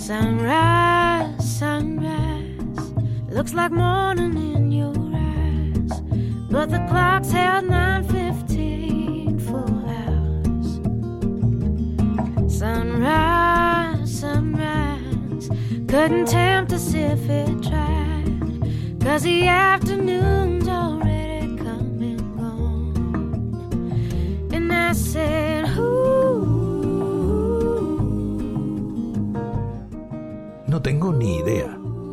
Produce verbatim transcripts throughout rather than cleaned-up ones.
Sunrise, sunrise, looks like morning in your eyes, but the clock's held nine fifteen for hours. Sunrise, sunrise, couldn't tempt us if it tried, 'cause the afternoon's already come and gone. And I said, ooh. No tengo ni idea.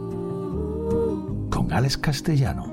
Con Alex Castellano.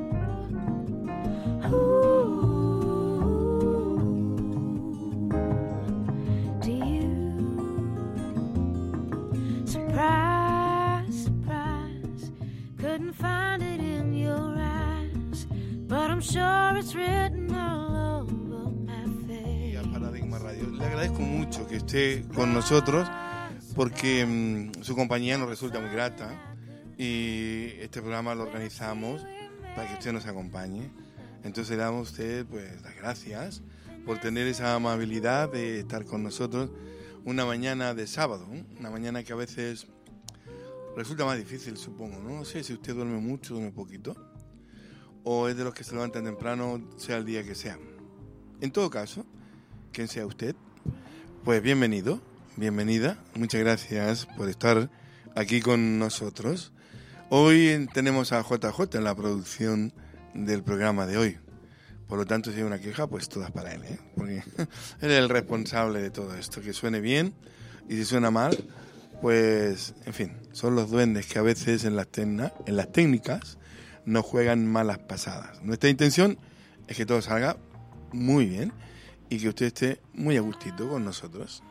Y a Paradigma Radio. Le agradezco mucho que esté con nosotros porque mmm, su compañía nos resulta muy grata y este programa lo organizamos para que usted nos acompañe. Entonces le damos a usted pues las gracias por tener esa amabilidad de estar con nosotros una mañana de sábado, ¿eh? Una mañana que a veces resulta más difícil, supongo, ¿no? No sé si usted duerme mucho, duerme poquito, o es de los que se levantan temprano, sea el día que sea. En todo caso, quien sea usted, pues bienvenido, bienvenida. Muchas gracias por estar aquí con nosotros. Hoy tenemos a J J en la producción del programa de hoy. Por lo tanto, si hay una queja, pues todas para él, ¿eh? Porque él es el responsable de todo esto, que suene bien, y si suena mal, pues, en fin, son los duendes que a veces en las, tecna, en las técnicas nos juegan malas pasadas. Nuestra intención es que todo salga muy bien y que usted esté muy a gustito con nosotros.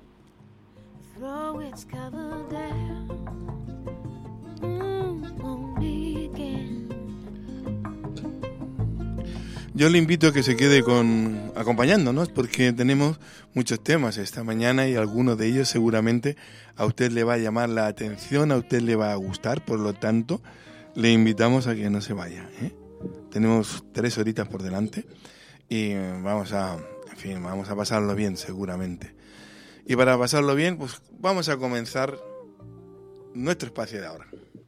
Yo le invito a que se quede con acompañándonos porque tenemos muchos temas esta mañana y algunos de ellos seguramente a usted le va a llamar la atención, a usted le va a gustar, por lo tanto le invitamos a que no se vaya, ¿eh? Tenemos tres horitas por delante y vamos a, en fin, vamos a pasarlo bien seguramente. Y para pasarlo bien, pues vamos a comenzar nuestro espacio de ahora.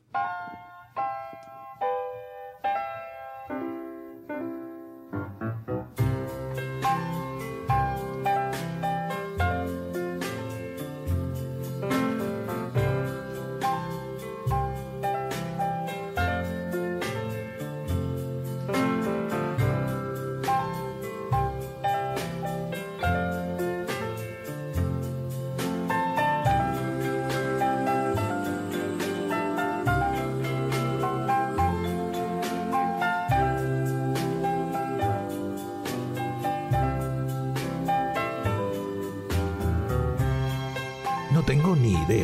No tengo ni idea.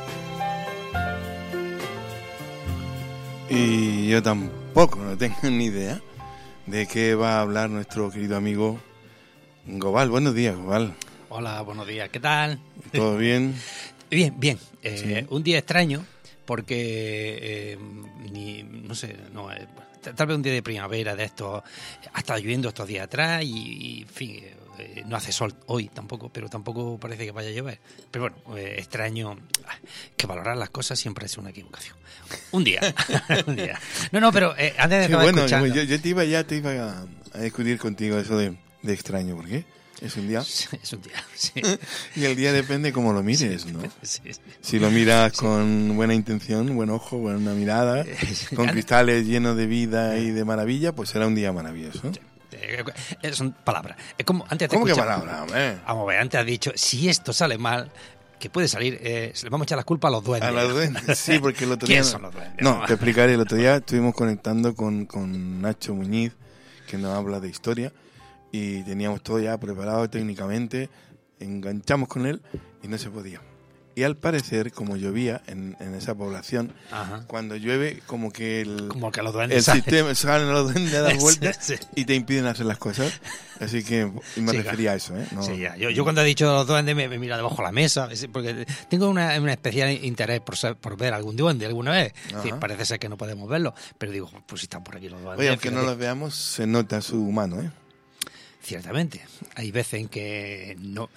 Y yo tampoco no tengo ni idea de qué va a hablar nuestro querido amigo Gobal. Buenos días, Gobal. Hola, buenos días. ¿Qué tal? ¿Todo bien? Bien, bien. Eh, ¿Sí? Un día extraño porque, eh, ni, no sé, no, eh, tal vez un día de primavera de estos, ha estado lloviendo estos días atrás y, y en fin, eh, no hace sol hoy tampoco, pero tampoco parece que vaya a llover. Pero bueno, eh, extraño que valorar las cosas siempre es una equivocación. Un día, un día. No, no, pero eh, antes de Sí, acabar bueno, escuchando... yo, yo te iba ya te iba a, a discutir contigo eso de, de extraño, ¿por qué? Es un día. Es un día, sí. Y el día depende cómo lo mires, ¿no? Sí, sí. Si lo miras con buena intención, buen ojo, buena mirada, con cristales llenos de vida y de maravilla, pues será un día maravilloso. Sí. Eh, son palabras. Es como antes te ¿Cómo que escuchaba- palabra, hombre? Vamos a ver, antes has dicho, si esto sale mal, que puede salir, eh, se le vamos a echar las culpas a los duendes. A los duendes, sí, porque el otro día... ¿Quién son los duendes? No, te explicaré. El otro día estuvimos conectando con, con Nacho Muñiz, que nos habla de historia, y teníamos todo ya preparado técnicamente, enganchamos con él y no se podía. Y al parecer, como llovía en, en esa población, Ajá. cuando llueve, como que el, Como que los duendes el salen. sistema salen los duendes a dar vueltas Sí, sí. y te impiden hacer las cosas. Así que y me Sí, refería a eso, ¿eh? No, Sí, ya. Yo, yo cuando he dicho los duendes me, me mira debajo de la mesa, es- porque tengo una, una especial interés por, ser- por ver algún duende alguna vez. Es decir, Ajá. parece ser que no podemos verlo, pero digo, pues si están por aquí los duendes. Oye, aunque no fíjate. los veamos, se nota su mano, ¿eh? Ciertamente, hay veces en que no...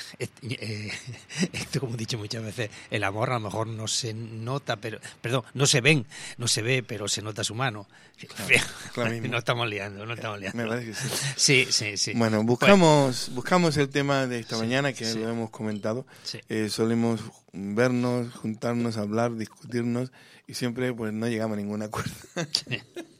eh, esto, como he dicho muchas veces, el amor a lo mejor no se nota, pero perdón, no se ven, no se ve, pero se nota su mano. Claro, no estamos liando, no estamos liando. Me parece que sí. Sí, sí, sí. Bueno, buscamos, pues, buscamos el tema de esta sí, mañana, que sí. lo hemos comentado. Sí. Eh, solemos vernos, juntarnos, hablar, discutirnos, y siempre pues no llegamos a ningún acuerdo. Sí.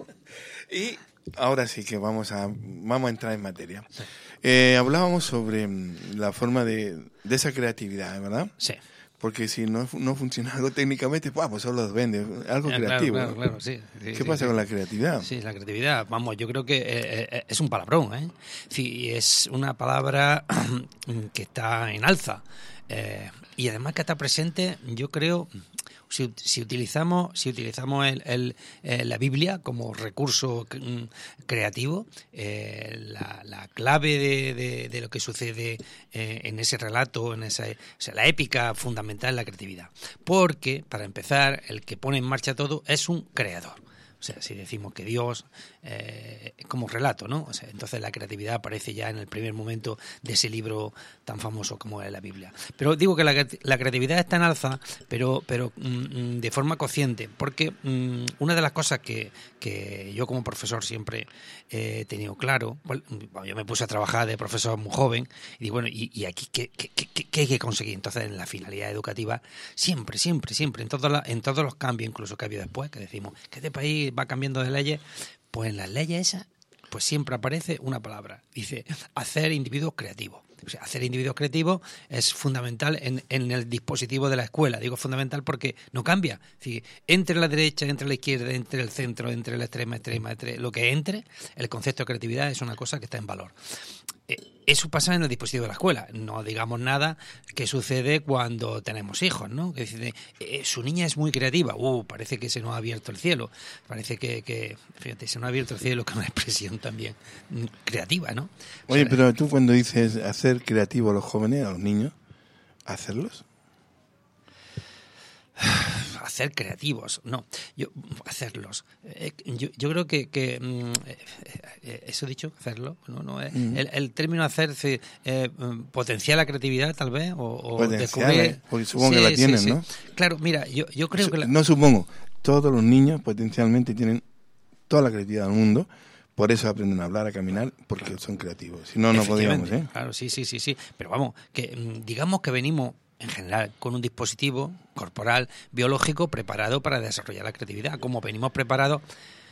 Y ahora sí que vamos a, vamos a entrar en materia. Sí. Eh, hablábamos sobre la forma de, de esa creatividad, ¿verdad? Sí. Porque si no, no funciona algo técnicamente, pues, pues solo vende, algo ah, creativo. Claro, ¿no? claro, sí, sí. ¿Qué sí, pasa sí. con la creatividad? Sí, la creatividad, vamos, yo creo que eh, es un palabrón, ¿eh? Sí, es una palabra que está en alza. Eh, y además que está presente, yo creo, si, si utilizamos si utilizamos el, el, eh, la Biblia como recurso creativo, eh, la, la clave de, de, de lo que sucede eh, en ese relato, en esa, o sea, la épica fundamental es la creatividad. Porque, para empezar, el que pone en marcha todo es un creador. O sea, si decimos que Dios, eh, como relato, ¿no? O sea, entonces la creatividad aparece ya en el primer momento de ese libro tan famoso como es la Biblia. Pero digo que la, la creatividad está en alza, pero, pero mm, de forma consciente, porque mm, una de las cosas que, que yo como profesor siempre he tenido claro, bueno, yo me puse a trabajar de profesor muy joven, y digo, bueno, ¿y, y aquí qué, qué, qué, qué hay que conseguir? Entonces, en la finalidad educativa, siempre, siempre, siempre, en, todo la, en todos los cambios, incluso que ha habido después, que decimos que este país va cambiando de leyes, pues en las leyes esas pues siempre aparece una palabra, dice hacer individuos creativos. O sea, hacer individuos creativos es fundamental en, en el dispositivo de la escuela. Digo fundamental porque no cambia. Es decir, entre la derecha, entre la izquierda, entre el centro, entre la extrema, extrema, entre lo que entre, el concepto de creatividad es una cosa que está en valor. Eso pasa en el dispositivo de la escuela. No digamos nada que sucede cuando tenemos hijos, ¿no? Que dice, eh, su niña es muy creativa. Uh, parece que se nos ha abierto el cielo. Parece que, que fíjate, se nos ha abierto el cielo, que es una expresión también creativa, ¿no? O Oye, sea, pero tú cuando dices hacer creativo a los jóvenes, a los niños, ¿hacerlos? Hacer creativos, no, yo hacerlos. Eh, yo, yo creo que, que eh, eso dicho, hacerlo, no, no es mm. el, el término hacer, eh, potenciar la creatividad, tal vez, o, o descubrir. Porque supongo sí, que la tienen, sí, sí. ¿no? Claro, mira, yo, yo creo Su, que la... no supongo, todos los niños potencialmente tienen toda la creatividad del mundo. Por eso aprenden a hablar, a caminar, porque claro. son creativos. Si no, no podríamos, ¿eh? Claro, sí, sí, sí, sí. Pero vamos, que digamos que venimos en general con un dispositivo corporal, biológico, preparado para desarrollar la creatividad. Como venimos preparados,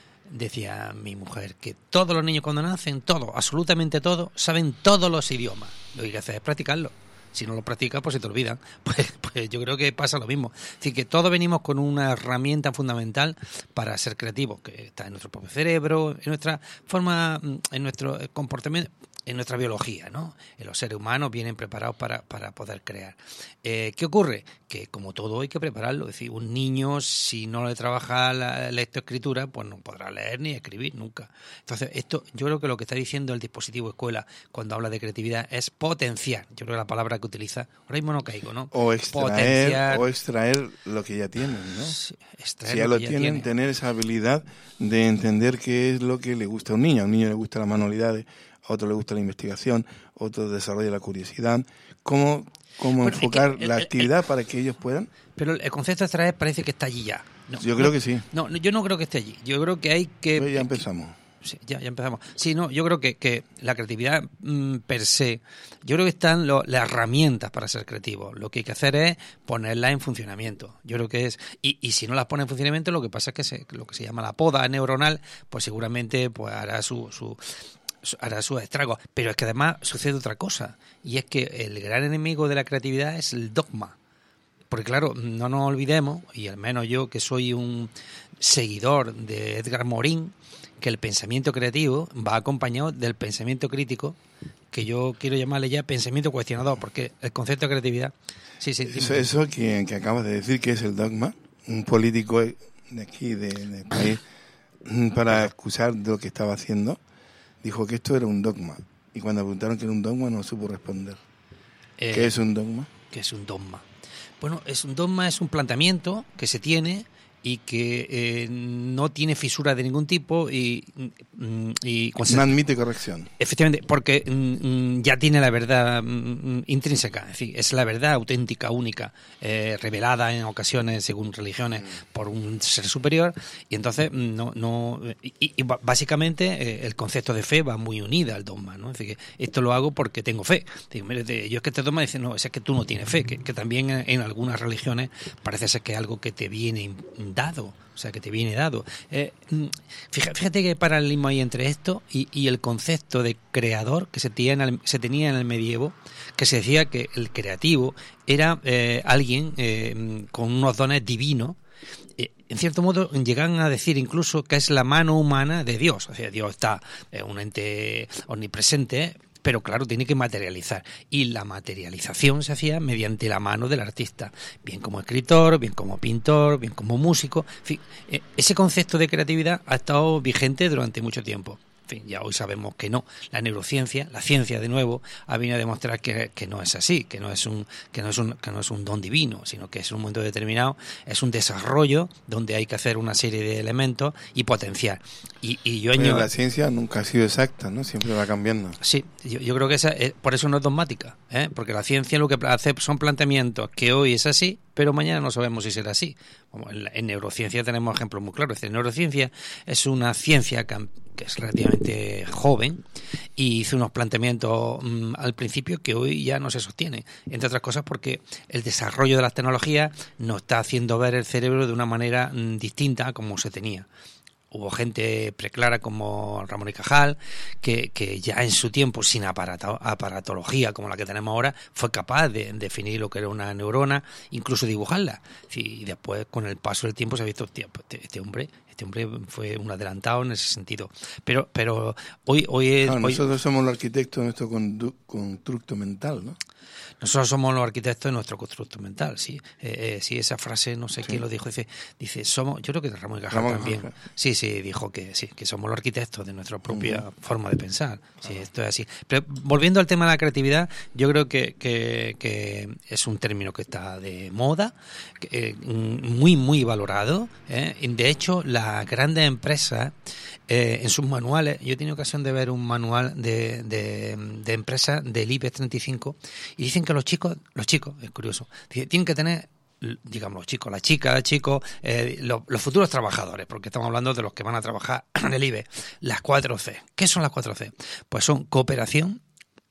decía mi mujer, que todos los niños cuando nacen, todos, absolutamente todos, saben todos los idiomas. Lo que hay que hacer es practicarlo. Si no lo practicas, pues se te olvidan. Pues, pues yo creo que pasa lo mismo. Es decir, que todos venimos con una herramienta fundamental para ser creativos, que está en nuestro propio cerebro, en nuestra forma, en nuestro comportamiento, en nuestra biología, ¿no? En los seres humanos vienen preparados para, para poder crear. Eh, ¿Qué ocurre? Que como todo hay que prepararlo. Es decir, un niño, si no le trabaja la lectoescritura, pues no podrá leer ni escribir nunca. Entonces, esto, yo creo que lo que está diciendo el dispositivo escuela cuando habla de creatividad es potenciar. Yo creo que la palabra que utiliza, ahora mismo no caigo, ¿no? O extraer, potenciar, o extraer lo que ya tienen, ¿no? Sí, si ya lo ya tienen, tiene. Tener esa habilidad de entender qué es lo que le gusta a un niño. A un niño le gusta las manualidades, a otro le gusta la investigación, a otro desarrolla la curiosidad. ¿Cómo, cómo bueno, enfocar es que el, la actividad el, para que ellos puedan? Pero el concepto de extraer parece que está allí ya. No, yo creo no, que sí. No, yo no creo que esté allí. Yo creo que hay que... Pues ya empezamos. Que, sí, ya, ya empezamos. Sí, no, yo creo que, que la creatividad mmm, per se, yo creo que están lo, las herramientas para ser creativo. Lo que hay que hacer es ponerlas en funcionamiento. Yo creo que es... Y, y si no las pone en funcionamiento, lo que pasa es que se, lo que se llama la poda neuronal, pues seguramente pues hará su... su hará sus estragos, pero es que además sucede otra cosa, y es que el gran enemigo de la creatividad es el dogma, porque claro, no nos olvidemos, y al menos yo que soy un seguidor de Edgar Morin, que el pensamiento creativo va acompañado del pensamiento crítico, que yo quiero llamarle ya pensamiento cuestionador, porque el concepto de creatividad... Sí, sí, eso, eso que, que acabas de decir, que es el dogma, un político de aquí, de, del país, para excusar de lo que estaba haciendo, dijo que esto era un dogma. Y cuando preguntaron qué era un dogma, no supo responder. Eh, ¿Qué es un dogma? ¿Qué es un dogma? Bueno, es un dogma es un planteamiento que se tiene y que eh, no tiene fisura de ningún tipo y, y no admite corrección. Efectivamente, porque mm, ya tiene la verdad mm, intrínseca, es decir, es la verdad auténtica, única, eh, revelada en ocasiones según religiones mm. por un ser superior, y entonces no, no y, y básicamente eh, el concepto de fe va muy unida al dogma, ¿no? Es decir, que esto lo hago porque tengo fe. Digo, mire, yo es que este dogma dice, no, es que tú no tienes fe, que, que también en, en algunas religiones parece ser que es algo que te viene dado, o sea, que te viene dado. Eh, fíjate, fíjate que paralelismo hay entre esto y, y el concepto de creador que se tenía en el, se tenía en el medievo, que se decía que el creativo era eh, alguien eh, con unos dones divinos. Eh, en cierto modo llegan a decir incluso que es la mano humana de Dios. O sea, Dios está eh, un ente omnipresente, pero claro, tiene que materializar. Y la materialización se hacía mediante la mano del artista, bien como escritor, bien como pintor, bien como músico. En fin, ese concepto de creatividad ha estado vigente durante mucho tiempo. En fin, ya hoy sabemos que no. La neurociencia, la ciencia de nuevo, ha venido a demostrar que, que no es así, que no es un que no es un que no es un don divino, sino que es en un momento determinado, es un desarrollo donde hay que hacer una serie de elementos y potenciar. Y, y yo Pero la ciencia nunca ha sido exacta, ¿no? Siempre va cambiando. Sí, yo, yo creo que esa es, por eso no es dogmática, ¿eh? Porque la ciencia lo que hace son planteamientos que hoy es así, pero mañana no sabemos si será así. Como en, en neurociencia tenemos ejemplos muy claros. Es decir, neurociencia es una ciencia que, que es relativamente joven y hizo unos planteamientos mmm, al principio que hoy ya no se sostienen. Entre otras cosas porque el desarrollo de las tecnologías nos está haciendo ver el cerebro de una manera mmm, distinta a como se tenía. Hubo gente preclara como Ramón y Cajal, que, que ya en su tiempo, sin aparato, aparatología como la que tenemos ahora, fue capaz de definir lo que era una neurona, incluso dibujarla. Y después, con el paso del tiempo, se ha visto, hostia, pues este, este hombre este hombre fue un adelantado en ese sentido. Pero pero hoy... hoy, es, claro, hoy nosotros somos los arquitectos de nuestro constructo mental, ¿no? Nosotros somos los arquitectos de nuestro constructo mental, sí. Eh, eh, sí, esa frase, no sé sí. quién lo dijo, dice, dice, somos, yo creo que Ramón y Cajal Ramón también. Cajal. Sí, sí, dijo que sí, que somos los arquitectos de nuestra propia uh-huh. forma de pensar. Sí, uh-huh. esto es así. Pero volviendo al tema de la creatividad, yo creo que, que, que es un término que está de moda, que, eh, muy, muy valorado. ¿eh? De hecho, las grandes empresas, eh, en sus manuales, yo he tenido ocasión de ver un manual de, de, de empresas del IBEX treinta y cinco y dicen que los chicos, los chicos, es curioso, tienen que tener, digamos, los chicos, las chicas, los chicos, eh, los, los futuros trabajadores, porque estamos hablando de los que van a trabajar en el IBEX, las cuatro C. ¿Qué son las cuatro C? Pues son cooperación,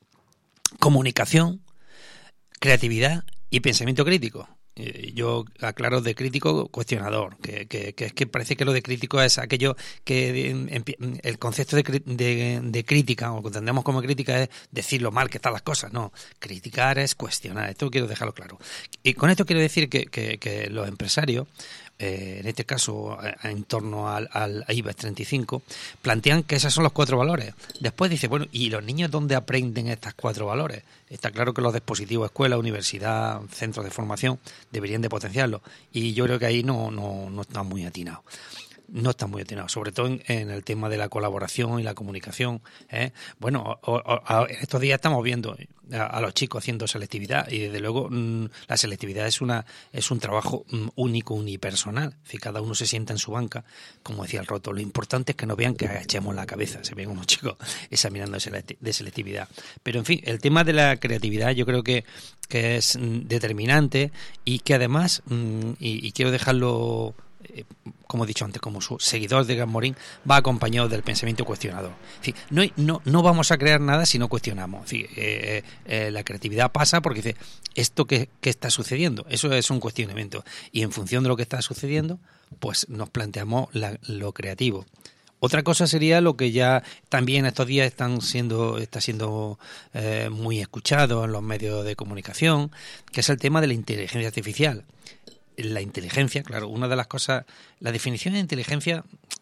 comunicación, creatividad y pensamiento crítico. Yo aclaro de crítico cuestionador, que, que, que es que parece que lo de crítico es aquello que el concepto de, de, de crítica, o lo que entendemos como crítica es decir lo mal que están las cosas. No, criticar es cuestionar, esto quiero dejarlo claro. Y con esto quiero decir que, que, que los empresarios, eh, en este caso en torno al, al IBEX treinta y cinco, plantean que esos son los cuatro valores. Después dice, bueno, ¿y los niños dónde aprenden estos cuatro valores? Está claro que los dispositivos, escuela, universidad, centros de formación, deberían de potenciarlo. Y yo creo que ahí no, no, no está muy atinado. No está muy atinado, sobre todo en, en el tema de la colaboración y la comunicación. ¿eh? Bueno, o, o, a, estos días estamos viendo a, a los chicos haciendo selectividad y desde luego mmm, la selectividad es una es un trabajo mmm, único, unipersonal. Es decir, cada uno se sienta en su banca, como decía el Roto. Lo importante es que no vean que agachemos la cabeza, se ven unos chicos examinando de selectividad. Pero en fin, el tema de la creatividad yo creo que, que es mmm, determinante y que además, mmm, y, y quiero dejarlo... como he dicho antes, como su seguidor de Morín, va acompañado del pensamiento cuestionador. Es decir, no, no, no vamos a crear nada si no cuestionamos. Es decir, eh, eh, la creatividad pasa porque dice, ¿esto qué, qué está sucediendo? Eso es un cuestionamiento. Y en función de lo que está sucediendo, pues nos planteamos la, lo creativo. Otra cosa sería lo que ya también estos días están siendo está siendo eh, muy escuchado en los medios de comunicación, que es el tema de la inteligencia artificial. La inteligencia, claro, una de las cosas, la definición de inteligencia,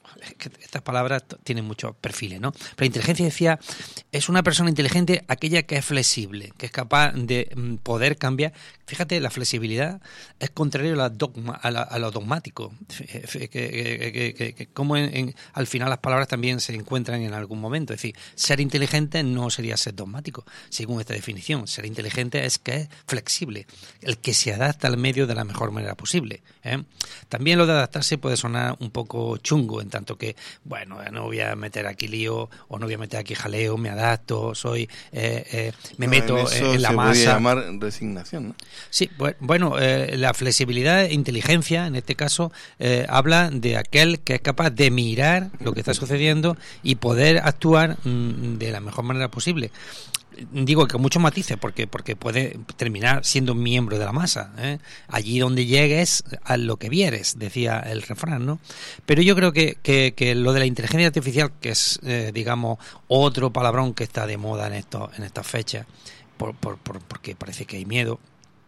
Es que estas palabras tienen muchos perfiles, ¿no? Pero la inteligencia, decía, es una persona inteligente aquella que es flexible, que es capaz de mm, poder cambiar. Fíjate, la flexibilidad es contrario a, la dogma, a, la, a lo dogmático. Que, que, que, que, que como en, en, al final las palabras también se encuentran en algún momento. Es decir, ser inteligente no sería ser dogmático, según esta definición. Ser inteligente es que es flexible, el que se adapta al medio de la mejor manera posible, ¿eh? También lo de adaptarse puede sonar un poco chungo, en tanto que, bueno, no voy a meter aquí lío, o no voy a meter aquí jaleo, me adapto, soy eh, eh, me no, meto en, eso en la se masa. Se podría llamar resignación, ¿no? Sí, bueno, eh, la flexibilidad e inteligencia, en este caso, eh, habla de aquel que es capaz de mirar lo que está sucediendo y poder actuar mmm, de la mejor manera posible. Digo que con muchos matices, porque porque puede terminar siendo un miembro de la masa, ¿eh? Allí donde llegues, a lo que vieres, decía el refrán, ¿no? Pero yo creo que, que, que lo de la inteligencia artificial, que es, eh, digamos, otro palabrón que está de moda en estos en estas fechas, por, por, por, porque parece que hay miedo.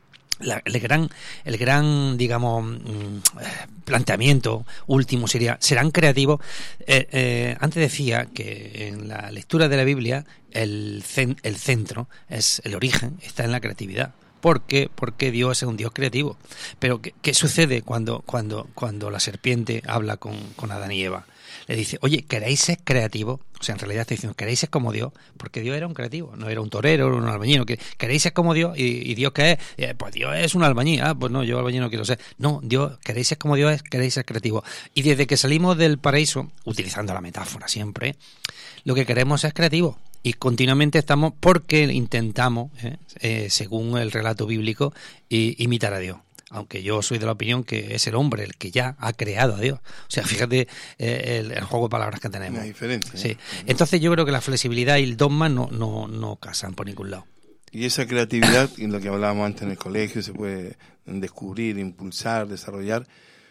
La, el gran, el gran, digamos, planteamiento último sería, ¿serán creativos? Eh, eh, antes decía que en la lectura de la Biblia el, cen, el centro, es el origen, está en la creatividad. ¿Por qué? Porque Dios es un Dios creativo. Pero ¿qué, qué sucede cuando, cuando, cuando la serpiente habla con, con Adán y Eva? Le dice, oye, ¿queréis ser creativos? O sea, en realidad está diciendo, ¿queréis ser como Dios? Porque Dios era un creativo, no era un torero, un albañil. ¿Queréis ser como Dios? ¿Y, y Dios qué es? Eh, pues Dios es un albañil. Ah, pues no, yo albañil no quiero ser. No, Dios, ¿queréis ser como Dios es? ¿Queréis ser creativo? Y desde que salimos del paraíso, utilizando la metáfora siempre, lo que queremos es creativo. Y continuamente estamos, porque intentamos, eh, eh, según el relato bíblico, eh, imitar a Dios. Aunque yo soy de la opinión que es el hombre el que ya ha creado a Dios. O sea, fíjate eh, el, el juego de palabras que tenemos. Una diferencia. Sí. Entonces yo creo que la flexibilidad y el dogma no, no, no casan por ningún lado. Y esa creatividad, en lo que hablábamos antes en el colegio, se puede descubrir, impulsar, desarrollar.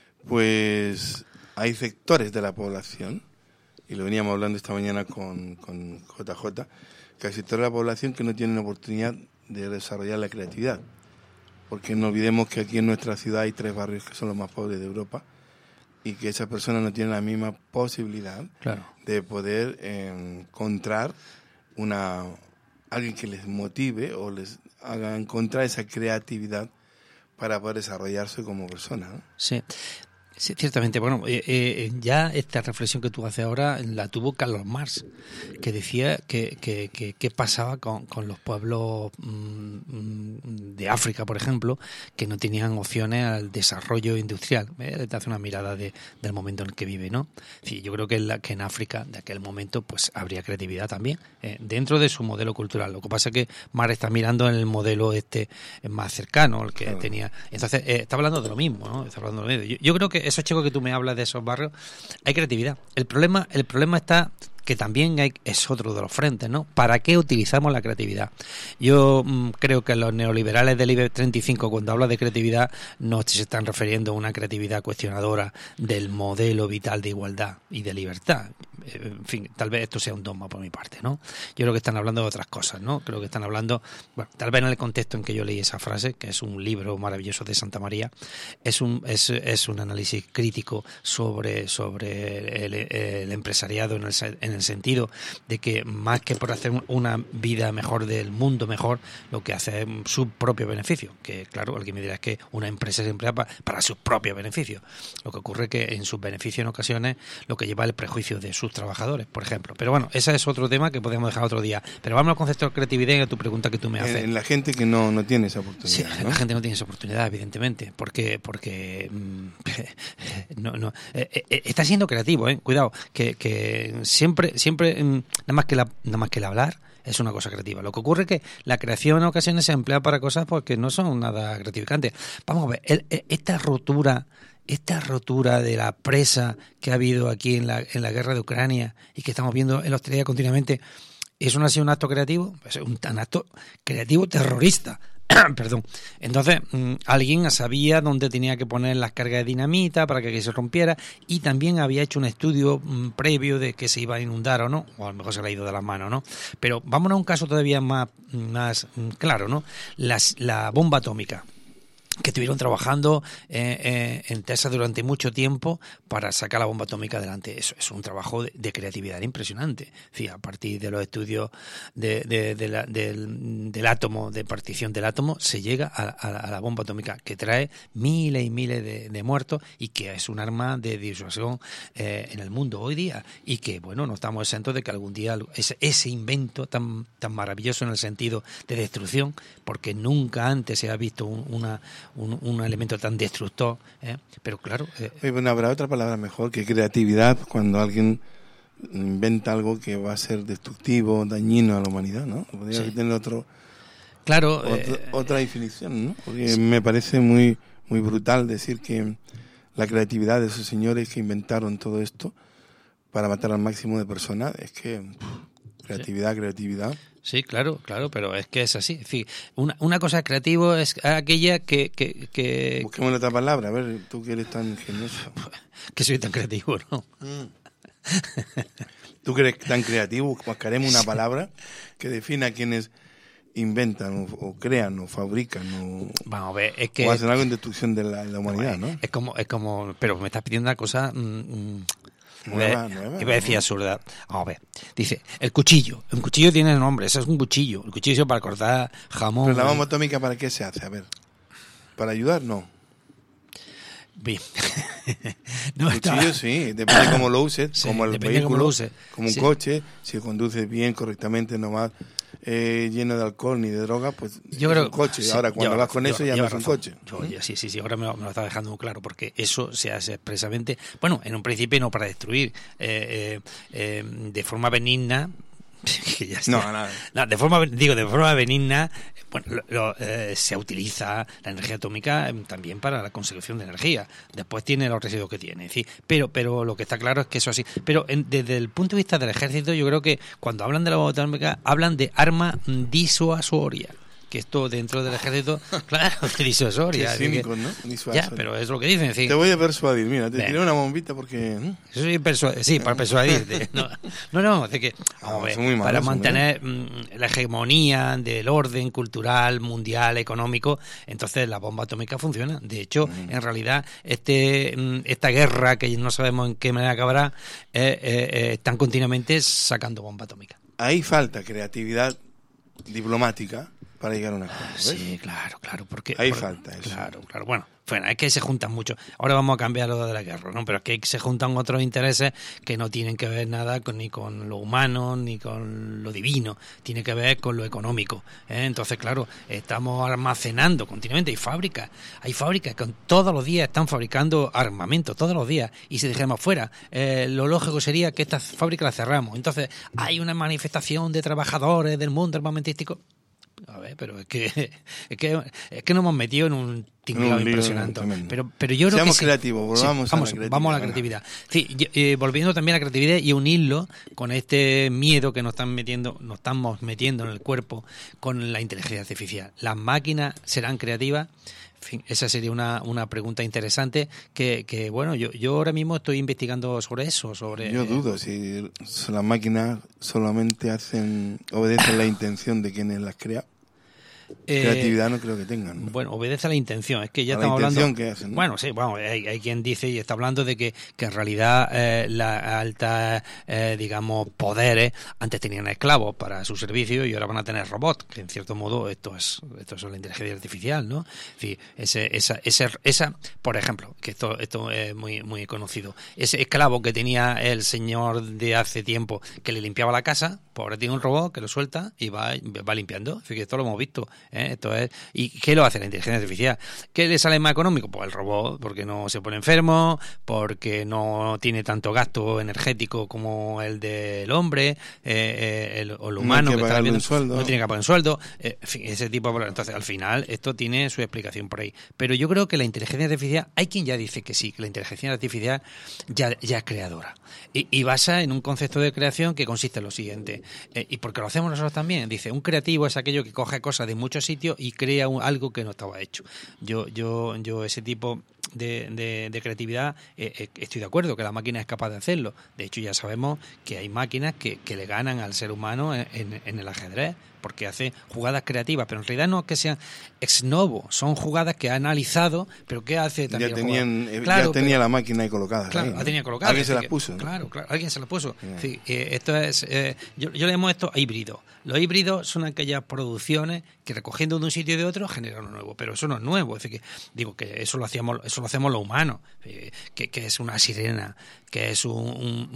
Pues hay sectores de la población, y lo veníamos hablando esta mañana con, con J J, que hay sectores de la población que no tienen oportunidad de desarrollar la creatividad. Porque no olvidemos que aquí en nuestra ciudad hay tres barrios que son los más pobres de Europa y que esas personas no tienen la misma posibilidad claro. de poder eh, encontrar una alguien que les motive o les haga encontrar esa creatividad para poder desarrollarse como persona, ¿no? Sí. Sí, ciertamente. Bueno, eh, eh, ya esta reflexión que tú haces ahora la tuvo Carlos Marx, que decía que que, que, que pasaba con, con los pueblos mmm, de África, por ejemplo, que no tenían opciones al desarrollo industrial. Eh, te hace una mirada de, del momento en el que vive, ¿no? Sí, yo creo que en, la, que en África, de aquel momento, pues habría creatividad también, eh, dentro de su modelo cultural. Lo que pasa es que Marx está mirando en el modelo este más cercano, el que claro. tenía. Entonces, eh, está hablando de lo mismo, ¿no? Está hablando de lo mismo. Yo, yo creo que esos chicos que tú me hablas de esos barrios, hay creatividad. El problema, el problema está que también hay, es otro de los frentes, ¿no? ¿Para qué utilizamos la creatividad? Yo mmm, creo que los neoliberales del IBEX treinta y cinco, cuando hablan de creatividad, no se están refiriendo a una creatividad cuestionadora del modelo vital de igualdad y de libertad. En fin, tal vez esto sea un dogma por mi parte, ¿no? Yo creo que están hablando de otras cosas, ¿no? Creo que están hablando, bueno, tal vez en el contexto en que yo leí esa frase, que es un libro maravilloso de Santa María, es un es, es un análisis crítico sobre sobre el, el empresariado en el, en el sentido de que más que por hacer una vida mejor del mundo mejor, lo que hace es su propio beneficio, que claro, alguien me dirá es que una empresa se emplea para, para sus propios beneficios. Lo que ocurre es que en sus beneficios en ocasiones lo que lleva el prejuicio de sus trabajadores, por ejemplo. Pero bueno, ese es otro tema que podemos dejar otro día. Pero vamos al concepto de creatividad y a tu pregunta que tú me haces. En la gente que no, no tiene esa oportunidad. Sí, ¿no? La gente no tiene esa oportunidad, evidentemente, porque porque mmm, no, no eh, eh, está siendo creativo, eh. Cuidado, que, que siempre siempre mmm, nada más que la, nada más que el hablar es una cosa creativa. Lo que ocurre es que la creación en ocasiones se emplea para cosas porque no son nada gratificantes. Vamos a ver, el, esta rotura Esta rotura de la presa que ha habido aquí en la, en la guerra de Ucrania y que estamos viendo en la hostelería continuamente, ¿eso no ha sido un acto creativo? Es un, un acto creativo terrorista. Perdón. Entonces, mmm, alguien sabía dónde tenía que poner las cargas de dinamita para que, que se rompiera, y también había hecho un estudio mmm, previo de que se iba a inundar o no, o a lo mejor se le ha ido de las manos, ¿no? Pero vámonos a un caso todavía más, más claro, ¿no? Las, la bomba atómica. que estuvieron trabajando eh, eh, en Texas durante mucho tiempo para sacar la bomba atómica adelante. Eso es un trabajo de, de creatividad impresionante. Sí, a partir de los estudios de, de, de la, del, del átomo, de partición del átomo, se llega a, a, a la bomba atómica, que trae miles y miles de, de muertos y que es un arma de disuasión eh, en el mundo hoy día. Y que, bueno, no estamos exentos de que algún día ese, ese invento tan, tan maravilloso en el sentido de destrucción, porque nunca antes se ha visto un, una Un, un elemento tan destructor, ¿eh? Pero claro... Eh, Oye, bueno, habrá otra palabra mejor que creatividad cuando alguien inventa algo que va a ser destructivo, dañino a la humanidad, ¿no? Podría sí. tener otro, claro, otro eh, otra definición, ¿no? Porque sí. me parece muy, muy brutal decir que la creatividad de esos señores que inventaron todo esto para matar al máximo de personas, es que... Pff, creatividad, sí. creatividad... Sí, claro, claro, pero es que es así. Es decir, una, una cosa creativo es aquella que, que, que... Busquemos otra palabra, a ver, tú que eres tan ingenioso. Que soy tan creativo, ¿no? Mm. Tú que eres tan creativo, buscaremos una palabra que defina a quienes inventan o, o crean o fabrican o, Vamos a ver, es que, o hacen algo en destrucción de la, de la humanidad, ¿no? Es como, es como, pero me estás pidiendo una cosa... Mmm, Nueva, nueva. Iba a decir absurda. Vamos a ver. Dice, el cuchillo. El cuchillo tiene nombre, eso es un cuchillo. El cuchillo para cortar jamón. ¿Pero la bomba atómica para qué se hace? A ver. ¿Para ayudar? No. Bien. No, el cuchillo sí, depende de cómo lo uses, sí, como el depende vehículo, cómo lo uses. como un Sí. coche, si conduces bien, correctamente, no más eh, lleno de alcohol ni de droga, pues yo es creo, un coche. sí, Ahora, cuando lleva, vas con lleva, eso ya no es un razón. coche. Yo, yo, sí, sí, sí, ahora me lo, me lo está dejando muy claro, porque eso se hace expresamente, bueno, en un principio no para destruir, eh, eh, eh, de forma benigna, que ya está. No, nada. No, de forma, digo, de forma benigna, bueno, lo, lo, eh, se utiliza la energía atómica también para la consecución de energía. Después tiene los residuos que tiene. ¿Sí? Pero, pero lo que está claro es que eso así. Pero en, desde el punto de vista del ejército, yo creo que cuando hablan de la bomba atómica, hablan de arma disuasoria. Que esto dentro del ejército, claro, disuasoria. Qué cínico, ¿no? Disuasoria. Ya, pero es lo que dicen. ¿Sí? Te voy a persuadir, mira, te Ven. tiré una bombita porque... ¿eh? Sí, persua- sí, para persuadirte. No, no, no de que, vamos a ver, son muy malos, para son mantener mm, la hegemonía del orden cultural, mundial, económico, entonces la bomba atómica funciona. De hecho, mm. en realidad, este mm, esta guerra, que no sabemos en qué manera acabará, eh, eh, eh, están continuamente sacando bomba atómica. Ahí falta creatividad diplomática para llegar a un acuerdo, ¿ves? Sí, claro, claro. Porque, Ahí por, falta eso. Claro, claro. Bueno, bueno, es que se juntan mucho. Ahora vamos a cambiar lo de la guerra, ¿no? Pero es que se juntan otros intereses que no tienen que ver nada con, ni con lo humano ni con lo divino. Tiene que ver con lo económico, ¿eh? Entonces, claro, estamos almacenando continuamente. Hay fábricas, hay fábricas que todos los días están fabricando armamento, todos los días. Y si dejemos fuera, eh, lo lógico sería que estas fábricas las cerramos. Entonces, hay una manifestación de trabajadores del mundo armamentístico. A ver, pero es que es que, es que nos hemos metido en un tinglado impresionante. Pero, pero yo creo Seamos que sí. creativos, volvamos sí, vamos, a la creatividad. Vamos a la creatividad. Sí, y, eh, volviendo también a la creatividad y unirlo con este miedo que nos están metiendo, nos estamos metiendo en el cuerpo con la inteligencia artificial. ¿Las máquinas serán creativas? En fin, esa sería una, una pregunta interesante que, que bueno, yo, yo ahora mismo estoy investigando sobre eso. sobre Yo dudo si las máquinas solamente hacen obedecen la intención de quienes las crea. Eh, Creatividad no creo que tengan, ¿no? Bueno, obedece a la intención. Es que ya a estamos la intención hablando. que hacen, ¿no? Bueno, sí, bueno, hay, hay quien dice y está hablando de que, que en realidad eh, la alta, eh, digamos, poderes antes tenían esclavos para su servicio y ahora van a tener robots. Que en cierto modo esto es esto es la inteligencia artificial, ¿no? Es decir, ese, esa, ese, esa, por ejemplo, que esto esto es muy muy conocido. Ese esclavo que tenía el señor de hace tiempo que le limpiaba la casa, pues ahora tiene un robot que lo suelta y va va limpiando. Es decir, que esto lo hemos visto. ¿Eh? Esto es, ¿y qué lo hace la inteligencia artificial? ¿Qué le sale más económico? Pues el robot, porque no se pone enfermo, porque no tiene tanto gasto energético como el del hombre, eh, eh, el, o el humano, no hay que que está viendo, un sueldo. no tiene que pagar un sueldo, eh, en fin, ese tipo de... Entonces, al final, esto tiene su explicación por ahí. Pero yo creo que la inteligencia artificial, hay quien ya dice que sí, que la inteligencia artificial ya, ya es creadora. Y, y basa en un concepto de creación que consiste en lo siguiente, eh, y porque lo hacemos nosotros también, dice, un creativo es aquello que coge cosas de muchos sitios y crea un, algo que no estaba hecho. Yo, yo, yo ese tipo de, de, de creatividad eh, eh, estoy de acuerdo que la máquina es capaz de hacerlo. De hecho, ya sabemos que hay máquinas que, que le ganan al ser humano en, en, en el ajedrez. porque hace jugadas creativas, pero en realidad no es que sean ex novo, son jugadas que ha analizado, pero ¿qué hace también? Ya, tenían, eh, claro, ya tenía pero, la máquina ahí colocada. Claro, ahí, ¿no? la tenía colocada. Alguien se las que, puso. ¿no? Claro, claro, alguien se las puso. Yeah. Sí, eh, esto es, eh, yo, yo le llamo esto híbrido. Los híbridos son aquellas producciones que recogiendo de un sitio y de otro generan uno nuevo, pero eso no es nuevo. Es decir, que digo que eso lo hacíamos, eso lo hacemos los humanos, eh, que, que es una sirena, que es un, un,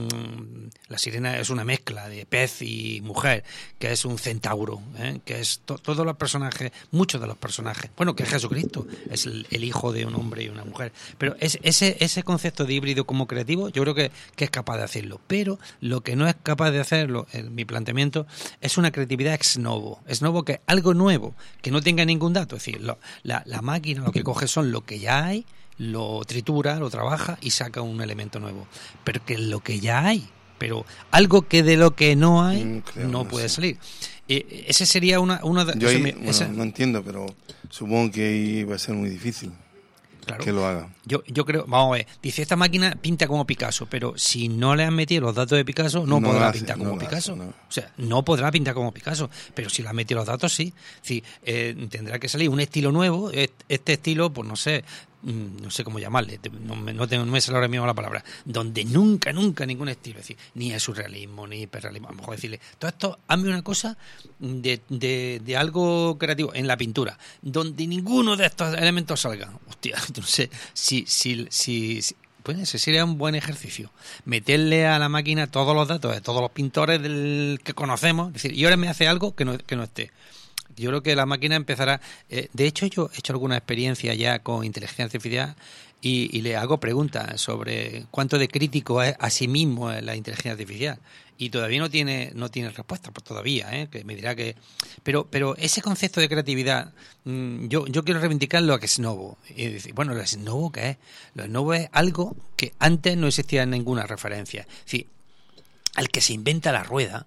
un la sirena es una mezcla de pez y mujer, que es un centauro, ¿eh? que es to, todos los personajes, muchos de los personajes, bueno, que Jesucristo es el, el hijo de un hombre y una mujer, pero es, ese ese concepto de híbrido como creativo, yo creo que, que es capaz de hacerlo, pero lo que no es capaz de hacerlo, en mi planteamiento, es una creatividad ex novo, ex novo que es algo nuevo, que no tenga ningún dato, es decir, lo, la, la máquina lo que coge son lo que ya hay, lo tritura, lo trabaja y saca un elemento nuevo, pero que lo que ya hay, pero algo que de lo que no hay mm, claro, no, no puede sé. salir. Eh, ese sería una, una de yo ahí, me, bueno, esa... no entiendo, pero supongo que ahí va a ser muy difícil. Claro. Que lo haga. Yo, yo creo, vamos a ver, dice, esta máquina pinta como Picasso, pero si no le han metido los datos de Picasso, no, no podrá hace, pintar como no Picasso. Hace, no. O sea, no podrá pintar como Picasso, pero si le han metido los datos, sí. sí eh, tendrá que salir un estilo nuevo, este estilo, pues no sé, no sé cómo llamarle, no me, no, tengo, no me sale ahora mismo la palabra, donde nunca, nunca ningún estilo, es decir, ni es surrealismo, ni hiperrealismo, a lo mejor decirle, todo esto, hazme una cosa de, de, de algo creativo en la pintura, donde ninguno de estos elementos salga. Hostia, no sé, si, si, si, si pues ese sería un buen ejercicio, meterle a la máquina todos los datos de todos los pintores del que conocemos, es decir, y ahora me hace algo que no, que no esté. Yo creo que la máquina empezará... Eh, de hecho, yo he hecho alguna experiencia ya con inteligencia artificial y, y le hago preguntas sobre cuánto de crítico es a sí mismo la inteligencia artificial. Y todavía no tiene no tiene respuesta, pues todavía, ¿eh? Que me dirá que... Pero pero ese concepto de creatividad, mmm, yo yo quiero reivindicar lo que es novo. Y decir, bueno, lo es novo, ¿qué es? Lo novo es algo que antes no existía en ninguna referencia. Es decir, al que se inventa la rueda...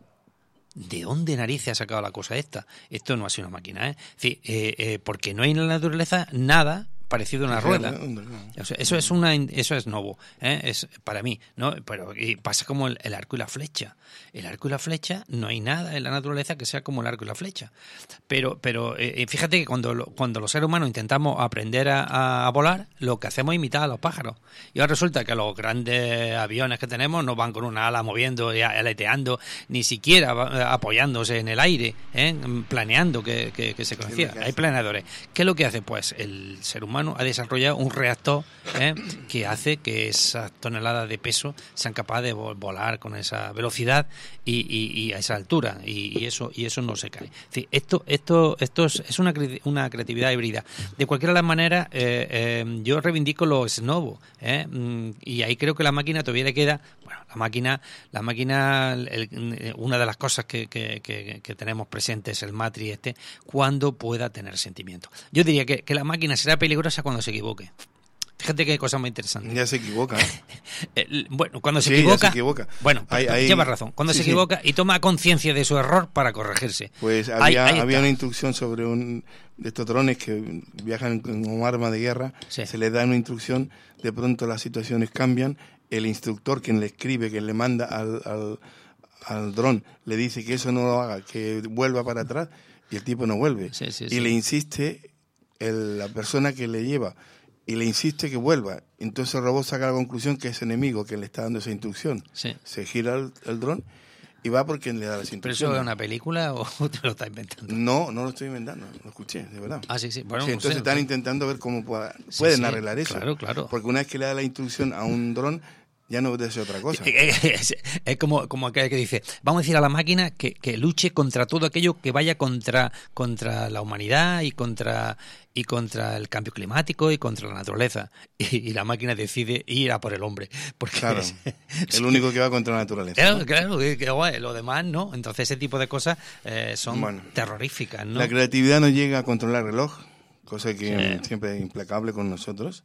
¿De dónde narices ha sacado la cosa esta? Esto no ha sido una máquina, ¿eh? Sí, eh, eh, porque no hay en la naturaleza nada parecido a una rueda. O sea, eso es una eso es novo, ¿eh? Es para mí, ¿no? Pero y pasa como el, el arco y la flecha. El arco y la flecha, no hay nada en la naturaleza que sea como el arco y la flecha. Pero pero eh, fíjate que cuando lo, cuando los seres humanos intentamos aprender a, a volar, lo que hacemos es imitar a los pájaros. Y ahora resulta que los grandes aviones que tenemos no van con una ala moviendo y aleteando, ni siquiera apoyándose en el aire, ¿eh? Planeando, que, que, que se conocía. Hay planeadores. ¿Qué es lo que hace? Pues el ser humano ha desarrollado un reactor, ¿eh? que hace que esas toneladas de peso sean capaces de volar con esa velocidad y, y, y a esa altura, y, y eso y eso no se cae. Es decir, esto esto esto es, es una, una creatividad híbrida. De cualquiera de las maneras, eh, eh, yo reivindico lo ex novo, ¿eh? Y ahí creo que la máquina todavía le queda, bueno, la máquina, la máquina, el, una de las cosas que, que, que, que tenemos presente es el Matrix este, cuando pueda tener sentimiento. Yo diría que, que la máquina será peligrosa cuando se equivoque. Fíjate qué cosa muy interesante. Ya se equivoca. ¿eh? Bueno, cuando se, sí, equivoca, se equivoca. Bueno, hay, hay, llevas razón. Cuando sí, se equivoca sí. y toma conciencia de su error para corregirse. Pues había, ahí, ahí había una instrucción sobre un de estos drones que viajan como arma de guerra. Sí. Se les da una instrucción, de pronto las situaciones cambian. El instructor, quien le escribe, quien le manda al, al, al dron, le dice que eso no lo haga, que vuelva para atrás, y el tipo no vuelve. Sí, sí, y sí. le insiste el, la persona que le lleva, y le insiste que vuelva. Entonces el robot saca la conclusión que es enemigo que le está dando esa instrucción. Sí. Se gira el, el dron y va por quien le da las instrucciones. ¿Pero eso es una película o te lo estás inventando? No, no lo estoy inventando, lo escuché, de verdad. Ah, sí, sí. Bueno, sí, no entonces sé, están sí. intentando ver cómo pueda, pueden sí, sí. arreglar eso. Claro, claro. Porque una vez que le da la instrucción a un dron, ya no debe ser otra cosa. Es, es como, como aquel que dice, vamos a decir a la máquina que, que luche contra todo aquello que vaya contra, contra la humanidad y contra y contra el cambio climático y contra la naturaleza. Y, y la máquina decide ir a por el hombre. Porque claro, es, el único que va contra la naturaleza. Claro, ¿no? claro que, que, bueno, lo demás no. Entonces ese tipo de cosas eh, son bueno, terroríficas, ¿no? La creatividad no llega a controlar el reloj, cosa que sí. siempre es implacable con nosotros.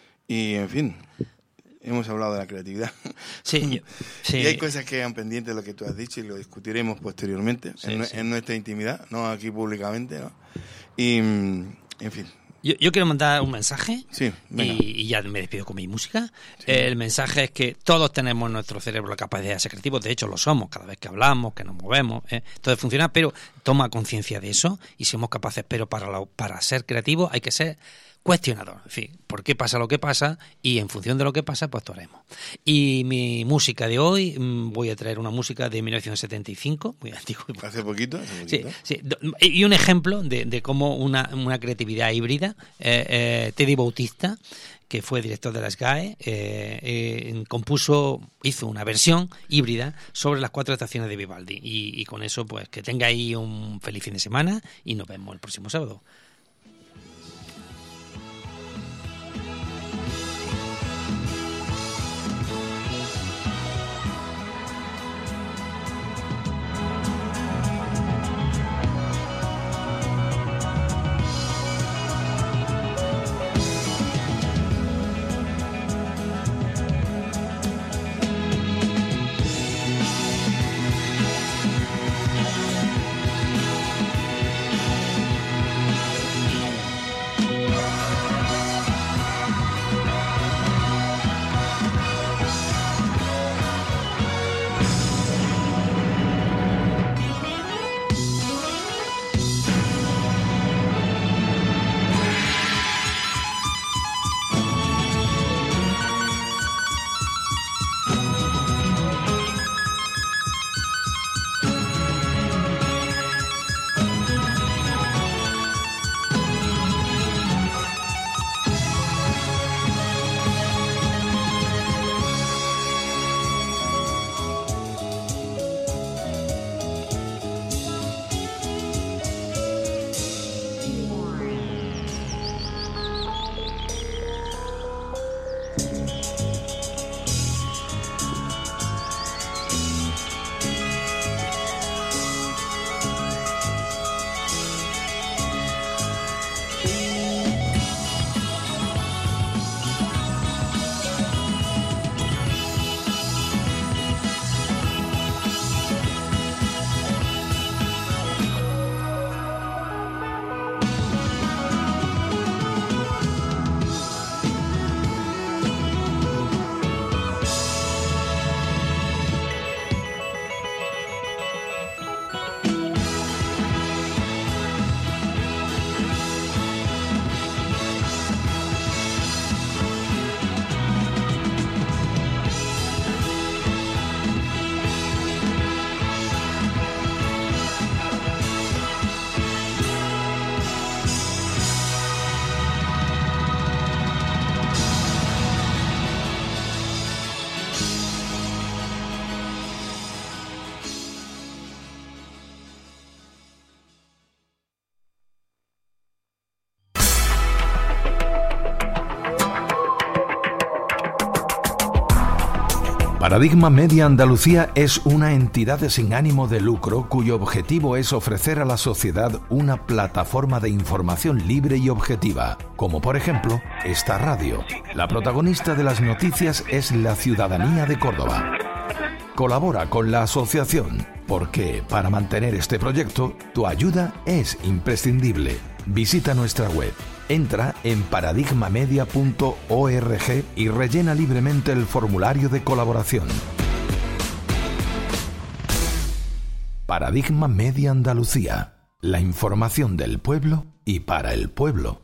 Y, en fin... Hemos hablado de la creatividad. Sí, yo, sí. Y hay cosas que quedan pendientes de lo que tú has dicho y lo discutiremos posteriormente sí, en, sí. en nuestra intimidad, no aquí públicamente, ¿no? Y, en fin. Yo, yo quiero mandar un mensaje Sí, venga. y, y ya me despido con mi música. Sí. Eh, el mensaje es que todos tenemos en nuestro cerebro la capacidad de ser creativos, de hecho lo somos cada vez que hablamos, que nos movemos, ¿eh? Todo funciona, pero toma conciencia de eso y somos capaces, pero para, lo, para ser creativos hay que ser cuestionador, en fin, ¿por qué pasa lo que pasa? Y en función de lo que pasa, pues actuaremos. Y mi música de hoy, mmm, voy a traer una música de mil novecientos setenta y cinco, muy antigua. Hace poquito, hace Sí, poquito. sí. Y un ejemplo de, de cómo una, una creatividad híbrida, eh, eh, Teddy Bautista, que fue director de la S G A E, eh, eh, compuso, hizo una versión híbrida sobre las cuatro estaciones de Vivaldi. Y, y con eso, pues, que tenga ahí un feliz fin de semana y nos vemos el próximo sábado. Paradigma Media Andalucía es una entidad sin ánimo de lucro cuyo objetivo es ofrecer a la sociedad una plataforma de información libre y objetiva, como por ejemplo esta radio. La protagonista de las noticias es la ciudadanía de Córdoba. Colabora con la asociación porque para mantener este proyecto tu ayuda es imprescindible. Visita nuestra web. Entra en paradigma media punto org y rellena libremente el formulario de colaboración. Paradigma Media Andalucía. La información del pueblo y para el pueblo.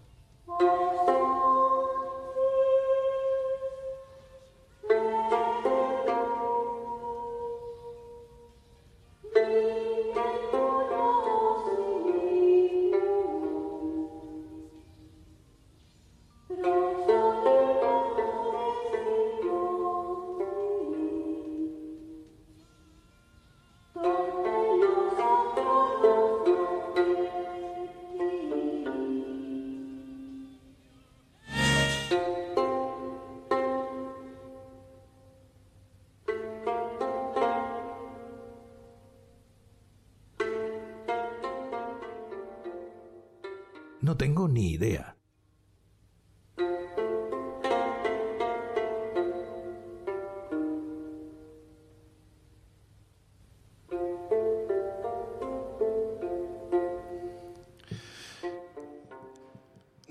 No tengo ni idea.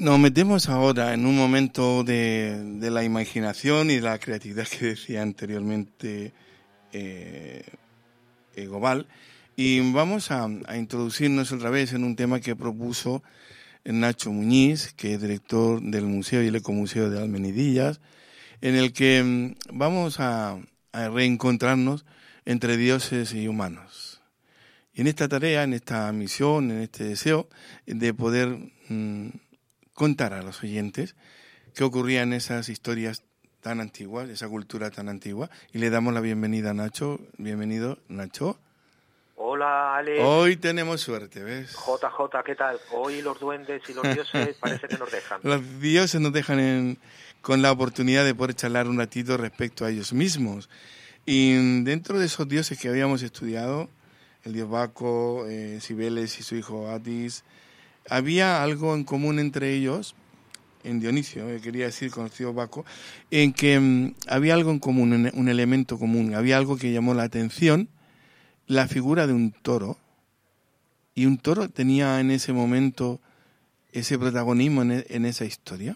Nos metemos ahora en un momento de, de la imaginación y de la creatividad que decía anteriormente eh, eh, Gobal, y vamos a, a introducirnos otra vez en un tema que propuso Nacho Muñiz, que es director del Museo y el Ecomuseo de Almenidillas, en el que mm, vamos a, a reencontrarnos entre dioses y humanos. Y en esta tarea, en esta misión, en este deseo de poder mmm, contar a los oyentes qué ocurría en esas historias tan antiguas, esa cultura tan antigua, y le damos la bienvenida a Nacho. Bienvenido, Nacho. Hola, Ale. Hoy tenemos suerte, ¿ves? J J, ¿qué tal? Hoy los duendes y los dioses parece que nos dejan. Los dioses nos dejan en, con la oportunidad de poder charlar un ratito respecto a ellos mismos. Y dentro de esos dioses que habíamos estudiado, el dios Baco, eh, Cibeles y su hijo Atis, había algo en común entre ellos, en Dionisio, eh, quería decir con el tío Baco, en que um, había algo en común, un, un elemento común, había algo que llamó la atención, la figura de un toro, y un toro tenía en ese momento ese protagonismo en, en esa historia.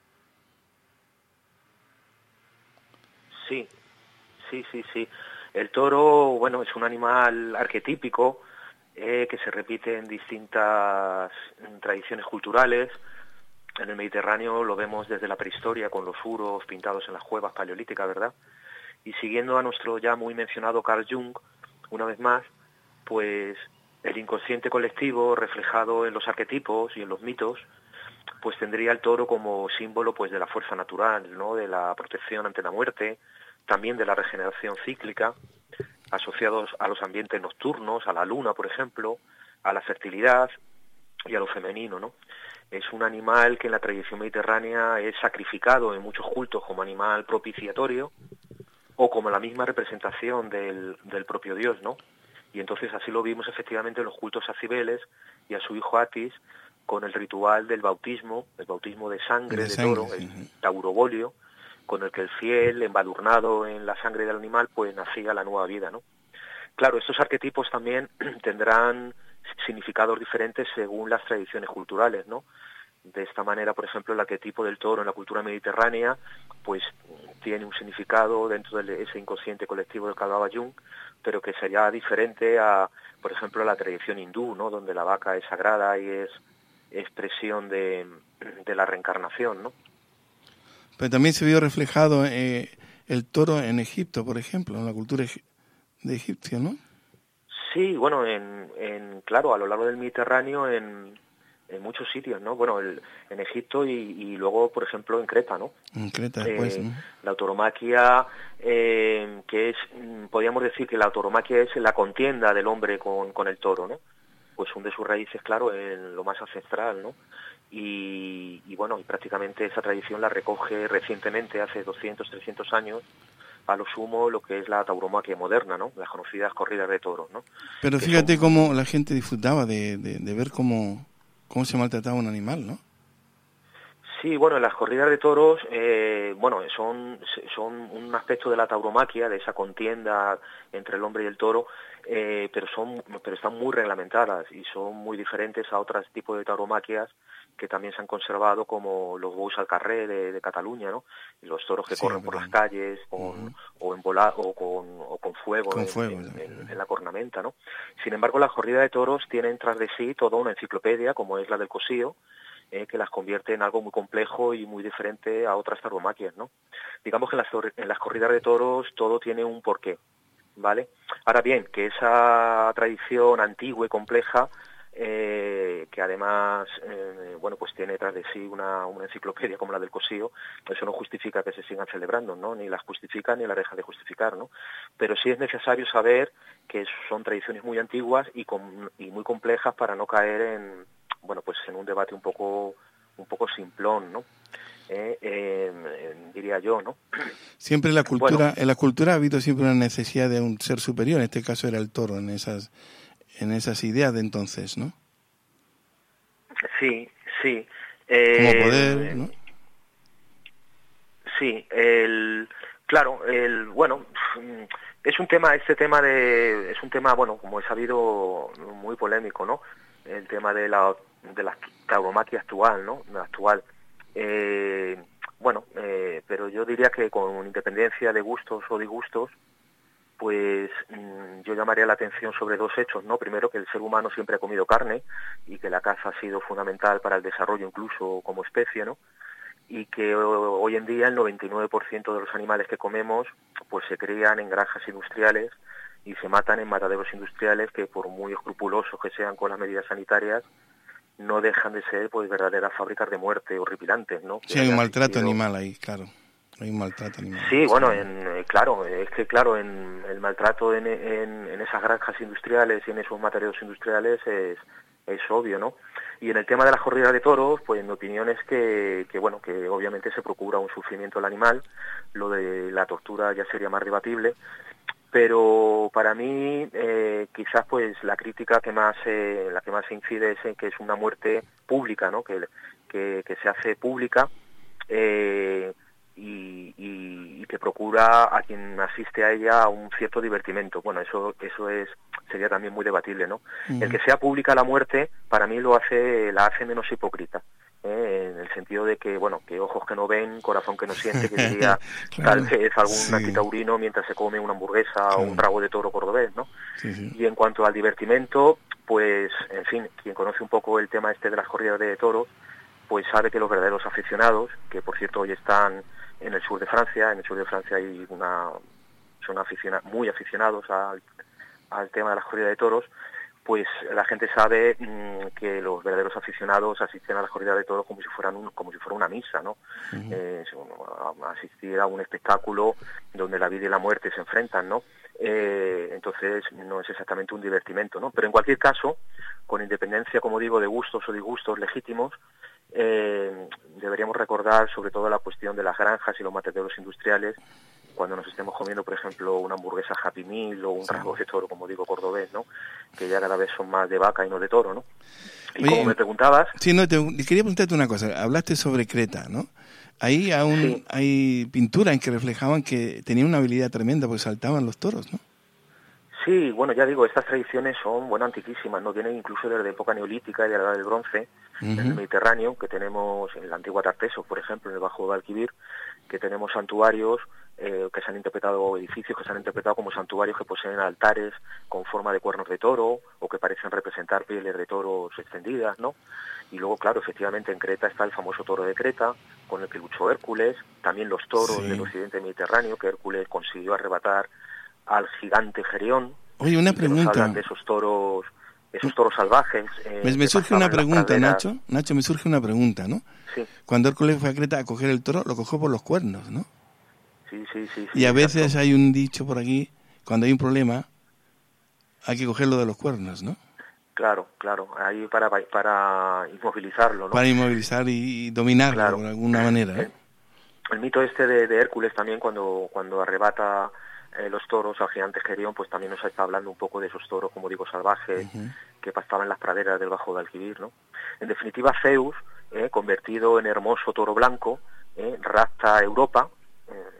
Sí, sí, sí, sí. El toro, bueno, es un animal arquetípico eh, que se repite en distintas tradiciones culturales. En el Mediterráneo lo vemos desde la prehistoria con los furos pintados en las cuevas paleolíticas, ¿verdad? Y siguiendo a nuestro ya muy mencionado Carl Jung, una vez más, pues el inconsciente colectivo reflejado en los arquetipos y en los mitos, pues tendría el toro como símbolo pues de la fuerza natural, ¿no? De la protección ante la muerte, también de la regeneración cíclica, asociados a los ambientes nocturnos, a la luna, por ejemplo, a la fertilidad y a lo femenino, ¿no? Es un animal que en la tradición mediterránea es sacrificado en muchos cultos como animal propiciatorio o como la misma representación del, del propio dios, ¿no? Y entonces así lo vimos efectivamente en los cultos a Cibeles y a su hijo Atis, con el ritual del bautismo, el bautismo de sangre de, de sangre, toro, sí. El taurobolio, con el que el fiel, embadurnado en la sangre del animal, pues nacía la nueva vida, ¿no? Claro, estos arquetipos también tendrán significados diferentes según las tradiciones culturales, ¿no? De esta manera, por ejemplo, el arquetipo del toro en la cultura mediterránea, pues tiene un significado dentro de ese inconsciente colectivo del que hablaba Jung, pero que sería diferente a, por ejemplo, a la tradición hindú, ¿no? Donde la vaca es sagrada y es expresión de, de la reencarnación, ¿no? Pero también se vio reflejado eh, el toro en Egipto, por ejemplo, en la cultura de egipcia, ¿no? Sí, bueno, en, en claro, a lo largo del Mediterráneo, en, en muchos sitios, ¿no? Bueno, el, en Egipto y, y luego, por ejemplo, en Creta, ¿no? En Creta después, eh, ¿no? La tauromaquia, eh, que es, podríamos decir que la tauromaquia es la contienda del hombre con, con el toro, ¿no? Pues hunde sus raíces, claro, en lo más ancestral, ¿no? Y, y bueno, y prácticamente esa tradición la recoge recientemente, hace doscientos, trescientos años, a lo sumo lo que es la tauromaquia moderna, ¿no? Las conocidas corridas de toros, ¿no? Pero fíjate son... cómo la gente disfrutaba de, de, de ver cómo, cómo se maltrataba un animal, ¿no? Sí, bueno, las corridas de toros, eh, bueno, son, son un aspecto de la tauromaquia, de esa contienda entre el hombre y el toro, eh, pero son, pero están muy reglamentadas y son muy diferentes a otros tipos de tauromaquias que también se han conservado, como los bous al carré de, de Cataluña, ¿no? Y los toros que sí, corren por las calles con, uh-huh. o en bola, o con o con fuego, con en, fuego en, en, en la cornamenta, ¿no? Sin embargo, las corridas de toros tienen tras de sí toda una enciclopedia, como es la del Cosío, eh, que las convierte en algo muy complejo y muy diferente a otras tauromaquias, ¿no? Digamos que en las, en las corridas de toros todo tiene un porqué, ¿vale? Ahora bien, que esa tradición antigua y compleja, Eh, que además eh, bueno, pues tiene tras de sí una, una enciclopedia como la del Cosío, eso no justifica que se sigan celebrando, ¿no? Ni las justifica ni las deja de justificar, ¿no? Pero sí es necesario saber que son tradiciones muy antiguas y, con, y muy complejas para no caer en, bueno, pues en un debate un poco un poco simplón, ¿no? Eh, eh, eh, diría yo, ¿no? Siempre en la cultura, bueno, en la cultura ha habido siempre una necesidad de un ser superior, en este caso era el toro, en esas en esas ideas de entonces, ¿no? Sí, sí. Eh, Como poder, ¿no? Sí, el, claro, el, bueno, es un tema, este tema de, es un tema, bueno, como he sabido, muy polémico, ¿no? El tema de la de la tauromaquia actual, ¿no? Actual. Eh, bueno, eh, pero yo diría que con independencia de gustos o disgustos, pues mmm, yo llamaría la atención sobre dos hechos, ¿no? Primero, que el ser humano siempre ha comido carne y que la caza ha sido fundamental para el desarrollo incluso como especie, ¿no? Y que hoy en día el noventa y nueve por ciento de los animales que comemos pues se crían en granjas industriales y se matan en mataderos industriales que, por muy escrupulosos que sean con las medidas sanitarias, no dejan de ser pues verdaderas fábricas de muerte horripilantes, ¿no? Sí, hay un maltrato animal ahí, claro. Hay un maltrato animal. Sí, bueno, en, claro, es que claro, en el maltrato en, en, en esas granjas industriales y en esos mataderos industriales es, es obvio, ¿no? Y en el tema de las corridas de toros, pues mi opinión es que, que, bueno, que obviamente se procura un sufrimiento al animal, lo de la tortura ya sería más debatible, pero para mí eh, quizás pues la crítica que más eh, la que más se incide es en que es una muerte pública, ¿no? Que, que, que se hace pública eh, y, y, y que procura a quien asiste a ella un cierto divertimento. Bueno, eso eso es sería también muy debatible, ¿no? Uh-huh. El que sea pública la muerte, para mí lo hace la hace menos hipócrita, ¿eh? En el sentido de que, bueno, que ojos que no ven, corazón que no siente, que diría claro, tal vez algún sí. antitaurino mientras se come una hamburguesa claro. o un rabo de toro cordobés, ¿no? Sí, sí. Y en cuanto al divertimento, pues, en fin, quien conoce un poco el tema este de las corridas de toros, pues sabe que los verdaderos aficionados, que por cierto hoy están en el sur de Francia, en el sur de Francia hay una son aficiona, muy aficionados al, al tema de las corridas de toros, pues la gente sabe mmm, que los verdaderos aficionados asisten a las corridas de toros como si fueran un, como si fuera una misa, ¿no? Uh-huh. Eh, asistir a un espectáculo donde la vida y la muerte se enfrentan, ¿no? Eh, entonces no es exactamente un divertimento, ¿no? Pero en cualquier caso, con independencia, como digo, de gustos o disgustos legítimos, eh, deberíamos recordar sobre todo la cuestión de las granjas y los mataderos industriales cuando nos estemos comiendo, por ejemplo, una hamburguesa Happy Meal o un sí. rabo de toro, como digo, cordobés, ¿no? Que ya cada vez son más de vaca y no de toro, ¿no? Y Oye, como me preguntabas... Sí, no, te, quería preguntarte una cosa. Hablaste sobre Creta, ¿no? Ahí aún sí. hay pinturas en que reflejaban que tenían una habilidad tremenda porque saltaban los toros, ¿no? Sí, bueno, ya digo, estas tradiciones son, bueno, antiquísimas, ¿no? Vienen incluso desde época neolítica y de la edad del bronce, uh-huh. en el Mediterráneo, que tenemos en la antigua Tarteso, por ejemplo, en el Bajo Guadalquivir, que tenemos santuarios eh, que se han interpretado, edificios que se han interpretado como santuarios que poseen altares con forma de cuernos de toro o que parecen representar pieles de toros extendidas, ¿no? Y luego, claro, efectivamente en Creta está el famoso toro de Creta, con el que luchó Hércules, también los toros sí. del occidente mediterráneo, que Hércules consiguió arrebatar al gigante Gerión. Oye, una pregunta. Hablan de esos toros, esos toros salvajes. Eh, me, me surge una pregunta, Nacho. Nacho, me surge una pregunta, ¿no? Sí. Cuando Hércules fue a Creta a coger el toro, lo cogió por los cuernos, ¿no? Sí, sí, sí. sí y a veces exacto. hay un dicho por aquí, cuando hay un problema, hay que cogerlo de los cuernos, ¿no? Claro, claro, ahí para para inmovilizarlo, ¿no? Para inmovilizar y dominarlo claro. de alguna manera, ¿eh? El, el mito este de, de Hércules también, cuando cuando arrebata eh, los toros al gigante Gerión, pues también nos está hablando un poco de esos toros, como digo, salvajes, uh-huh. que pastaban en las praderas del Bajo Guadalquivir, ¿no? En definitiva, Zeus, eh, convertido en hermoso toro blanco, eh, rapta Europa, eh,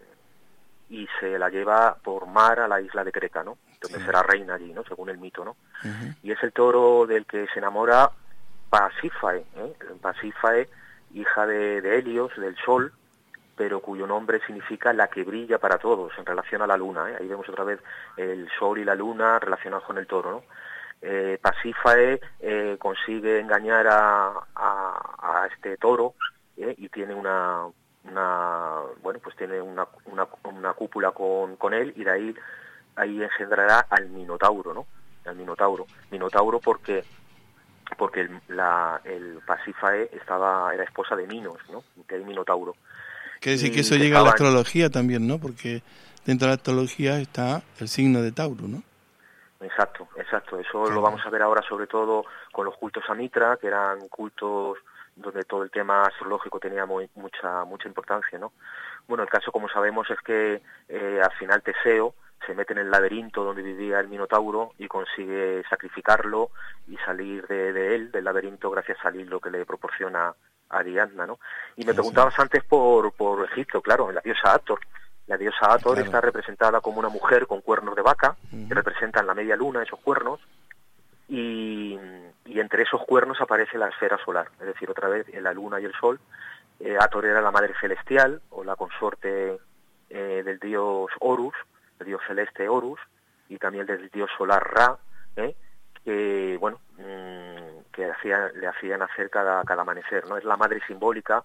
y se la lleva por mar a la isla de Creta, ¿no? Donde sí. será reina allí, ¿no? Según el mito, ¿no? Uh-huh. Y es el toro del que se enamora Pasífae, ¿eh? Pasífae, hija de, de Helios, del sol, pero cuyo nombre significa la que brilla para todos, en relación a la luna, ¿eh? Ahí vemos otra vez el sol y la luna relacionados con el toro, ¿no? Eh, Pasífae eh, consigue engañar a, a, a este toro, ¿eh? Y tiene una... una bueno pues tiene una una, una cúpula con, con él y de ahí ahí engendrará al Minotauro, ¿no? Al Minotauro Minotauro porque porque el, la el Pasífae estaba era esposa de Minos, ¿no? Que hay Minotauro. Quiere decir que eso llega estaban... a la astrología también, ¿no? Porque dentro de la astrología está el signo de Tauro, ¿no? Exacto, exacto. Eso claro. lo vamos a ver ahora sobre todo con los cultos a Mitra, que eran cultos donde todo el tema astrológico tenía muy, mucha mucha importancia, ¿no? Bueno, el caso, como sabemos, es que eh, al final Teseo se mete en el laberinto donde vivía el Minotauro y consigue sacrificarlo y salir de, de él, del laberinto, gracias al hilo que le proporciona Ariadna, ¿no? Y me sí, preguntabas sí. antes por, por Egipto, claro, la diosa Hathor. La diosa Hathor claro. está representada como una mujer con cuernos de vaca, uh-huh. que representan la media luna, esos cuernos, y, y entre esos cuernos aparece la esfera solar, es decir, otra vez la luna y el sol. Eh, Hathor era la madre celestial o la consorte eh, del dios Horus, el dios celeste Horus, y también del dios solar Ra, ¿eh? que bueno mmm, que hacía, le hacían hacer cada, cada amanecer, ¿no? Es la madre simbólica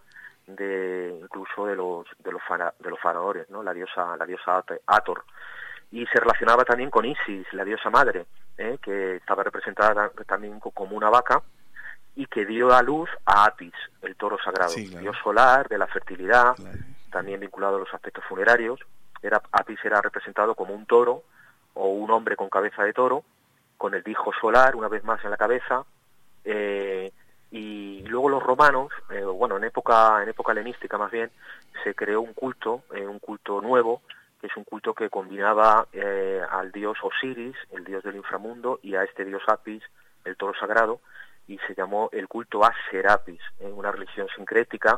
de incluso de los de los fara, de los faraones, ¿no? La diosa la diosa Hathor. Y se relacionaba también con Isis, la diosa madre, ¿eh? que estaba representada también como una vaca y que dio a luz a Apis, el toro sagrado, sí, claro. dios solar de la fertilidad, claro. también vinculado a los aspectos funerarios. Era, Apis era representado como un toro o un hombre con cabeza de toro, con el dijo solar una vez más en la cabeza, eh, y luego los romanos, eh, bueno, en época en época helenística más bien, se creó un culto, eh, un culto nuevo, que es un culto que combinaba eh, al dios Osiris, el dios del inframundo, y a este dios Apis, el toro sagrado, y se llamó el culto a Serapis, eh, una religión sincrética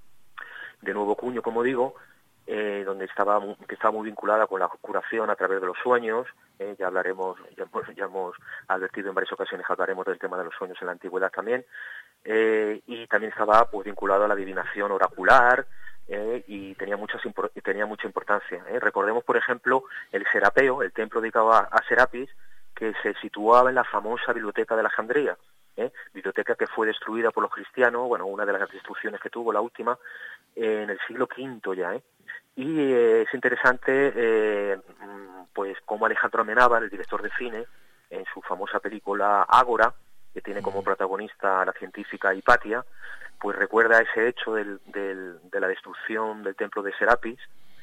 de nuevo cuño, como digo, eh, donde estaba muy, que estaba muy vinculada con la curación a través de los sueños. Eh, ya hablaremos, ya, ya hemos advertido en varias ocasiones, hablaremos del tema de los sueños en la antigüedad también, eh, y también estaba pues vinculado a la adivinación oracular, eh, y tenía muchas tenía mucha importancia. Eh. Recordemos, por ejemplo, el Serapeo, el templo dedicado a, a Serapis, que se situaba en la famosa biblioteca de Alejandría, eh, biblioteca que fue destruida por los cristianos, bueno, una de las destrucciones que tuvo, la última, eh, en el siglo quinto ya, eh. Y eh, es interesante, eh, pues, cómo Alejandro Amenábar, el director de cine, en su famosa película Ágora, que tiene como protagonista a la científica Hipatia, pues recuerda ese hecho del, del, de la destrucción del templo de Serapis.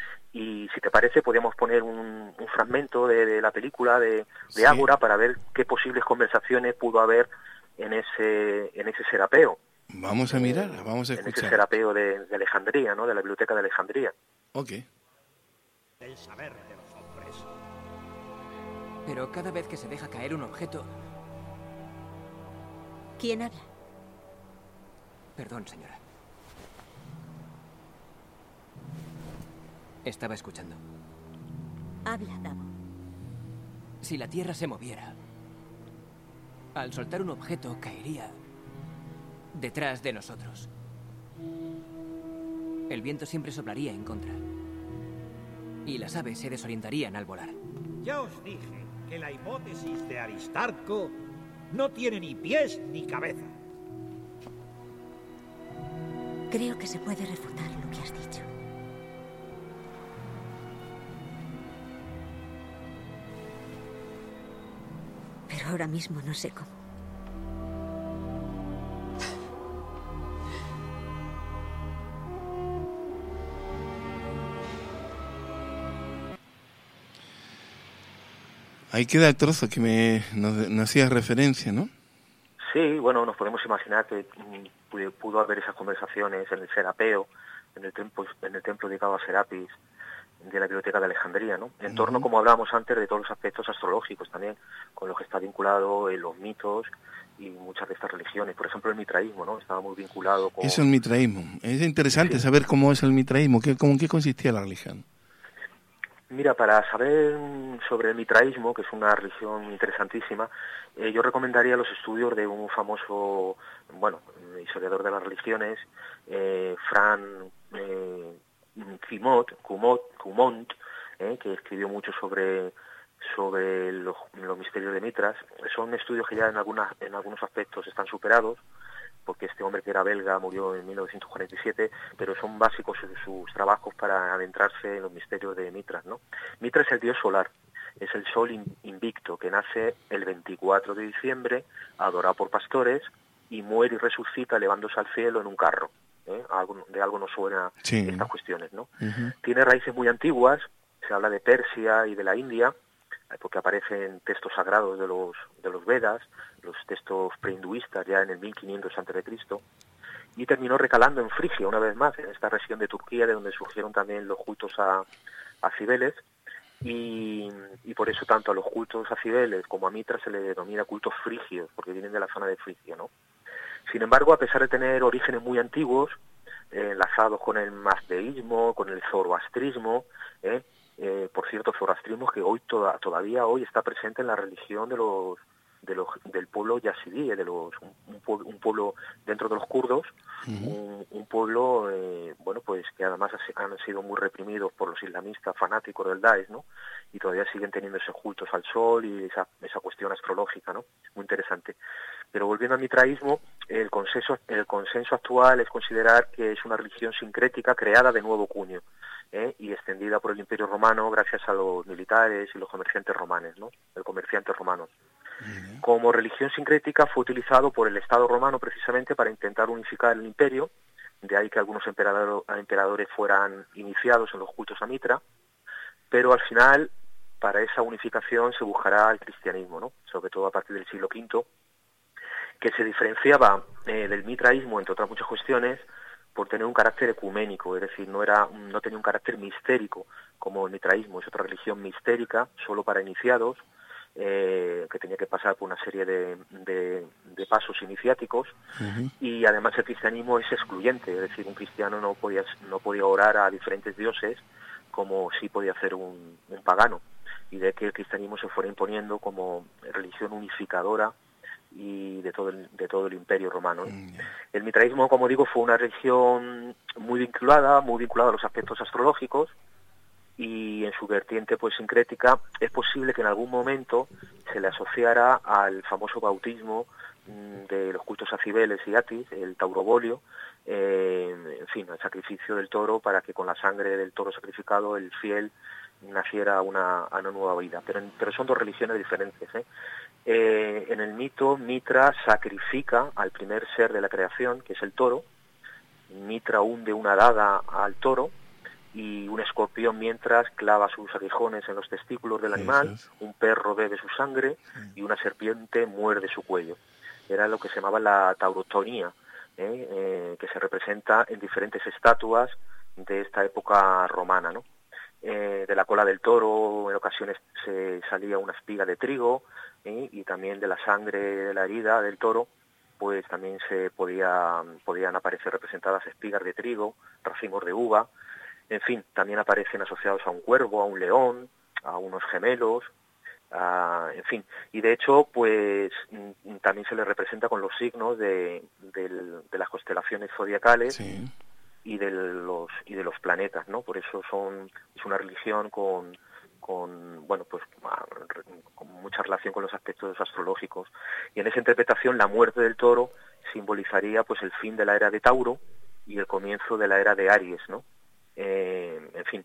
Y si te parece, podríamos poner un, un fragmento de, de la película de, de sí. Ágora para ver qué posibles conversaciones pudo haber en ese en ese serapeo. Vamos a mirar, vamos a escuchar. En ese serapeo de, de Alejandría, ¿no? De la biblioteca de Alejandría. Ok. El saber de los hombres. Pero cada vez que se deja caer un objeto... ¿Quién habla? Perdón, señora. Estaba escuchando. Habla, Davo. Si la Tierra se moviera, al soltar un objeto caería detrás de nosotros. El viento siempre soplaría en contra. Y las aves se desorientarían al volar. Ya os dije que la hipótesis de Aristarco no tiene ni pies ni cabeza. Creo que se puede refutar lo que has dicho. Pero ahora mismo no sé cómo. Ahí queda el trozo que me nos, nos hacías referencia, ¿no? Sí, bueno, nos podemos imaginar que pudo, pudo haber esas conversaciones en el Serapeo, en el templo, en el templo dedicado a Serapis, de la biblioteca de Alejandría, ¿no? En uh-huh. torno, como hablábamos antes, de todos los aspectos astrológicos también, con los que está vinculado en los mitos y muchas de estas religiones. Por ejemplo, el mitraísmo, ¿no? Estaba muy vinculado con... Eso es el mitraísmo. Es interesante sí. saber cómo es el mitraísmo, qué, cómo, qué consistía la religión. Mira, para saber sobre el mitraísmo, que es una religión interesantísima, eh, yo recomendaría los estudios de un famoso, bueno, historiador de las religiones, eh, Fran eh, Cumont, Cumont, Cumont eh, que escribió mucho sobre sobre los, los misterios de Mitras. Son estudios que ya en algunas en algunos aspectos están superados, porque este hombre que era belga murió en mil novecientos cuarenta y siete, pero son básicos sus, sus trabajos para adentrarse en los misterios de Mitras, ¿no? Mitra es el dios solar, es el sol invicto que nace el veinticuatro de diciembre, adorado por pastores, y muere y resucita elevándose al cielo en un carro. ¿eh? Algo, de algo nos suena sí. estas cuestiones, ¿no? Uh-huh. Tiene raíces muy antiguas, se habla de Persia y de la India, porque aparecen textos sagrados de los de los Vedas, los textos prehinduistas ya en el mil quinientos antes de Cristo, y terminó recalando en Frigia una vez más, en esta región de Turquía de donde surgieron también los cultos a, a Cibeles, y, y por eso tanto a los cultos a Cibeles como a Mitra se le denomina cultos frigios, porque vienen de la zona de Frigia, ¿no? Sin embargo, a pesar de tener orígenes muy antiguos, eh, enlazados con el mazdeísmo, con el zoroastrismo, eh, Eh, por cierto, zoroastrismo que hoy toda, todavía hoy está presente en la religión de los de los, del pueblo yazidí, de los, un, un, pueblo, un pueblo dentro de los kurdos, uh-huh. un, un pueblo, eh, bueno, pues que además han sido muy reprimidos por los islamistas fanáticos del Daesh, ¿no? Y todavía siguen teniendo esos cultos al sol y esa, esa cuestión astrológica, ¿no? Muy interesante. Pero volviendo al mitraísmo, el consenso, el consenso actual es considerar que es una religión sincrética creada de nuevo cuño, ¿eh? Y extendida por el Imperio Romano gracias a los militares y los comerciantes romanos, ¿no? El comerciantes romanos. Uh-huh. Como religión sincrética fue utilizado por el Estado romano precisamente para intentar unificar el imperio, de ahí que algunos emperador, emperadores fueran iniciados en los cultos a Mitra, pero al final para esa unificación se buscará el cristianismo, ¿no? Sobre todo a partir del siglo quinto, que se diferenciaba eh, del mitraísmo, entre otras muchas cuestiones, por tener un carácter ecuménico, es decir, no era no tenía un carácter mistérico como el mitraísmo, es otra religión mistérica, solo para iniciados, eh, que tenía que pasar por una serie de, de, de pasos iniciáticos, uh-huh. Y además el cristianismo es excluyente, es decir, un cristiano no podía, no podía orar a diferentes dioses como sí podía hacer un, un pagano, y de que el cristianismo se fuera imponiendo como religión unificadora y de todo el, de todo el Imperio Romano. Mm. El mitraísmo, como digo, fue una religión muy vinculada, muy vinculada a los aspectos astrológicos, y en su vertiente pues sincrética es posible que en algún momento se le asociara al famoso bautismo mmm, de los cultos a Cibeles y Atis, el taurobolio, eh, en fin, el sacrificio del toro para que con la sangre del toro sacrificado el fiel naciera una, una nueva vida. Pero, pero son dos religiones diferentes, ¿eh? Eh, en el mito, Mitra sacrifica al primer ser de la creación, que es el toro. Mitra hunde una daga al toro y un escorpión mientras clava sus aguijones en los testículos del animal, un perro bebe su sangre y una serpiente muerde su cuello. Era lo que se llamaba la taurotonía, ¿eh? Eh, que se representa en diferentes estatuas de esta época romana, ¿no? Eh, de la cola del toro en ocasiones se salía una espiga de trigo, ¿eh? Y también de la sangre de la herida del toro pues también se podía podían aparecer representadas espigas de trigo, racimos de uva, en fin, también aparecen asociados a un cuervo, a un león, a unos gemelos, a, en fin, y de hecho pues también se le representa con los signos de, de, de las constelaciones zodiacales. Sí. y de los y de los planetas, ¿no? Por eso son es una religión con con bueno pues con mucha relación con los aspectos astrológicos, y en esa interpretación la muerte del toro simbolizaría pues el fin de la era de Tauro y el comienzo de la era de Aries, ¿no? Eh, en fin,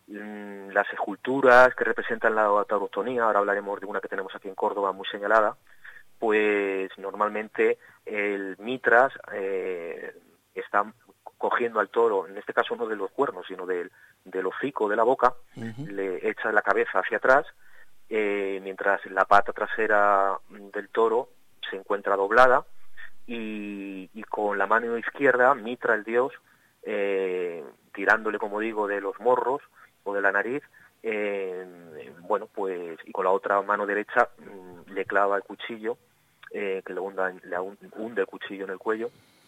las esculturas que representan la taurotonía, ahora hablaremos de una que tenemos aquí en Córdoba muy señalada, pues normalmente el mitras eh, está cogiendo al toro, en este caso no de los cuernos, sino del, del hocico de la boca, uh-huh. Le echa la cabeza hacia atrás, eh, mientras la pata trasera del toro se encuentra doblada, y, y con la mano izquierda, Mitra, el dios, eh, tirándole, como digo, de los morros o de la nariz, eh, bueno, pues, y con la otra mano derecha mmm, le clava el cuchillo, eh, que le hunde, le hunde el cuchillo en el cuello,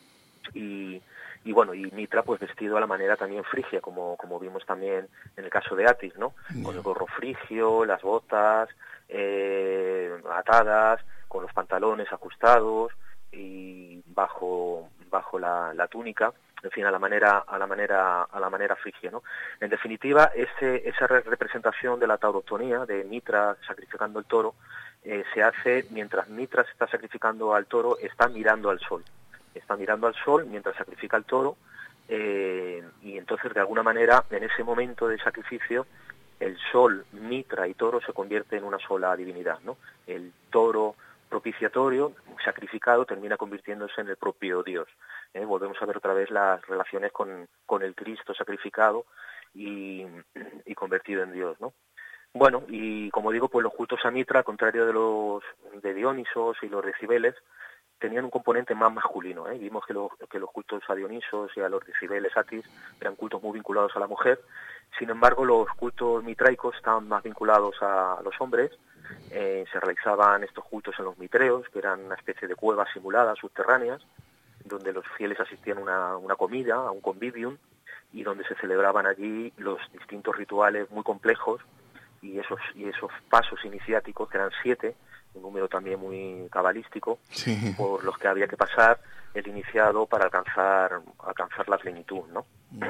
y y bueno, y Mitra pues vestido a la manera también frigia, como como vimos también en el caso de Atis, ¿no? Yeah. Con el gorro frigio, las botas eh, atadas, con los pantalones ajustados y bajo bajo la, la túnica, en fin, a la manera a la manera a la manera frigia, ¿no? En definitiva, ese esa representación de la taurotonía de Mitra sacrificando el toro eh, se hace mientras Mitra se está sacrificando al toro, está mirando al sol. Está mirando al sol mientras sacrifica al toro, eh, y entonces de alguna manera en ese momento de sacrificio el sol, Mitra y toro se convierte en una sola divinidad, ¿no? El toro propiciatorio, sacrificado, termina convirtiéndose en el propio Dios. ¿eh? Volvemos a ver otra vez las relaciones con, con el Cristo sacrificado y, y convertido en Dios, ¿no? Bueno, y como digo, pues los cultos a Mitra, al contrario de los de Dionisos y los de Cibeles, tenían un componente más masculino, ¿eh? Vimos que, lo, que los cultos a Dionisos y a los de Cibeles, Atis, eran cultos muy vinculados a la mujer. Sin embargo, los cultos mitraicos estaban más vinculados a los hombres. Eh, se realizaban estos cultos en los mitreos, que eran una especie de cuevas simuladas, subterráneas, donde los fieles asistían a una, una comida, a un convivium, y donde se celebraban allí los distintos rituales muy complejos y esos y esos pasos iniciáticos, que eran siete, un número también muy cabalístico, Sí. por los que había que pasar el iniciado para alcanzar alcanzar la plenitud, ¿no?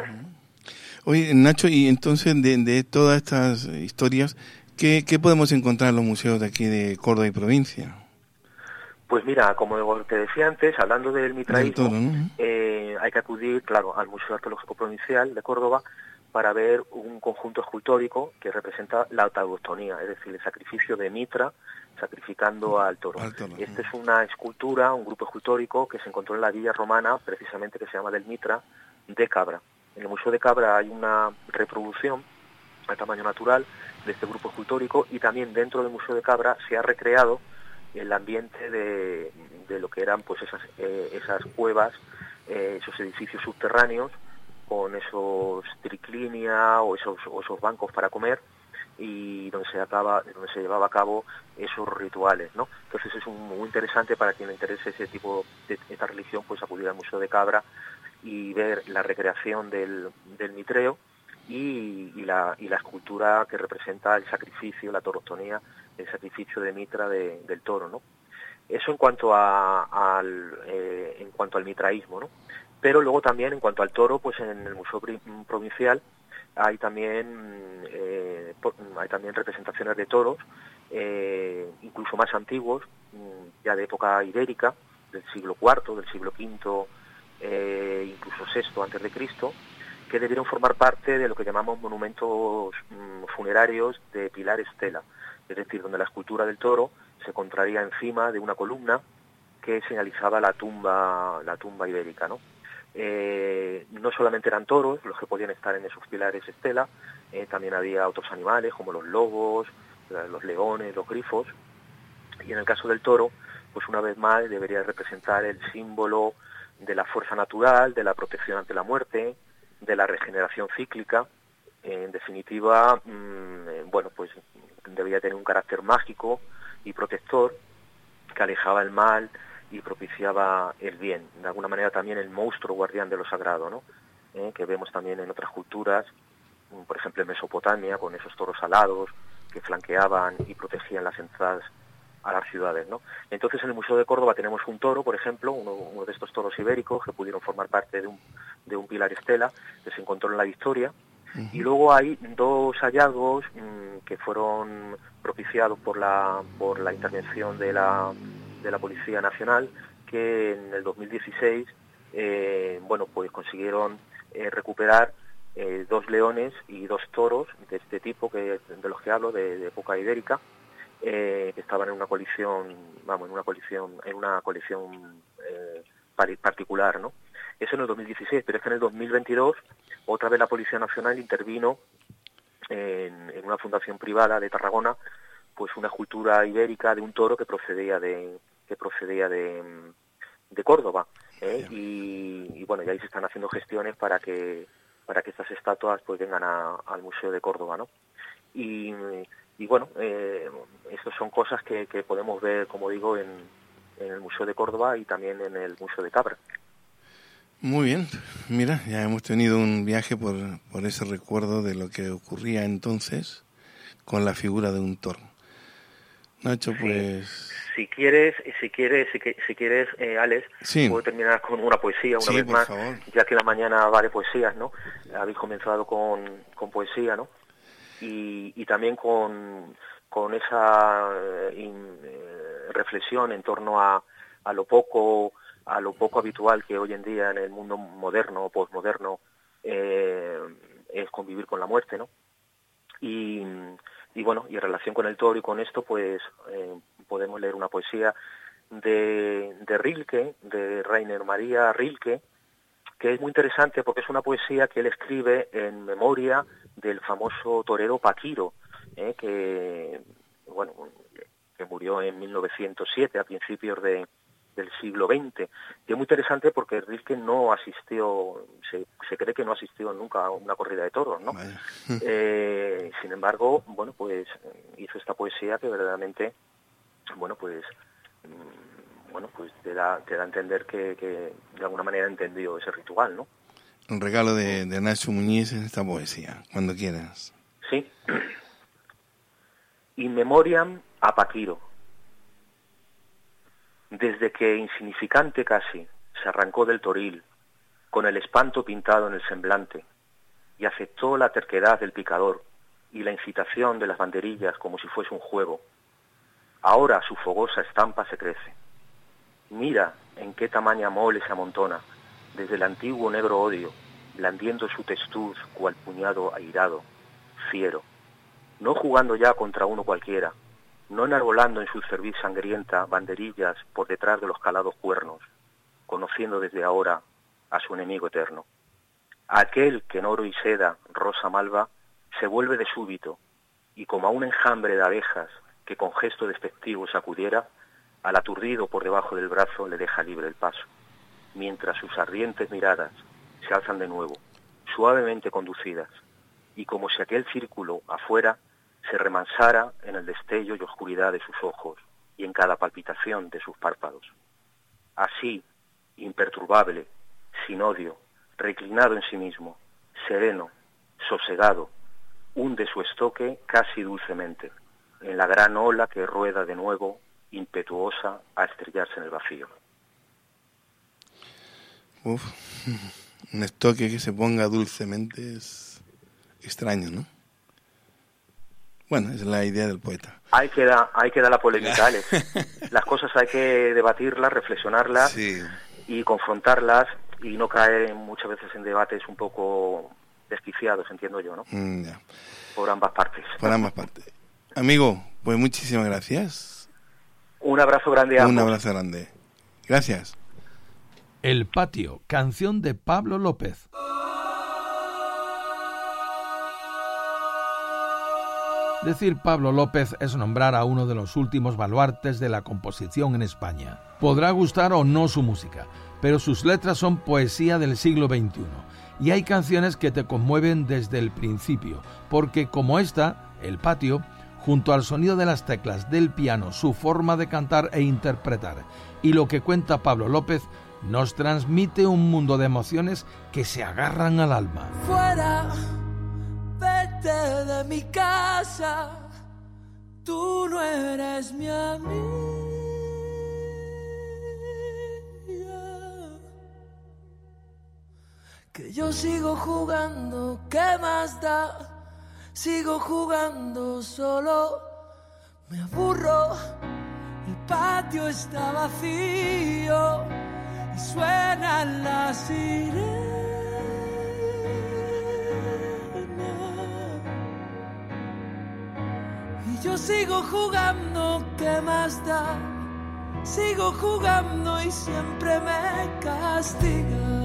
Oye, Nacho, y entonces de, de todas estas historias, ¿qué, ¿qué podemos encontrar en los museos de aquí de Córdoba y provincia? Pues mira, como te decía antes, hablando del mitraísmo, Del toro, ¿no? eh, hay que acudir, claro, al Museo Arqueológico Provincial de Córdoba para ver un conjunto escultórico que representa la taurotonía, es decir, el sacrificio de Mitra sacrificando al toro. Al toro, Esta es una escultura, un grupo escultórico que se encontró en la villa romana, precisamente, que se llama del Mitra de Cabra. En el Museo de Cabra hay una reproducción a tamaño natural de este grupo escultórico, y también dentro del Museo de Cabra se ha recreado el ambiente de, de lo que eran pues esas eh, esas cuevas, eh, esos edificios subterráneos con esos triclinia o esos o esos bancos para comer, y donde se acaba donde se llevaba a cabo esos rituales, ¿no? Entonces es un, muy interesante para quien le interese ese tipo de esta religión, pues acudir al Museo de Cabra y ver la recreación del, del mitreo y, y la y la escultura que representa el sacrificio, la torotonía, el sacrificio de Mitra de, del toro, ¿no? Eso en cuanto a, al eh, en cuanto al mitraísmo, ¿no? Pero luego también en cuanto al toro, pues en el Museo Provincial hay también eh, hay también representaciones de toros, eh, incluso más antiguos, ya de época ibérica, del siglo cuarto, del siglo quinto, eh, incluso sexto antes de Cristo, que debieron formar parte de lo que llamamos monumentos mmm, funerarios de pilar estela, es decir, donde la escultura del toro se encontraría encima de una columna que señalizaba la tumba la tumba ibérica, ¿no? Eh, no solamente eran toros los que podían estar en esos pilares estela, eh, también había otros animales como los lobos, los leones, los grifos, y en el caso del toro, pues una vez más debería representar el símbolo de la fuerza natural, de la protección ante la muerte, de la regeneración cíclica. En definitiva, mmm, bueno, pues debía tener un carácter mágico y protector que alejaba el mal y propiciaba el bien. De alguna manera también el monstruo guardián de lo sagrado, ¿no? Eh, que vemos también en otras culturas, por ejemplo en Mesopotamia, con esos toros alados que flanqueaban y protegían las entradas a las ciudades, ¿no? Entonces en el Museo de Córdoba tenemos un toro, por ejemplo, uno, uno de estos toros ibéricos que pudieron formar parte de un, de un pilar estela que se encontró en la Victoria. Uh-huh. Y luego hay dos hallazgos mmm, que fueron propiciados por la por la intervención de la de la Policía Nacional, que en el dos mil dieciséis eh, bueno pues consiguieron eh, recuperar eh, dos leones y dos toros de este tipo que de los que hablo, de, de época ibérica, eh, que estaban en una colección, vamos, en una colección en una colección eh, particular, ¿no? Eso en el dos mil dieciséis, pero es que en el dos mil veintidós otra vez la Policía Nacional intervino en, en una fundación privada de Tarragona, pues una escultura ibérica de un toro que procedía de que procedía de, de Córdoba, ¿eh? y, y bueno, y ahí se están haciendo gestiones para que para que estas estatuas pues vengan a, al Museo de Córdoba, ¿no? Y, y bueno, eh, estas son cosas que, que podemos ver, como digo, en, en el Museo de Córdoba y también en el Museo de Cabra. Muy bien, mira, ya hemos tenido un viaje por, por ese recuerdo de lo que ocurría entonces con la figura de un toro. Nacho, pues... Sí. Si quieres, si quieres, si, si quieres, eh, Alex, sí. puedo terminar con una poesía una sí, vez por más, favor. Ya que la mañana va de poesías, ¿no? Habéis comenzado con, con poesía, ¿no? Y, y también con, con esa eh, in, eh, reflexión en torno a, a lo poco a lo poco habitual que hoy en día en el mundo moderno o posmoderno eh, es convivir con la muerte, ¿no? Y, y bueno, y en relación con el toro y con esto, pues eh, podemos leer una poesía de, de Rilke, de Rainer Maria Rilke, que es muy interesante porque es una poesía que él escribe en memoria del famoso torero Paquiro, eh, que bueno que murió en mil novecientos siete, a principios de, del siglo veinte. Y es muy interesante porque Rilke no asistió, se, se cree que no asistió nunca a una corrida de toros, ¿no? eh, sin embargo, bueno, pues hizo esta poesía que verdaderamente, bueno, pues bueno, pues te da, te da a entender que, que de alguna manera entendió ese ritual, ¿no? Un regalo de, de Nacho Muñiz en esta poesía, cuando quieras. Sí. In memoriam a Paquiro. Desde que, insignificante casi, se arrancó del toril, con el espanto pintado en el semblante, y aceptó la terquedad del picador y la incitación de las banderillas como si fuese un juego, ahora su fogosa estampa se crece. Mira en qué tamaña mole se amontona, desde el antiguo negro odio, blandiendo su testuz cual puñado airado, fiero, no jugando ya contra uno cualquiera, no enarbolando en su cerviz sangrienta banderillas por detrás de los calados cuernos, conociendo desde ahora a su enemigo eterno. Aquel que en oro y seda, rosa malva, se vuelve de súbito, y como a un enjambre de abejas que con gesto despectivo sacudiera, al aturdido por debajo del brazo le deja libre el paso, mientras sus ardientes miradas se alzan de nuevo, suavemente conducidas, y como si aquel círculo afuera se remansara en el destello y oscuridad de sus ojos y en cada palpitación de sus párpados. Así, imperturbable, sin odio, reclinado en sí mismo, sereno, sosegado, hunde su estoque casi dulcemente en la gran ola que rueda de nuevo, impetuosa, a estrellarse en el vacío. Uf, un estoque que se ponga dulcemente es extraño, ¿no? Bueno, esa es la idea del poeta. Hay que dar, hay que dar la polémica, Alex. Las cosas hay que debatirlas, reflexionarlas, sí, y confrontarlas, y no caer muchas veces en debates un poco desquiciados, entiendo yo, ¿no? Mm, ya. Por ambas partes. Por ambas partes. Amigo, pues muchísimas gracias. Un abrazo grande a ambos. Un abrazo grande. Gracias. El patio, canción de Pablo López. Decir Pablo López es nombrar a uno de los últimos baluartes de la composición en España. Podrá gustar o no su música, pero sus letras son poesía del siglo veintiuno. Y hay canciones que te conmueven desde el principio, porque como esta, El patio, junto al sonido de las teclas del piano, su forma de cantar e interpretar, y lo que cuenta Pablo López, nos transmite un mundo de emociones que se agarran al alma. Fuera, vete de mi casa, tú no eres mi amiga. Que yo sigo jugando, ¿qué más da? Sigo jugando solo, me aburro, el patio está vacío y suenan las sirenas. Y yo sigo jugando, ¿qué más da? Sigo jugando y siempre me castiga.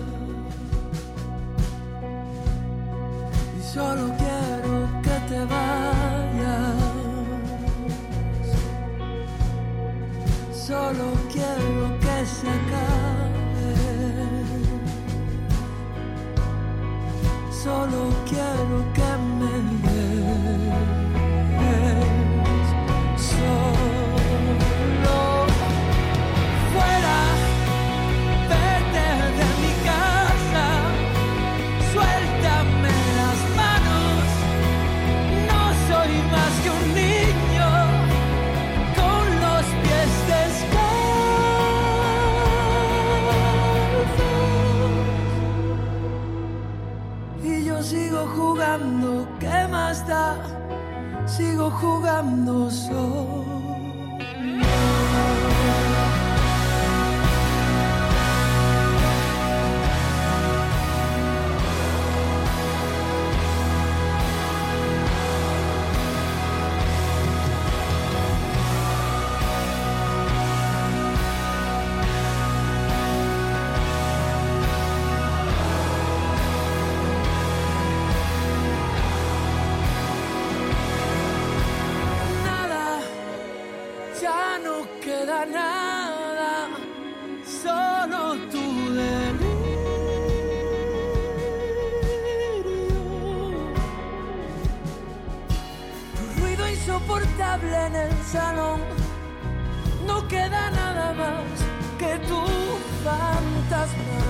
Y solo quiero que te vayas. Solo quiero que se acabe. Solo quiero que me des. Solo fuera, vete de mi casa, suéltame las manos. No soy más que un niño con los pies descalzos. Y yo sigo jugando, ¿qué más da? Sigo jugando solo. Nada, solo tu delirio. Tu ruido insoportable en el salón. No queda nada más que tu fantasma.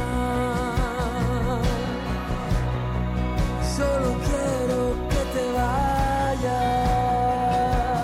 Solo quiero que te vayas.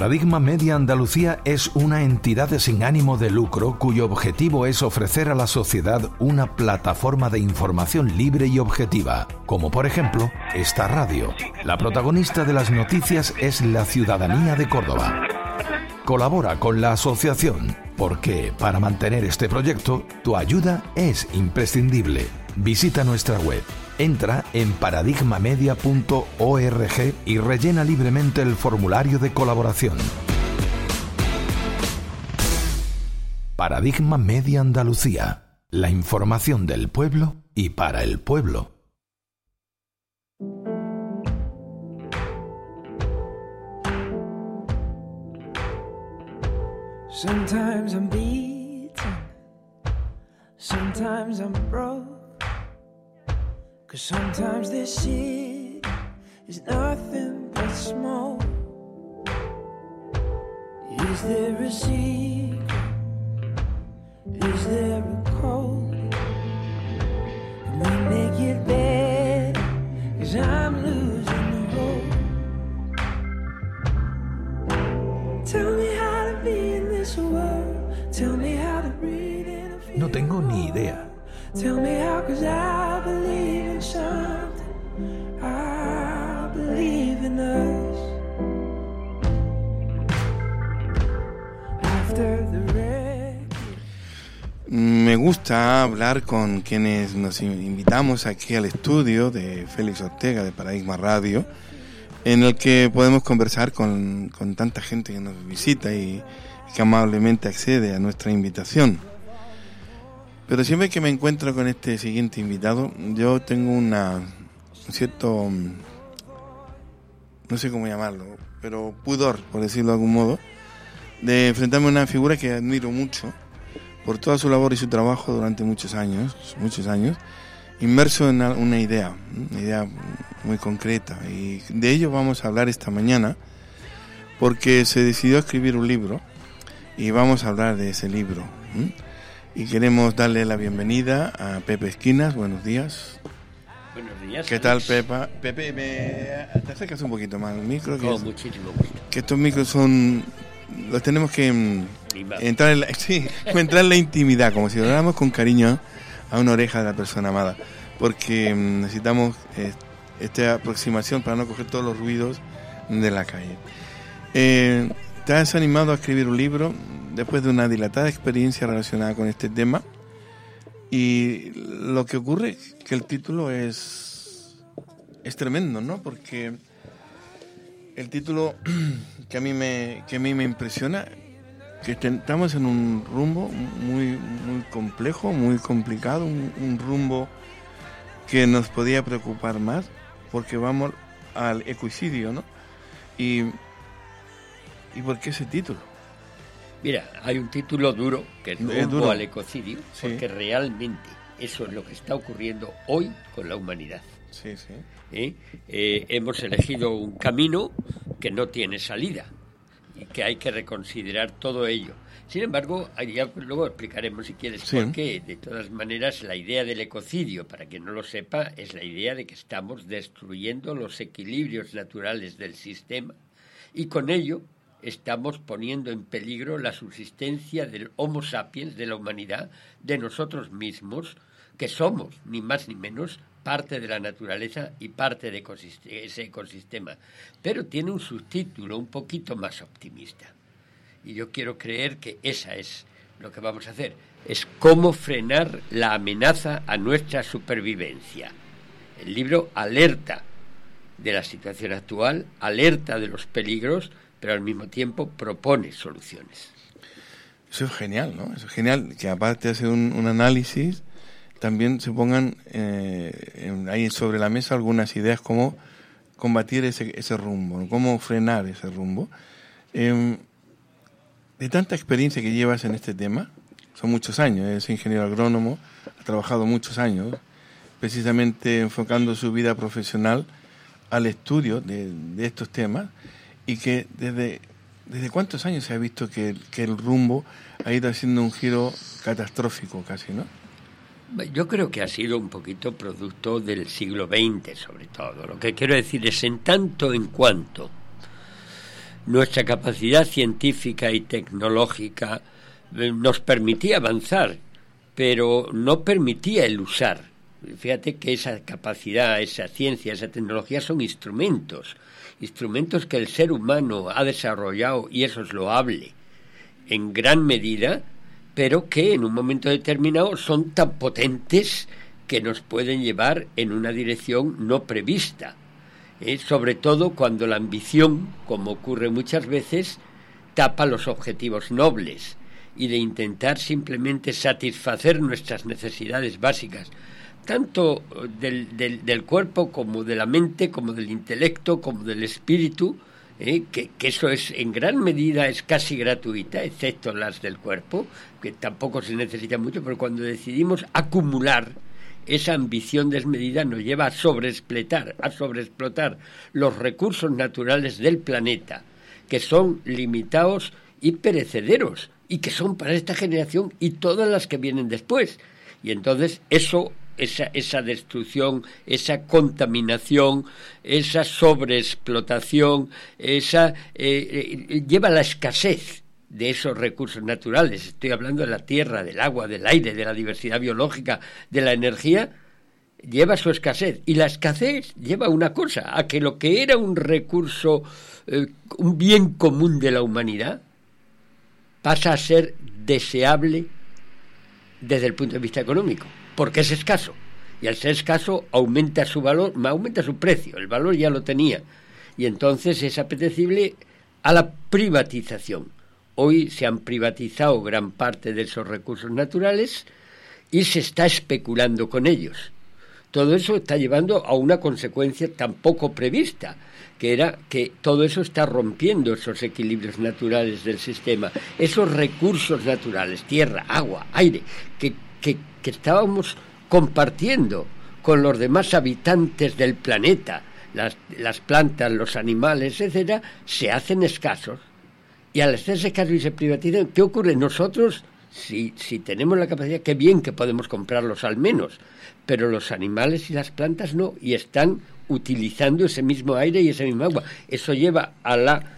Paradigma Media Andalucía es una entidad sin ánimo de lucro cuyo objetivo es ofrecer a la sociedad una plataforma de información libre y objetiva, como por ejemplo esta radio. La protagonista de las noticias es la ciudadanía de Córdoba. Colabora con la asociación, porque para mantener este proyecto, tu ayuda es imprescindible. Visita nuestra web. Entra en paradigma media punto org y rellena libremente el formulario de colaboración. Paradigma Media Andalucía. La información del pueblo y para el pueblo. Sometimes I'm beaten, sometimes I'm broke. Cause sometimes this shit is nothing but smoke. Is there a secret? Is there a code? Can we make it better? Cause I'm losing the hope. Tell me how to be in this world. Tell me how to breathe in a few. No tengo ni idea. Tell me how, cause I believe in something. I believe in us. After the wreck. Me gusta hablar con quienes nos invitamos aquí al estudio de Félix Ortega de Paradigma Radio, en el que podemos conversar con, con tanta gente que nos visita y que amablemente accede a nuestra invitación. Pero siempre que me encuentro con este siguiente invitado, yo tengo una, un cierto, no sé cómo llamarlo, pero pudor, por decirlo de algún modo, de enfrentarme a una figura que admiro mucho por toda su labor y su trabajo durante muchos años, muchos años, inmerso en una idea, una idea muy concreta. Y de ello vamos a hablar esta mañana, porque se decidió escribir un libro y vamos a hablar de ese libro. Y queremos darle la bienvenida a Pepe Esquinas. Buenos días. Buenos días. ¿Qué tal, Pepa? Pepe, me... te acercas un poquito más al micro. Con es... muchísimo gusto. Que estos micros son... Los tenemos que entrar en, la... sí, entrar en la intimidad, como si habláramos con cariño a una oreja de la persona amada. Porque necesitamos eh, esta aproximación para no coger todos los ruidos de la calle. Eh, ¿Te has animado a escribir un libro después de una dilatada experiencia relacionada con este tema? Y lo que ocurre es que el título es es tremendo, ¿no? Porque el título que a mí me que a mí me impresiona, que estamos en un rumbo muy muy complejo, muy complicado, un, un rumbo que nos podía preocupar más, porque vamos al ecocidio, ¿no? Y ¿y por qué ese título? Mira, hay un título duro, que es rumbo duro. al ecocidio, Sí. porque realmente eso es lo que está ocurriendo hoy con la humanidad. Sí, sí. ¿Eh? Eh, hemos elegido un camino que no tiene salida y que hay que reconsiderar todo ello. Sin embargo, ya luego explicaremos si quieres Sí. por qué. De todas maneras, la idea del ecocidio, para quien no lo sepa, es la idea de que estamos destruyendo los equilibrios naturales del sistema y con ello estamos poniendo en peligro la subsistencia del Homo sapiens, de la humanidad, de nosotros mismos, que somos, ni más ni menos, parte de la naturaleza y parte de ese ecosistema. Pero tiene un subtítulo un poquito más optimista. Y yo quiero creer que esa es lo que vamos a hacer. Es cómo frenar la amenaza a nuestra supervivencia. El libro alerta de la situación actual, alerta de los peligros, pero al mismo tiempo propone soluciones. Eso es genial, ¿no? Eso es genial, que aparte de hacer un, un análisis, también se pongan eh, en, ahí sobre la mesa algunas ideas como combatir ese, ese rumbo, ¿no? Cómo frenar ese rumbo. Eh, de tanta experiencia que llevas en este tema, son muchos años, es ingeniero agrónomo, ha trabajado muchos años, precisamente enfocando su vida profesional al estudio de, de estos temas, y que desde, desde cuántos años se ha visto que, que el rumbo ha ido haciendo un giro catastrófico casi, ¿no? Yo creo que ha sido un poquito producto del siglo veinte, sobre todo. Lo que quiero decir es, en tanto en cuanto nuestra capacidad científica y tecnológica nos permitía avanzar, pero no permitía el usar. Fíjate que esa capacidad, esa ciencia, esa tecnología son instrumentos, instrumentos que el ser humano ha desarrollado, y eso es loable en gran medida, pero que en un momento determinado son tan potentes que nos pueden llevar en una dirección no prevista. ¿Eh? Sobre todo cuando la ambición, como ocurre muchas veces, tapa los objetivos nobles, y de intentar simplemente satisfacer nuestras necesidades básicas, tanto del, del, del cuerpo como de la mente, como del intelecto, como del espíritu, ¿eh? que, que eso es en gran medida es casi gratuita, excepto las del cuerpo, que tampoco se necesita mucho, pero cuando decidimos acumular, esa ambición desmedida nos lleva a sobreexplotar, a sobreexplotar los recursos naturales del planeta, que son limitados y perecederos, y que son para esta generación y todas las que vienen después. Y entonces eso, esa, esa destrucción, esa contaminación, esa sobreexplotación, esa eh, eh, lleva a la escasez de esos recursos naturales. Estoy hablando de la tierra, del agua, del aire, de la diversidad biológica, de la energía, lleva su escasez. Y la escasez lleva una cosa, a que lo que era un recurso, eh, un bien común de la humanidad, pasa a ser deseable desde el punto de vista económico, porque es escaso. Y al ser escaso aumenta su valor, aumenta su precio, el valor ya lo tenía. Y entonces es apetecible a la privatización. Hoy se han privatizado gran parte de esos recursos naturales y se está especulando con ellos. Todo eso está llevando a una consecuencia tampoco prevista, que era que todo eso está rompiendo esos equilibrios naturales del sistema, esos recursos naturales, tierra, agua, aire, que, que, que estábamos compartiendo con los demás habitantes del planeta, las, las plantas, los animales, etcétera, se hacen escasos. Y al hacerse escasos y se privatizan, ¿qué ocurre? Nosotros, si, si tenemos la capacidad, qué bien que podemos comprarlos al menos, pero los animales y las plantas no, y están utilizando ese mismo aire y esa misma agua. Eso lleva a la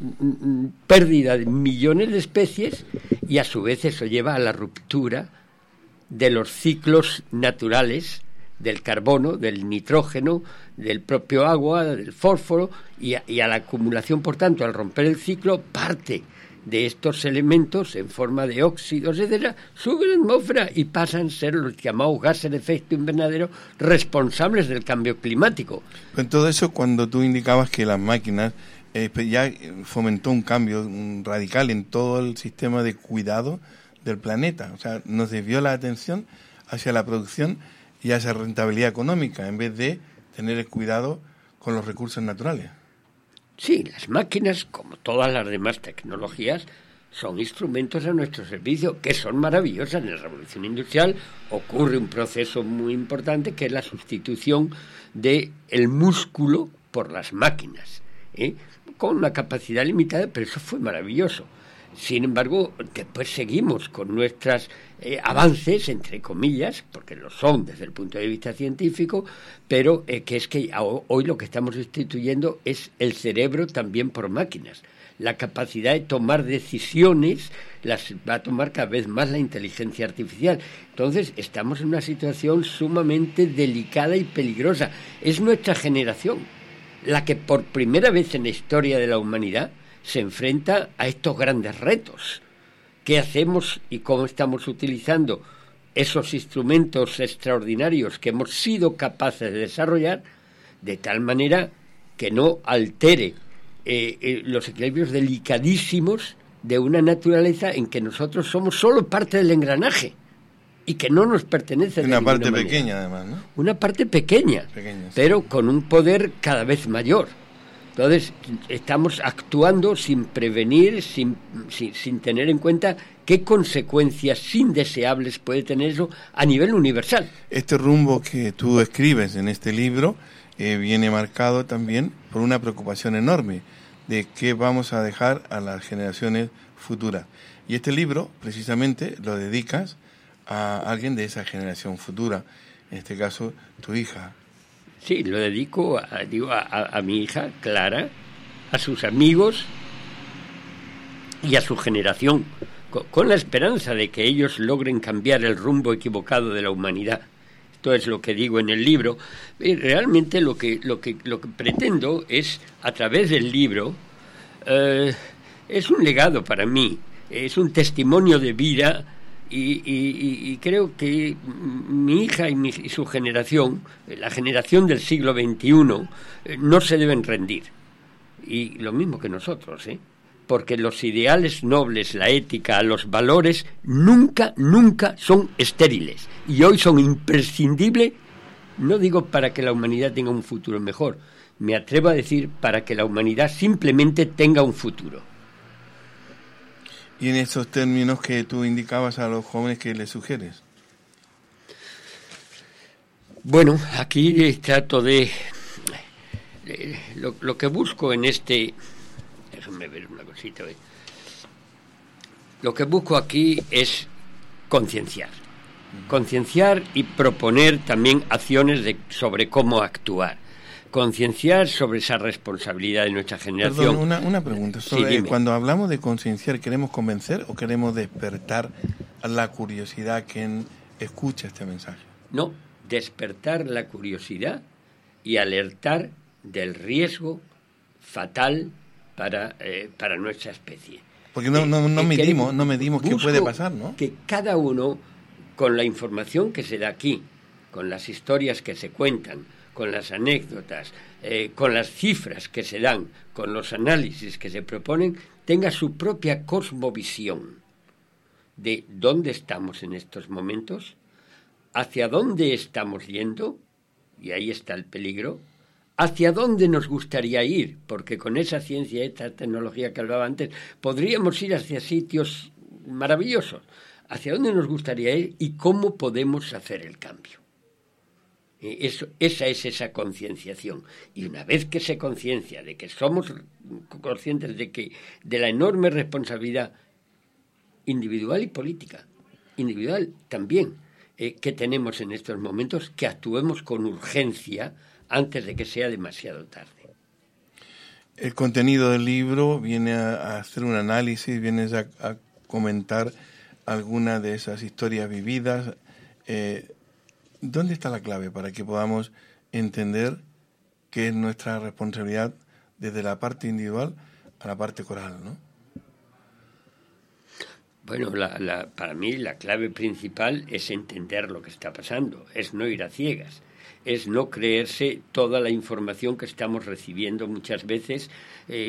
mm, pérdida de millones de especies, y a su vez eso lleva a la ruptura de los ciclos naturales del carbono, del nitrógeno, del propio agua, del fósforo, y a, y a la acumulación, por tanto, al romper el ciclo, parte de estos elementos en forma de óxidos, etcétera, suben a la atmósfera y pasan a ser los llamados gases de efecto invernadero responsables del cambio climático. En todo eso, cuando tú indicabas que las máquinas eh, ya fomentó un cambio un radical en todo el sistema de cuidado del planeta, o sea, nos desvió la atención hacia la producción y hacia la rentabilidad económica, en vez de tener el cuidado con los recursos naturales. Sí, las máquinas, como todas las demás tecnologías, son instrumentos a nuestro servicio, que son maravillosas. En la revolución industrial ocurre un proceso muy importante, que es la sustitución del músculo por las máquinas, ¿eh? con una capacidad limitada, pero eso fue maravilloso. Sin embargo, después seguimos con nuestros eh, avances, entre comillas, porque lo son desde el punto de vista científico, pero eh, que es que hoy lo que estamos sustituyendo es el cerebro también por máquinas. La capacidad de tomar decisiones las va a tomar cada vez más la inteligencia artificial. Entonces, estamos en una situación sumamente delicada y peligrosa. Es nuestra generación la que por primera vez en la historia de la humanidad se enfrenta a estos grandes retos. ¿Qué hacemos y cómo estamos utilizando esos instrumentos extraordinarios que hemos sido capaces de desarrollar de tal manera que no altere eh, eh, los equilibrios delicadísimos de una naturaleza en que nosotros somos solo parte del engranaje y que no nos pertenece de una ninguna parte manera. Pequeña, además, ¿no? Una parte pequeña, Pequeña sí. pero con un poder cada vez mayor. Entonces, estamos actuando sin prevenir, sin, sin, sin tener en cuenta qué consecuencias indeseables puede tener eso a nivel universal. Este rumbo que tú escribes en este libro eh, viene marcado también por una preocupación enorme de qué vamos a dejar a las generaciones futuras. Y este libro, precisamente, lo dedicas a alguien de esa generación futura, en este caso, tu hija. Sí, lo dedico a, digo, a, a mi hija Clara, a sus amigos y a su generación, con, con la esperanza de que ellos logren cambiar el rumbo equivocado de la humanidad. Esto es lo que digo en el libro. Y realmente lo que, lo que, lo que pretendo es, a través del libro, eh, es un legado para mí, es un testimonio de vida. Y, y, y creo que mi hija y, mi, y su generación, la generación del siglo veintiuno, eh, no se deben rendir. Y lo mismo que nosotros, ¿eh? Porque los ideales nobles, la ética, los valores, nunca, nunca son estériles. Y hoy son imprescindibles, no digo para que la humanidad tenga un futuro mejor, me atrevo a decir para que la humanidad simplemente tenga un futuro. Y en esos términos que tú indicabas a los jóvenes, ¿qué les sugieres? Bueno, aquí eh, trato de... Eh, lo, lo que busco en este... Déjame ver una cosita. Eh. Lo que busco aquí es concienciar. Concienciar y proponer también acciones de, sobre cómo actuar. Concienciar sobre esa responsabilidad de nuestra generación. Perdón, una, una pregunta. Sobre, sí, cuando hablamos de concienciar, ¿queremos convencer o queremos despertar la curiosidad a quien escucha este mensaje? No, despertar la curiosidad y alertar del riesgo fatal para, eh, para nuestra especie. Porque no, no, no eh, medimos, no medimos qué puede pasar, ¿no? Que cada uno, con la información que se da aquí, con las historias que se cuentan, con las anécdotas, eh, con las cifras que se dan, con los análisis que se proponen, tenga su propia cosmovisión de dónde estamos en estos momentos, hacia dónde estamos yendo, y ahí está el peligro, hacia dónde nos gustaría ir, porque con esa ciencia y esta tecnología que hablaba antes, podríamos ir hacia sitios maravillosos, hacia dónde nos gustaría ir y cómo podemos hacer el cambio. Eso, esa es esa concienciación. Y una vez que se conciencia de que somos conscientes de que de la enorme responsabilidad individual y política, individual también, eh, que tenemos en estos momentos, que actuemos con urgencia antes de que sea demasiado tarde. El contenido del libro viene a, a hacer un análisis, viene a, a comentar algunas de esas historias vividas. Eh, ¿Dónde está la clave para que podamos entender qué es nuestra responsabilidad desde la parte individual a la parte coral, ¿no? Bueno, la, la, para mí la clave principal es entender lo que está pasando, es no ir a ciegas, es no creerse toda la información que estamos recibiendo muchas veces, eh,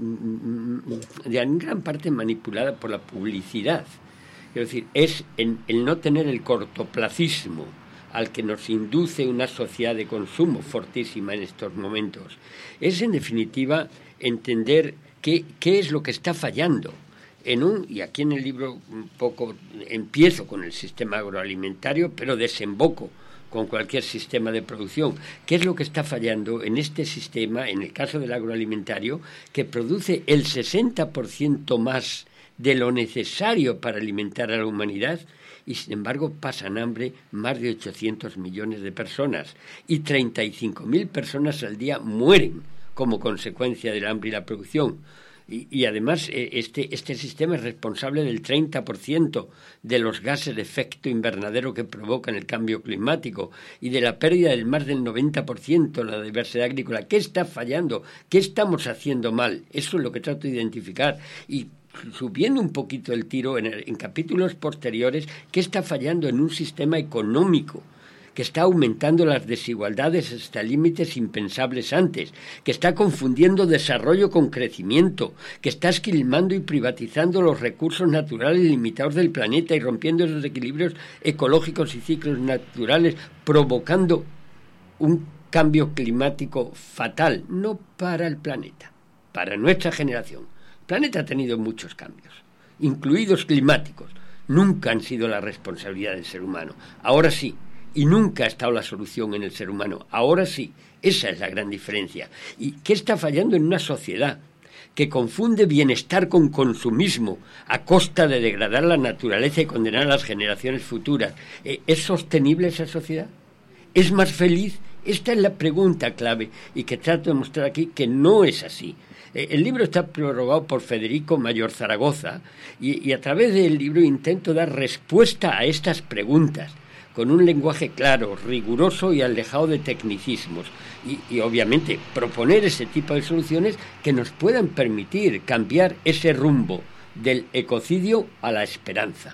de en gran parte manipulada por la publicidad. Es decir, es en, el no tener el cortoplacismo al que nos induce una sociedad de consumo fortísima en estos momentos. Es, en definitiva, entender qué, qué es lo que está fallando. En un, y aquí en el libro un poco empiezo con el sistema agroalimentario, pero desemboco con cualquier sistema de producción. ¿Qué es lo que está fallando en este sistema, en el caso del agroalimentario, que produce el sesenta por ciento más de lo necesario para alimentar a la humanidad? Y sin embargo pasan hambre más de ochocientos millones de personas y treinta y cinco mil personas al día mueren como consecuencia del hambre y la producción. Y, y además este, este sistema es responsable del treinta por ciento de los gases de efecto invernadero que provocan el cambio climático y de la pérdida del más del noventa por ciento de la diversidad agrícola. ¿Qué está fallando? ¿Qué estamos haciendo mal? Eso es lo que trato de identificar. Y subiendo un poquito el tiro en, el, en capítulos posteriores, ¿qué está fallando en un sistema económico que está aumentando las desigualdades hasta límites impensables antes, que está confundiendo desarrollo con crecimiento, que está esquilmando y privatizando los recursos naturales limitados del planeta y rompiendo esos equilibrios ecológicos y ciclos naturales, provocando un cambio climático fatal, no para el planeta, para nuestra generación? El planeta ha tenido muchos cambios, incluidos climáticos. Nunca han sido la responsabilidad del ser humano. Ahora sí. Y nunca ha estado la solución en el ser humano. Ahora sí. Esa es la gran diferencia. ¿Y qué está fallando en una sociedad que confunde bienestar con consumismo a costa de degradar la naturaleza y condenar a las generaciones futuras? ¿Es sostenible esa sociedad? ¿Es más feliz? Esta es la pregunta clave y que trato de mostrar aquí que no es así. Eh, el libro está prologado por Federico Mayor Zaragoza y, y a través del libro intento dar respuesta a estas preguntas con un lenguaje claro, riguroso y alejado de tecnicismos. Y, y obviamente proponer ese tipo de soluciones que nos puedan permitir cambiar ese rumbo del ecocidio a la esperanza.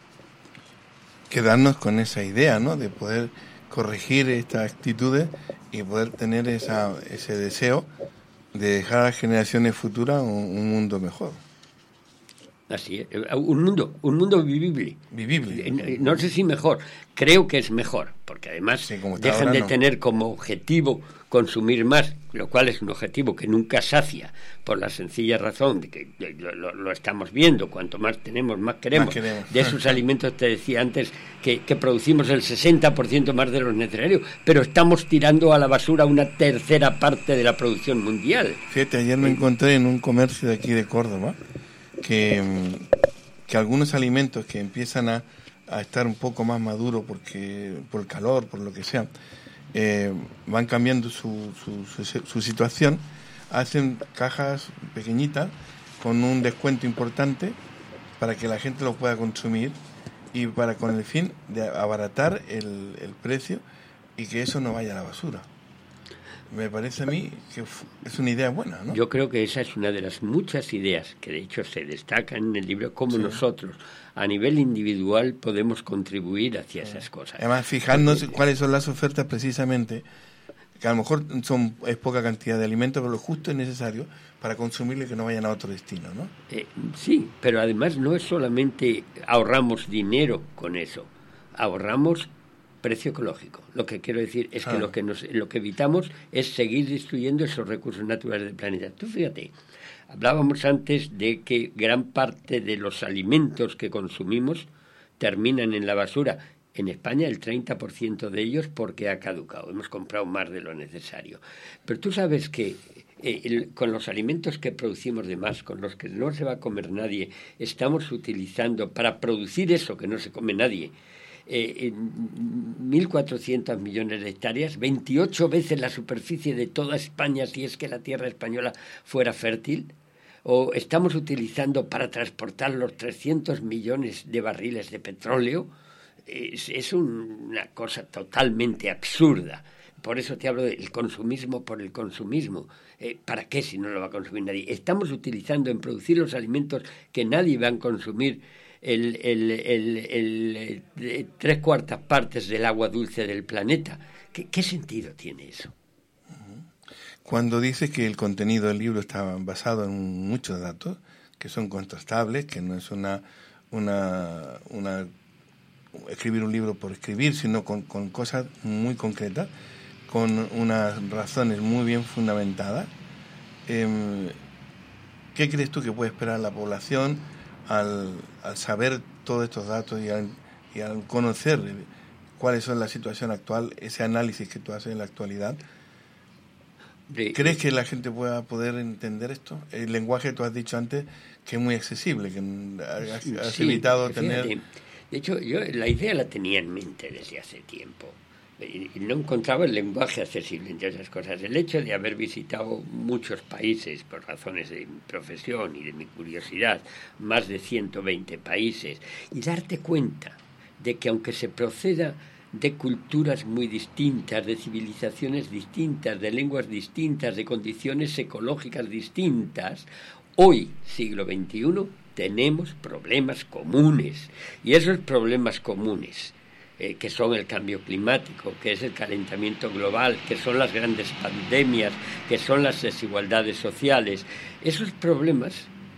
Quedarnos con esa idea, ¿no?, de poder corregir estas actitudes y poder tener esa, ese deseo de dejar a las generaciones futuras un, un mundo mejor. Así es, un mundo, un mundo vivible. Vivible. No sé si mejor, creo que es mejor, porque además sí, dejan de no. tener como objetivo consumir más, lo cual es un objetivo que nunca sacia, por la sencilla razón de que lo, lo estamos viendo, cuanto más tenemos, más queremos. Más queremos. De esos alimentos te decía antes que, que producimos el sesenta por ciento más de lo necesario, pero estamos tirando a la basura una tercera parte de la producción mundial. Fíjate, ayer me encontré en un comercio de aquí de Córdoba que, que algunos alimentos que empiezan a, a estar un poco más maduros porque por el calor, por lo que sea, eh, van cambiando su, su, su, su situación, hacen cajas pequeñitas con un descuento importante para que la gente los pueda consumir y para con el fin de abaratar el, el precio y que eso no vaya a la basura. Me parece a mí que es una idea buena, ¿no? Yo creo que esa es una de las muchas ideas que de hecho se destacan en el libro, cómo sí. nosotros a nivel individual podemos contribuir hacia sí. esas cosas. Además, fijarnos Porque, cuáles son las ofertas precisamente, que a lo mejor son es poca cantidad de alimentos, pero lo justo es necesario para consumirlo y que no vayan a otro destino, ¿no? Eh, sí, pero además no es solamente ahorramos dinero con eso, ahorramos precio ecológico. Lo que quiero decir es que ah. lo que nos, lo que evitamos es seguir destruyendo esos recursos naturales del planeta. Tú fíjate, hablábamos antes de que gran parte de los alimentos que consumimos terminan en la basura. En España el treinta por ciento de ellos porque ha caducado. Hemos comprado más de lo necesario. Pero tú sabes que eh, el, con los alimentos que producimos de más, con los que no se va a comer nadie, estamos utilizando para producir eso que no se come nadie, Eh, mil cuatrocientos millones de hectáreas, veintiocho veces la superficie de toda España si es que la tierra española fuera fértil, o estamos utilizando para transportar los trescientos millones de barriles de petróleo. Es, es un, una cosa totalmente absurda. Por eso te hablo del consumismo por el consumismo. Eh, ¿Para qué si no lo va a consumir nadie? Estamos utilizando en producir los alimentos que nadie va a consumir El, el, el, el, el, tres cuartas partes del agua dulce del planeta. ¿Qué, qué sentido tiene eso? Cuando dices que el contenido del libro está basado en muchos datos que son contrastables, que no es una, una, una escribir un libro por escribir, sino con, con cosas muy concretas, con unas razones muy bien fundamentadas, eh, ¿qué crees tú que puede esperar la población Al, al saber todos estos datos y al, y al conocer cuáles son la situación actual, ese análisis que tú haces en la actualidad? De, ¿Crees que la gente pueda poder entender esto? El lenguaje, tú has dicho antes, que es muy accesible, que has, has sí, evitado tener... Fíjate, de hecho, yo la idea la tenía en mente desde hace tiempo. Y no encontraba el lenguaje accesible entre esas cosas. El hecho de haber visitado muchos países por razones de mi profesión y de mi curiosidad, más de ciento veinte países, y darte cuenta de que aunque se proceda de culturas muy distintas, de civilizaciones distintas, de lenguas distintas, de condiciones ecológicas distintas, hoy, siglo veintiuno, tenemos problemas comunes. Y esos problemas comunes, Eh, que son el cambio climático, que es el calentamiento global, que son las grandes pandemias, que son las desigualdades sociales, esos problemas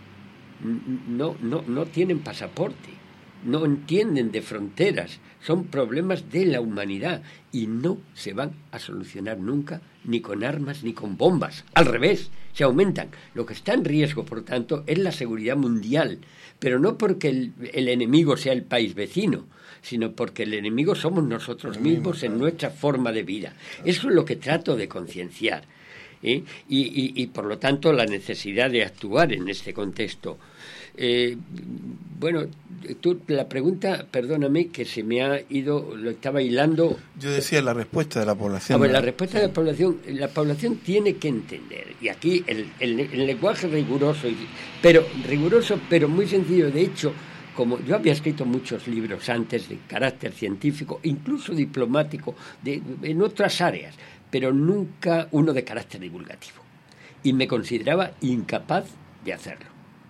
no, no, no tienen pasaporte, no entienden de fronteras, son problemas de la humanidad y no se van a solucionar nunca ni con armas ni con bombas. Al revés, se aumentan. Lo que está en riesgo, por tanto, es la seguridad mundial, pero no porque el, el enemigo sea el país vecino, sino porque el enemigo somos nosotros mismos en nuestra forma de vida. Eso es lo que trato de concienciar, ¿eh? y, y, y por lo tanto la necesidad de actuar en este contexto. Eh, bueno, tú, la pregunta, perdóname, que se me ha ido, lo estaba hilando. Yo decía la respuesta de la población. A ver, la respuesta de la población, la población tiene que entender, y aquí el, el, el lenguaje riguroso, pero riguroso, pero muy sencillo. De hecho, como yo había escrito muchos libros antes de carácter científico, incluso diplomático, de, en otras áreas, pero nunca uno de carácter divulgativo. Y me consideraba incapaz de hacerlo,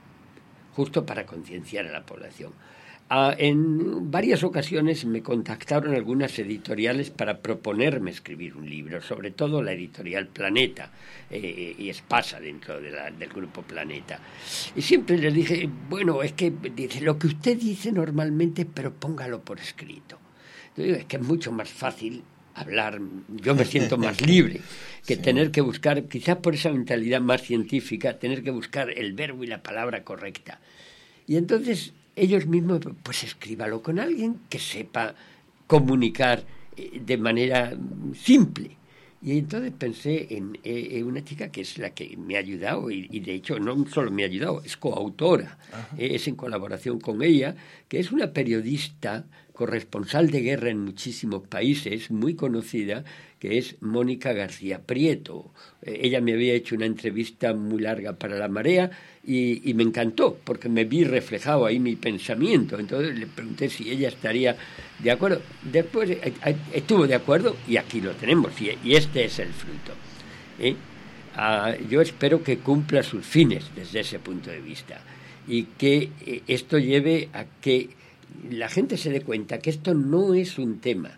justo para concienciar a la población. Ah, en varias ocasiones me contactaron algunas editoriales para proponerme escribir un libro, sobre todo la editorial Planeta eh, y Espasa dentro de la, del grupo Planeta. Y siempre les dije, bueno, es que dice, lo que usted dice normalmente, pero póngalo por escrito. Entonces, es que es mucho más fácil hablar, yo me siento más libre que sí. tener que buscar, quizás por esa mentalidad más científica, tener que buscar el verbo y la palabra correcta. Y entonces ellos mismos, pues escríbalo con alguien que sepa comunicar de manera simple. Y entonces pensé en, en una chica que es la que me ha ayudado, y, y de hecho no solo me ha ayudado, es coautora, eh, es en colaboración con ella, que es una periodista corresponsal de guerra en muchísimos países, muy conocida, que es Mónica García Prieto. Eh, ella me había hecho una entrevista muy larga para La Marea y, y me encantó, porque me vi reflejado ahí mi pensamiento. Entonces le pregunté si ella estaría de acuerdo. Después eh, eh, estuvo de acuerdo y aquí lo tenemos, y, y este es el fruto. ¿Eh? Ah, yo espero que cumpla sus fines desde ese punto de vista y que eh, esto lleve a que la gente se dé cuenta que esto no es un tema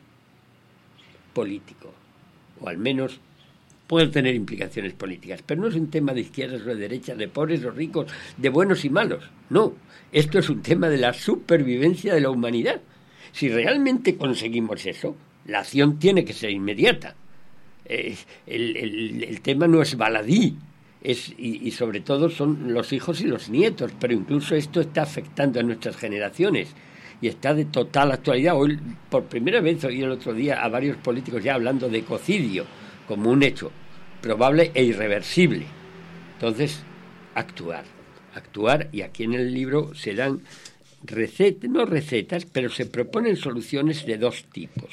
político, o al menos puede tener implicaciones políticas, pero no es un tema de izquierdas o de derechas, de pobres o ricos, de buenos y malos. No, esto es un tema de la supervivencia de la humanidad. Si realmente conseguimos eso, la acción tiene que ser inmediata. Eh, el, el, el tema no es baladí, es, y, y sobre todo son los hijos y los nietos, pero incluso esto está afectando a nuestras generaciones. Y está de total actualidad. Hoy, por primera vez, oí el otro día a varios políticos ya hablando de ecocidio como un hecho probable e irreversible. Entonces, actuar. Actuar, y aquí en el libro se dan recetas, no recetas, pero se proponen soluciones de dos tipos.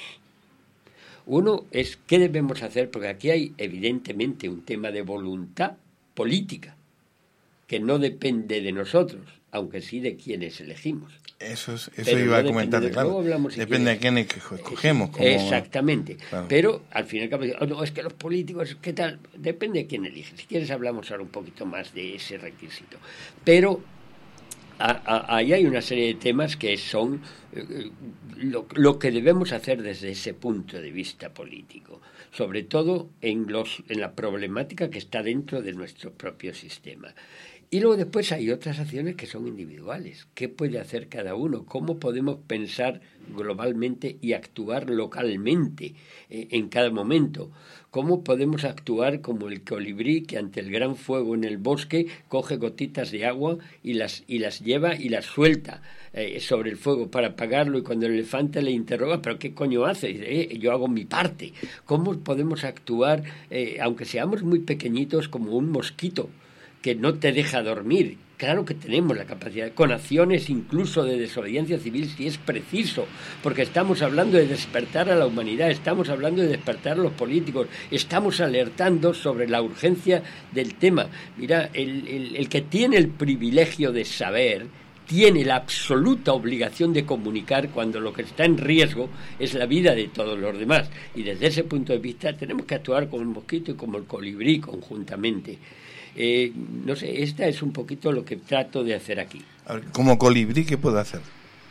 Uno es qué debemos hacer, porque aquí hay evidentemente un tema de voluntad política, que no depende de nosotros, aunque sí de quienes elegimos. Eso, es, eso iba no a comentar, de, claro. Si depende de quién escogemos. Como... Exactamente. Claro. Pero al fin y al cabo, oh, no, es que los políticos, ¿qué tal? Depende de quién elige. Si quieres hablamos ahora un poquito más de ese requisito. Pero a, a, ahí hay una serie de temas que son eh, lo, lo que debemos hacer desde ese punto de vista político, sobre todo en, los, en la problemática que está dentro de nuestro propio sistema. Y luego después hay otras acciones que son individuales. ¿Qué puede hacer cada uno? ¿Cómo podemos pensar globalmente y actuar localmente eh, en cada momento? ¿Cómo podemos actuar como el colibrí que ante el gran fuego en el bosque coge gotitas de agua y las, y las lleva y las suelta eh, sobre el fuego para apagarlo? Y cuando el elefante le interroga, ¿pero qué coño hace? Dice, eh, yo hago mi parte. ¿Cómo podemos actuar, eh, aunque seamos muy pequeñitos, como un mosquito que no te deja dormir? Claro que tenemos la capacidad, con acciones incluso de desobediencia civil si es preciso, porque estamos hablando de despertar a la humanidad, estamos hablando de despertar a los políticos, estamos alertando sobre la urgencia del tema. Mira, el, el, el que tiene el privilegio de saber tiene la absoluta obligación de comunicar cuando lo que está en riesgo es la vida de todos los demás. Y desde ese punto de vista tenemos que actuar como el mosquito y como el colibrí conjuntamente. Eh, no sé, esta es un poquito lo que trato de hacer aquí. A ver, como colibrí, ¿qué puedo hacer?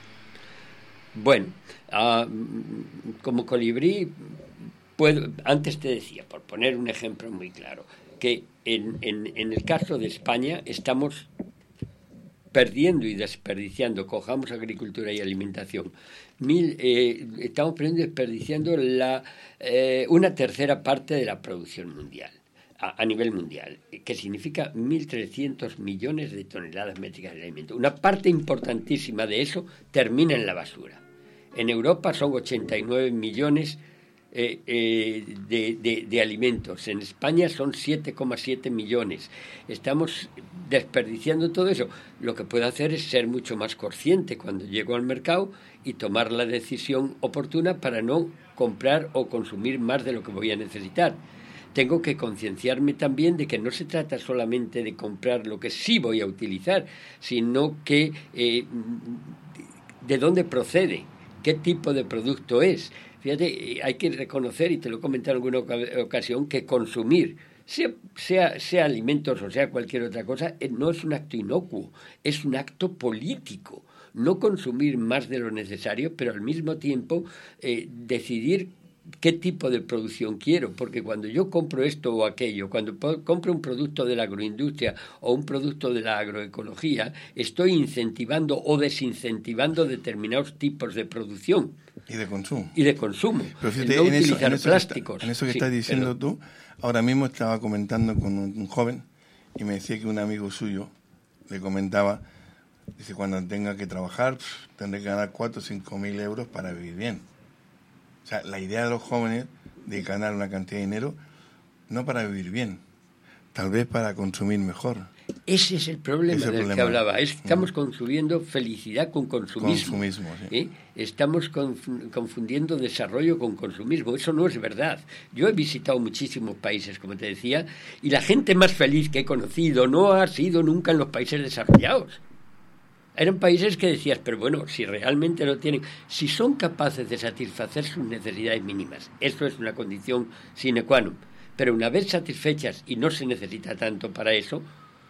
Bueno, uh, como colibrí, puedo, antes te decía, por poner un ejemplo muy claro, que en, en, en el caso de España estamos perdiendo y desperdiciando, cojamos agricultura y alimentación, mil, eh, estamos perdiendo y desperdiciando la, eh, una tercera parte de la producción mundial. A, a nivel mundial, que significa mil trescientos millones de toneladas métricas de alimento. Una parte importantísima de eso termina en la basura. En Europa son ochenta y nueve millones eh, eh, de, de, de alimentos. En España son siete coma siete millones. Estamos desperdiciando todo eso. Lo que puedo hacer es ser mucho más consciente cuando llego al mercado y tomar la decisión oportuna para no comprar o consumir más de lo que voy a necesitar. Tengo que concienciarme también de que no se trata solamente de comprar lo que sí voy a utilizar, sino que eh, de dónde procede, qué tipo de producto es. Fíjate, hay que reconocer, y te lo he comentado en alguna ocasión, que consumir, sea, sea, sea alimentos o sea cualquier otra cosa, no es un acto inocuo, es un acto político. No consumir más de lo necesario, pero al mismo tiempo eh, decidir qué tipo de producción quiero, porque cuando yo compro esto o aquello, cuando compro un producto de la agroindustria o un producto de la agroecología, estoy incentivando o desincentivando determinados tipos de producción. Y de consumo. Y de consumo. Pero fíjate, no en, eso, utilizar en, eso plásticos. Está, en eso que sí, estás diciendo pero... tú, ahora mismo estaba comentando con un, un joven y me decía que un amigo suyo le comentaba, dice, cuando tenga que trabajar, pff, tendré que ganar cuatro o cinco mil euros para vivir bien. O sea, la idea de los jóvenes de ganar una cantidad de dinero, no para vivir bien, tal vez para consumir mejor. Ese es el problema es el del problema. que hablaba. Estamos consumiendo felicidad con consumismo. Consumismo, sí. ¿Eh? Estamos confundiendo desarrollo con consumismo. Eso no es verdad. Yo he visitado muchísimos países, como te decía, y la gente más feliz que he conocido no ha sido nunca en los países desarrollados. Eran países que decías, pero bueno, si realmente lo tienen, si son capaces de satisfacer sus necesidades mínimas, eso es una condición sine qua non. Pero una vez satisfechas, y no se necesita tanto para eso,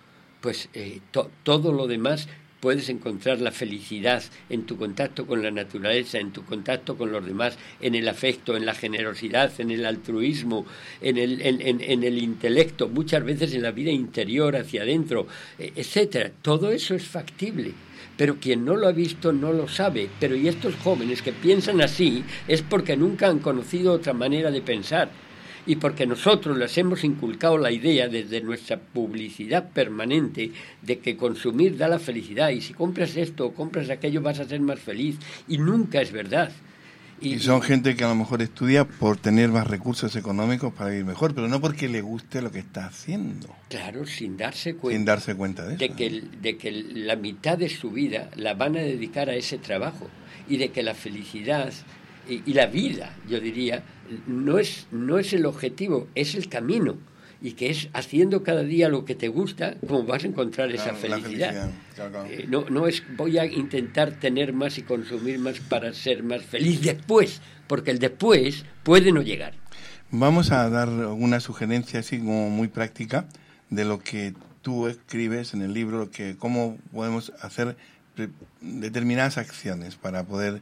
pues eh, to, todo lo demás puedes encontrar la felicidad en tu contacto con la naturaleza, en tu contacto con los demás, en el afecto, en la generosidad, en el altruismo, en el, en, en, en el intelecto, muchas veces en la vida interior, hacia adentro, eh, etcétera. Todo eso es factible. Pero quien no lo ha visto no lo sabe. Pero y estos jóvenes que piensan así es porque nunca han conocido otra manera de pensar y porque nosotros les hemos inculcado la idea desde nuestra publicidad permanente de que consumir da la felicidad y si compras esto o compras aquello vas a ser más feliz y nunca es verdad. Y, y son gente que a lo mejor estudia por tener más recursos económicos para vivir mejor, pero no porque le guste lo que está haciendo. Claro, sin darse cuenta. Sin darse cuenta de eso. De que, de que la mitad de su vida la van a dedicar a ese trabajo y de que la felicidad y, y la vida, yo diría, no es, no es el objetivo, es el camino. Y que es haciendo cada día lo que te gusta como vas a encontrar esa claro, felicidad, felicidad. Claro, claro. Eh, no, no es voy a intentar tener más y consumir más para ser más feliz después, porque el después puede no llegar. Vamos a dar una sugerencia así como muy práctica de lo que tú escribes en el libro, que cómo podemos hacer determinadas acciones para poder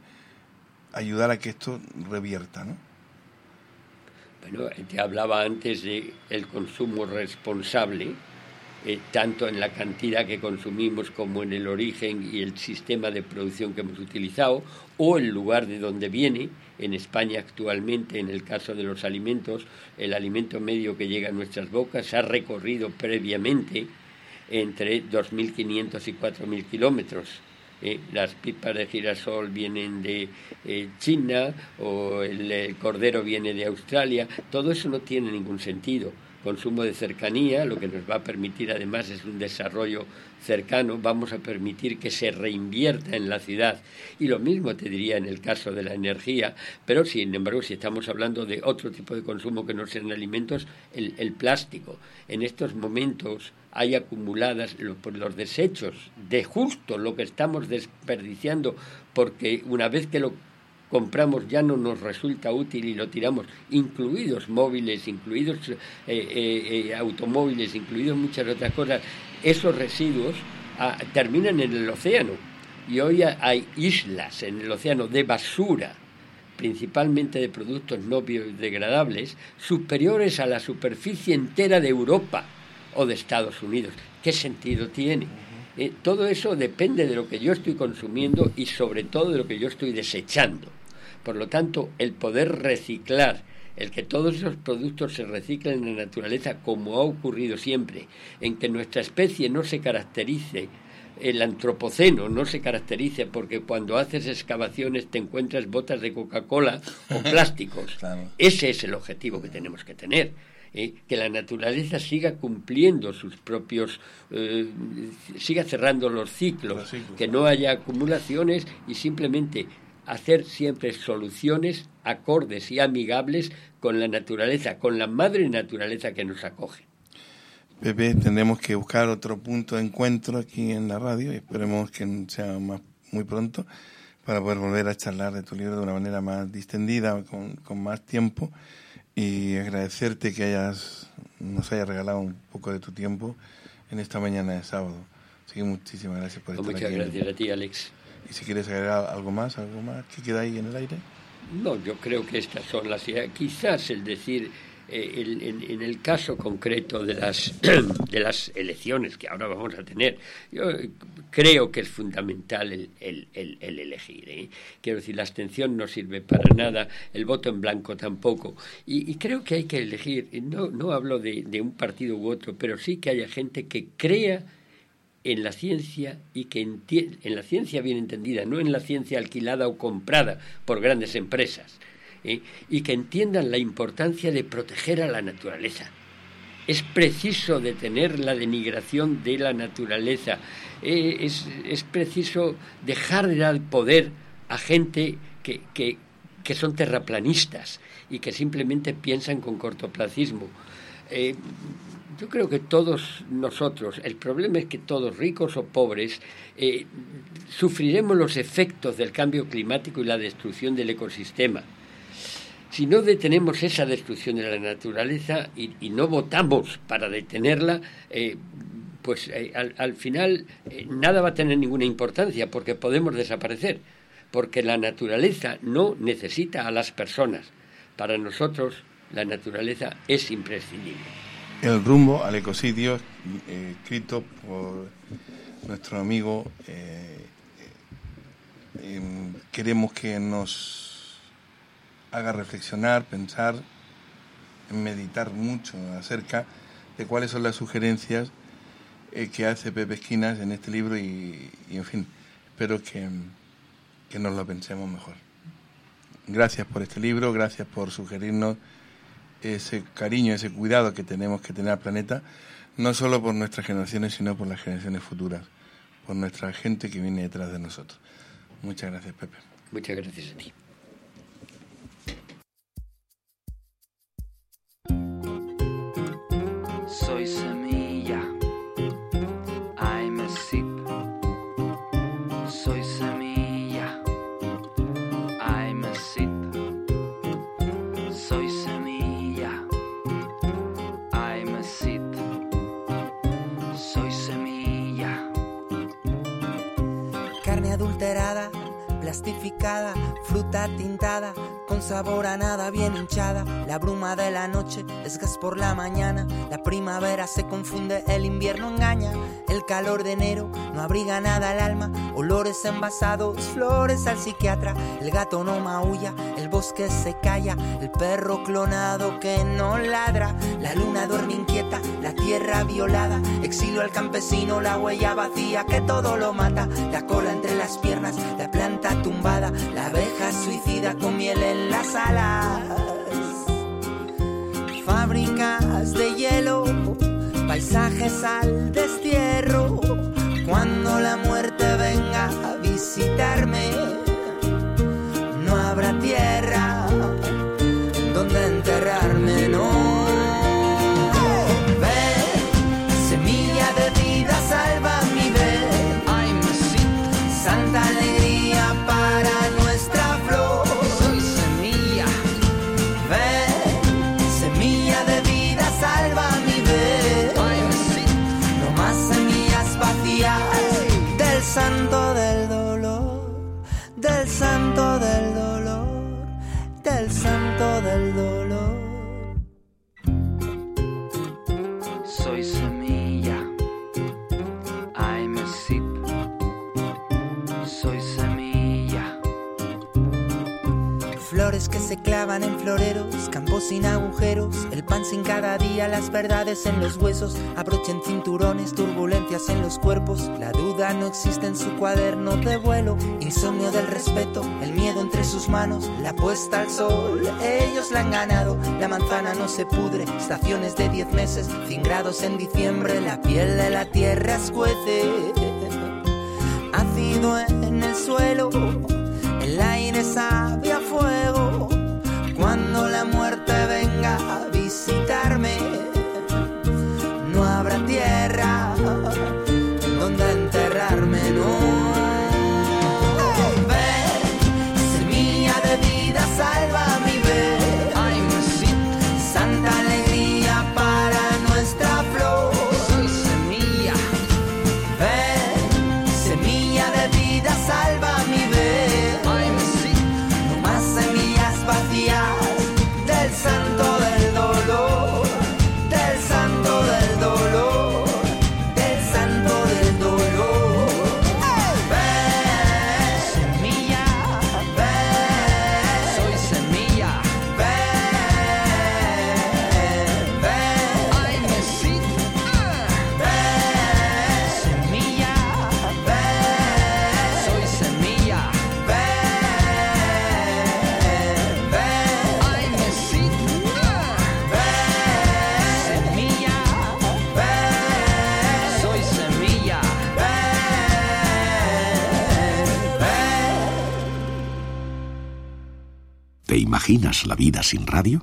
ayudar a que esto revierta, ¿no? Bueno, te hablaba antes de el consumo responsable, eh, tanto en la cantidad que consumimos como en el origen y el sistema de producción que hemos utilizado, o el lugar de donde viene. En España actualmente, en el caso de los alimentos, el alimento medio que llega a nuestras bocas ha recorrido previamente entre dos mil quinientos y cuatro mil kilómetros. Eh, las pipas de girasol vienen de eh, China o el, el cordero viene de Australia. Todo eso no tiene ningún sentido. Consumo de cercanía, lo que nos va a permitir además es un desarrollo cercano, vamos a permitir que se reinvierta en la ciudad. Y lo mismo te diría en el caso de la energía, pero sin embargo si estamos hablando de otro tipo de consumo que no sean alimentos, el, el plástico. En estos momentos hay acumuladas los, los desechos de justo lo que estamos desperdiciando, porque una vez que lo compramos ya no nos resulta útil y lo tiramos, incluidos móviles, incluidos eh, eh, eh, automóviles, incluidos muchas otras cosas. Esos residuos ah, terminan en el océano y hoy hay islas en el océano de basura, principalmente de productos no biodegradables, superiores a la superficie entera de Europa o de Estados Unidos. ¿Qué sentido tiene? Eh, todo eso depende de lo que yo estoy consumiendo y sobre todo de lo que yo estoy desechando. Por lo tanto, el poder reciclar, el que todos esos productos se reciclen en la naturaleza, como ha ocurrido siempre, en que nuestra especie no se caracterice el antropoceno no se caracteriza porque cuando haces excavaciones te encuentras botas de Coca-Cola o plásticos. Claro. Ese es el objetivo que tenemos que tener. ¿eh? Que la naturaleza siga cumpliendo sus propios, eh, siga cerrando los ciclos, los ciclos, que no haya acumulaciones y simplemente hacer siempre soluciones acordes y amigables con la naturaleza, con la madre naturaleza que nos acoge. Pepe, tendremos que buscar otro punto de encuentro aquí en la radio y esperemos que sea más, muy pronto para poder volver a charlar de tu libro de una manera más distendida, con, con más tiempo, y agradecerte que hayas nos hayas regalado un poco de tu tiempo en esta mañana de sábado. Así que muchísimas gracias por estar Muchas aquí. Muchas gracias a ti, Alex. Y si quieres agregar algo más, algo más que queda ahí en el aire. No, yo creo que estas son las ideas. Quizás el decir, eh, el, en, en el caso concreto de las de las elecciones que ahora vamos a tener, yo creo que es fundamental el, el, el, el elegir. ¿eh? Quiero decir, la abstención no sirve para nada, el voto en blanco tampoco. Y, y creo que hay que elegir, no, no hablo de, de un partido u otro, pero sí que haya gente que crea en la ciencia y que enti- en la ciencia bien entendida, no en la ciencia alquilada o comprada por grandes empresas, ¿eh? y que entiendan la importancia de proteger a la naturaleza. Es preciso detener la denigración de la naturaleza, eh, es, es preciso dejar de dar poder a gente que, que, que son terraplanistas y que simplemente piensan con cortoplacismo. Eh, Yo creo que todos nosotros, el problema es que todos, ricos o pobres, eh, sufriremos los efectos del cambio climático y la destrucción del ecosistema. Si no detenemos esa destrucción de la naturaleza y, y no votamos para detenerla, eh, pues eh, al, al final eh, nada va a tener ninguna importancia porque podemos desaparecer, porque la naturaleza no necesita a las personas. Para nosotros la naturaleza es imprescindible. El rumbo al ecocidio, eh, escrito por nuestro amigo, eh, eh, queremos que nos haga reflexionar, pensar, meditar mucho acerca de cuáles son las sugerencias eh, que hace Pepe Esquinas en este libro y, y en fin, espero que, que nos lo pensemos mejor. Gracias por este libro, gracias por sugerirnos ese cariño, ese cuidado que tenemos que tener al planeta, no solo por nuestras generaciones, sino por las generaciones futuras, por nuestra gente que viene detrás de nosotros. Muchas gracias, Pepe. Muchas gracias a ti. Soy semilla, I'm a seed. Soy semilla, I'm a seed. Soy semilla, I'm a seed. Soy semilla. Carne adulterada, plastificada, fruta tintada, con sabor a nada, bien hinchada. La bruma de la noche es gas por la mañana. La primavera se confunde, el invierno engaña. El calor de enero no abriga nada al alma. Olores envasados, flores al psiquiatra. El gato no maulla, el bosque se calla. El perro clonado que no ladra. La luna duerme inquieta, la tierra violada. Exilio al campesino, la huella vacía que todo lo mata. La cola entre las piernas, la planta tumbada. La abeja suicida con miel en las alas. Fábricas de hielo, paisajes al destierro. Cuando la muerte venga a visitarme, no habrá tierra donde enterrarme, no. Ven, semilla de vida, salva mi ven. I'm a seed. Santa alegría para nuestra flor. Soy semilla. Ven, semilla de vida, salva mi ven. I'm a seed. No más semillas para flores que se clavan en floreros, campos sin agujeros, el pan sin cada día, las verdades en los huesos, abrochen cinturones, turbulencias en los cuerpos, la duda no existe en su cuaderno de vuelo, insomnio del respeto, el miedo entre sus manos, la puesta al sol, ellos la han ganado, la manzana no se pudre, estaciones de diez meses, cien grados en diciembre, la piel de la tierra escuece, ácido en el suelo, el aire sabe a fuego, cuando la muerte venga a visitarme, no habrá tierra donde enterrarme, no. Ven, semilla de vida, salva mi ver, santa alegría para nuestra flor. Soy semilla. Ven, semilla de vida, salva mi ver, no más semillas vacías del santo del dolor, del santo del dolor, del santo del dolor. Ven, semilla, ven, soy semilla, ven, ven, ay, mesita, ven, semilla, ven, soy semilla, ven, ven, ay, mesita, ven, semilla, ven, soy semilla, ven, ven. ¿Te imaginas la vida sin radio?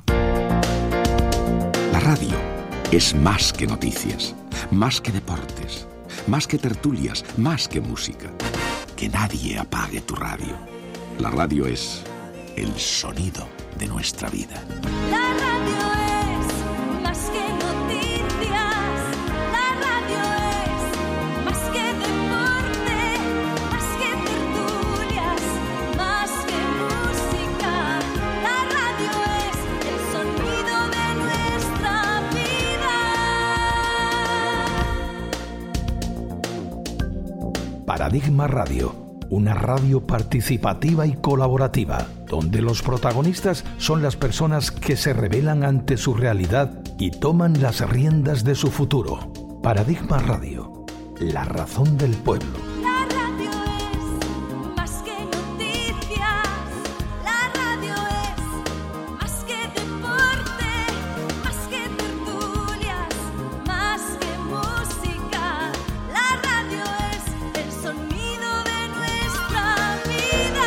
La radio es más que noticias, más que deportes, más que tertulias, más que música. Que nadie apague tu radio. La radio es el sonido de nuestra vida. La radio es más que noticias, la radio es más que deporte, más que tertulias, más que música. La radio es el sonido de nuestra vida. Paradigma Radio, una radio participativa y colaborativa, donde los protagonistas son las personas que se rebelan ante su realidad y toman las riendas de su futuro. Paradigma Radio, la razón del pueblo. La radio es más que noticias, la radio es más que deporte, más que tertulias, más que música. La radio es el sonido de nuestra vida.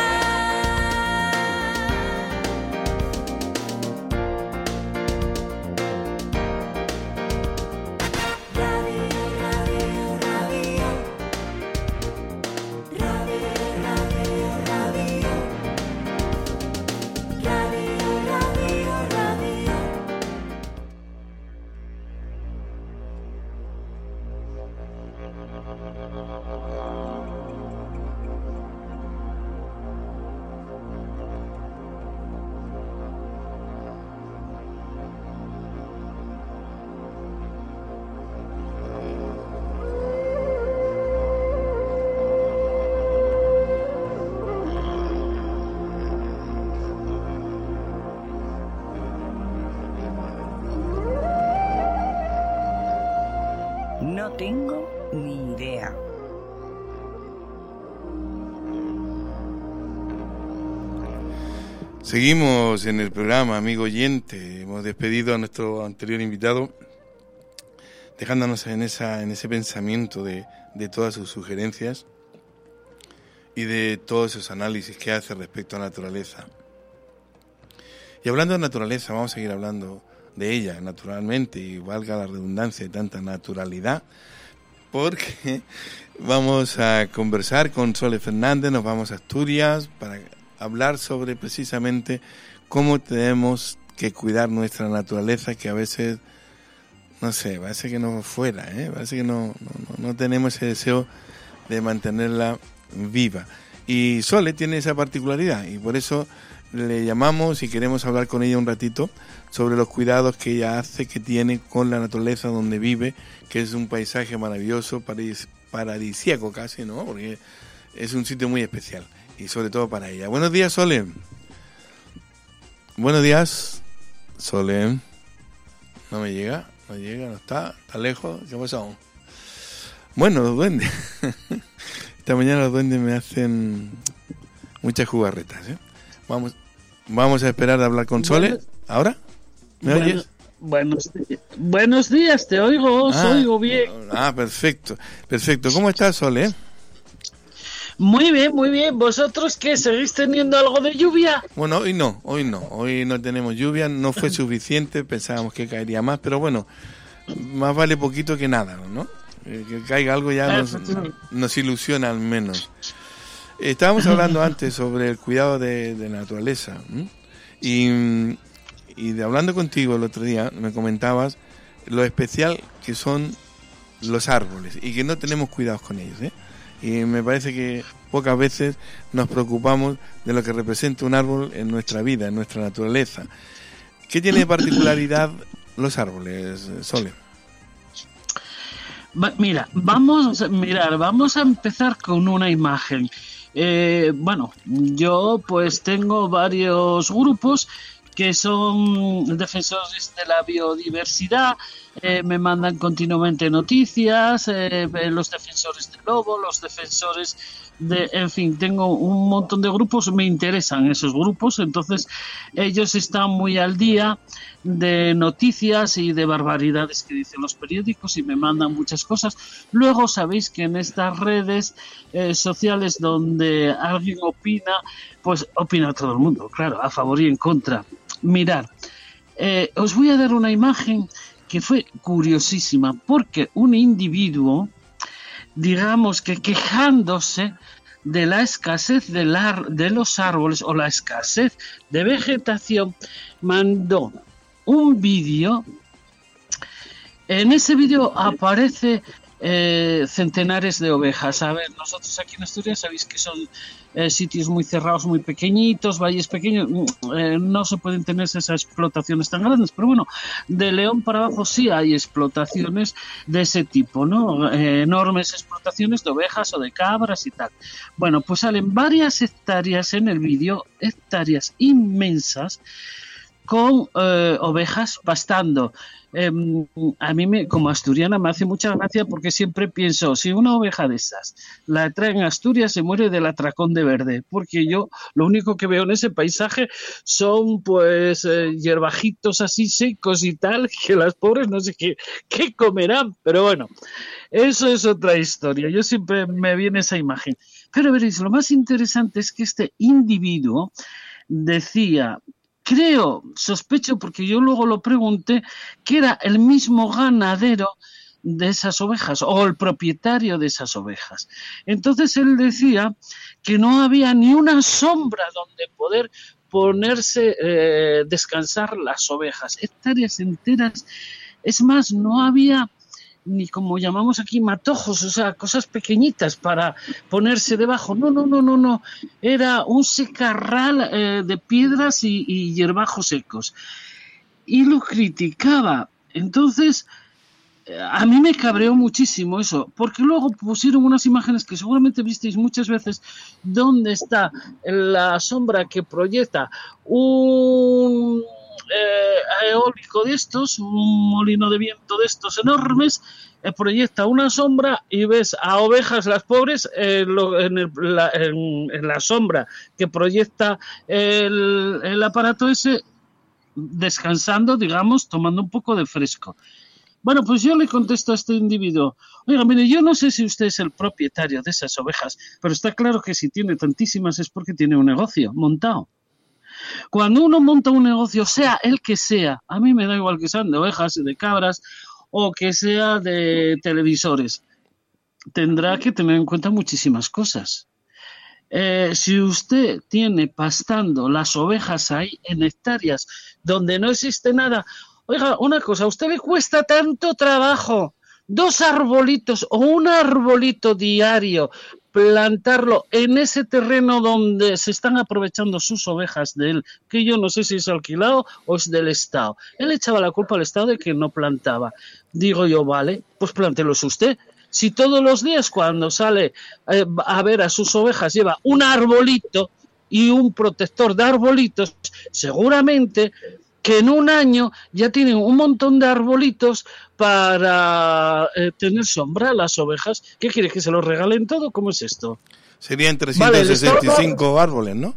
No tengo ni idea. Seguimos en el programa, amigo oyente. Hemos despedido a nuestro anterior invitado, dejándonos en esa en ese pensamiento de, de todas sus sugerencias y de todos esos análisis que hace respecto a la naturaleza. Y hablando de naturaleza, vamos a seguir hablando de ella, naturalmente, y valga la redundancia de tanta naturalidad, porque vamos a conversar con Sole Fernández, nos vamos a Asturias para hablar sobre precisamente cómo tenemos que cuidar nuestra naturaleza, que a veces, no sé, parece que no fuera, ¿eh? parece que no, no, no tenemos ese deseo de mantenerla viva. Y Sole tiene esa particularidad, y por eso le llamamos y queremos hablar con ella un ratito sobre los cuidados que ella hace, que tiene con la naturaleza donde vive, que es un paisaje maravilloso, paradis- paradisíaco casi, ¿no? Porque es un sitio muy especial y sobre todo para ella. Buenos días, Sole. Buenos días, Sole. No me llega, no llega, no está, está lejos. ¿Qué pasa? Bueno, los duendes. Esta mañana los duendes me hacen muchas jugarretas, ¿eh? Vamos, vamos a esperar a hablar con Sole. Bueno, ¿ahora? ¿Me bueno, oyes? Buenos, buenos días, te oigo, os ah, oigo bien. Ah, perfecto, perfecto. ¿Cómo estás, Sole? Muy bien, muy bien. ¿Vosotros qué? ¿Seguís teniendo algo de lluvia? Bueno, hoy no, hoy no. Hoy no tenemos lluvia, no fue suficiente, pensábamos que caería más, pero bueno, más vale poquito que nada, ¿no? Eh, que caiga algo ya nos, nos ilusiona al menos. Estábamos hablando antes sobre el cuidado de, de la naturaleza, ¿m? y, y de, hablando contigo el otro día me comentabas lo especial que son los árboles y que no tenemos cuidados con ellos, ¿eh? Y me parece que pocas veces nos preocupamos de lo que representa un árbol en nuestra vida, en nuestra naturaleza. ¿Qué tiene de particularidad los árboles, Sole? Mira, vamos a mirar, vamos a empezar con una imagen. Eh, bueno, yo pues tengo varios grupos que son defensores de la biodiversidad, eh, me mandan continuamente noticias, eh, los defensores del lobo, los defensores de, en fin, tengo un montón de grupos, me interesan esos grupos, entonces ellos están muy al día de noticias y de barbaridades que dicen los periódicos y me mandan muchas cosas. Luego sabéis que en estas redes eh, sociales donde alguien opina, pues opina todo el mundo, claro, a favor y en contra. Mirad, eh, os voy a dar una imagen que fue curiosísima, porque un individuo, digamos que quejándose de la escasez de, la, de los árboles o la escasez de vegetación, mandó un vídeo. En ese vídeo aparece eh, centenares de ovejas. A ver, nosotros aquí en Asturias sabéis que son eh, sitios muy cerrados, muy pequeñitos, valles pequeños, eh, no se pueden tener esas explotaciones tan grandes, pero bueno, de León para abajo sí hay explotaciones de ese tipo, ¿no? Eh, enormes explotaciones de ovejas o de cabras y tal. Bueno, pues salen varias hectáreas en el vídeo, hectáreas inmensas, con eh, ovejas pastando. Eh, a mí, me, como asturiana, me hace mucha gracia porque siempre pienso, si una oveja de esas la traen a Asturias, se muere del atracón de verde, porque yo lo único que veo en ese paisaje son pues eh, hierbajitos así secos y tal, que las pobres no sé qué, qué comerán, pero bueno, eso es otra historia. Yo siempre me viene esa imagen. Pero veréis, lo más interesante es que este individuo decía, creo, sospecho, porque yo luego lo pregunté, que era el mismo ganadero de esas ovejas o el propietario de esas ovejas. Entonces él decía que no había ni una sombra donde poder ponerse, eh, descansar las ovejas, hectáreas enteras. Es más, no había ni como llamamos aquí matojos, o sea, cosas pequeñitas para ponerse debajo. No, no, no, no, no. Era un secarral eh, de piedras y, y hierbajos secos. Y lo criticaba. Entonces, eh, a mí me cabreó muchísimo eso, porque luego pusieron unas imágenes que seguramente visteis muchas veces, donde está la sombra que proyecta un Eh, eólico de estos, un molino de viento de estos enormes, eh, proyecta una sombra y ves a ovejas, las pobres, eh, lo, en, el, la, en, en la sombra que proyecta el, el aparato ese, descansando, digamos, tomando un poco de fresco. Bueno, pues yo le contesto a este individuo, oiga, mire, yo no sé si usted es el propietario de esas ovejas, pero está claro que si tiene tantísimas es porque tiene un negocio montado. Cuando uno monta un negocio, sea el que sea, a mí me da igual que sean de ovejas, de cabras o que sea de televisores, tendrá que tener en cuenta muchísimas cosas. Eh, si usted tiene pastando las ovejas ahí en hectáreas donde no existe nada, oiga, una cosa, a usted le cuesta tanto trabajo, dos arbolitos o un arbolito diario, plantarlo en ese terreno donde se están aprovechando sus ovejas de él, que yo no sé si es alquilado o es del Estado. Él echaba la culpa al Estado de que no plantaba. Digo yo, vale, pues plántelos usted. Si todos los días cuando sale eh, a ver a sus ovejas lleva un arbolito, y un protector de arbolitos, seguramente que en un año ya tienen un montón de arbolitos para eh, tener sombra las ovejas. ¿Qué quieres, que se los regalen todo? ¿Cómo es esto? Serían trescientos sesenta y cinco vale, árboles, ¿no?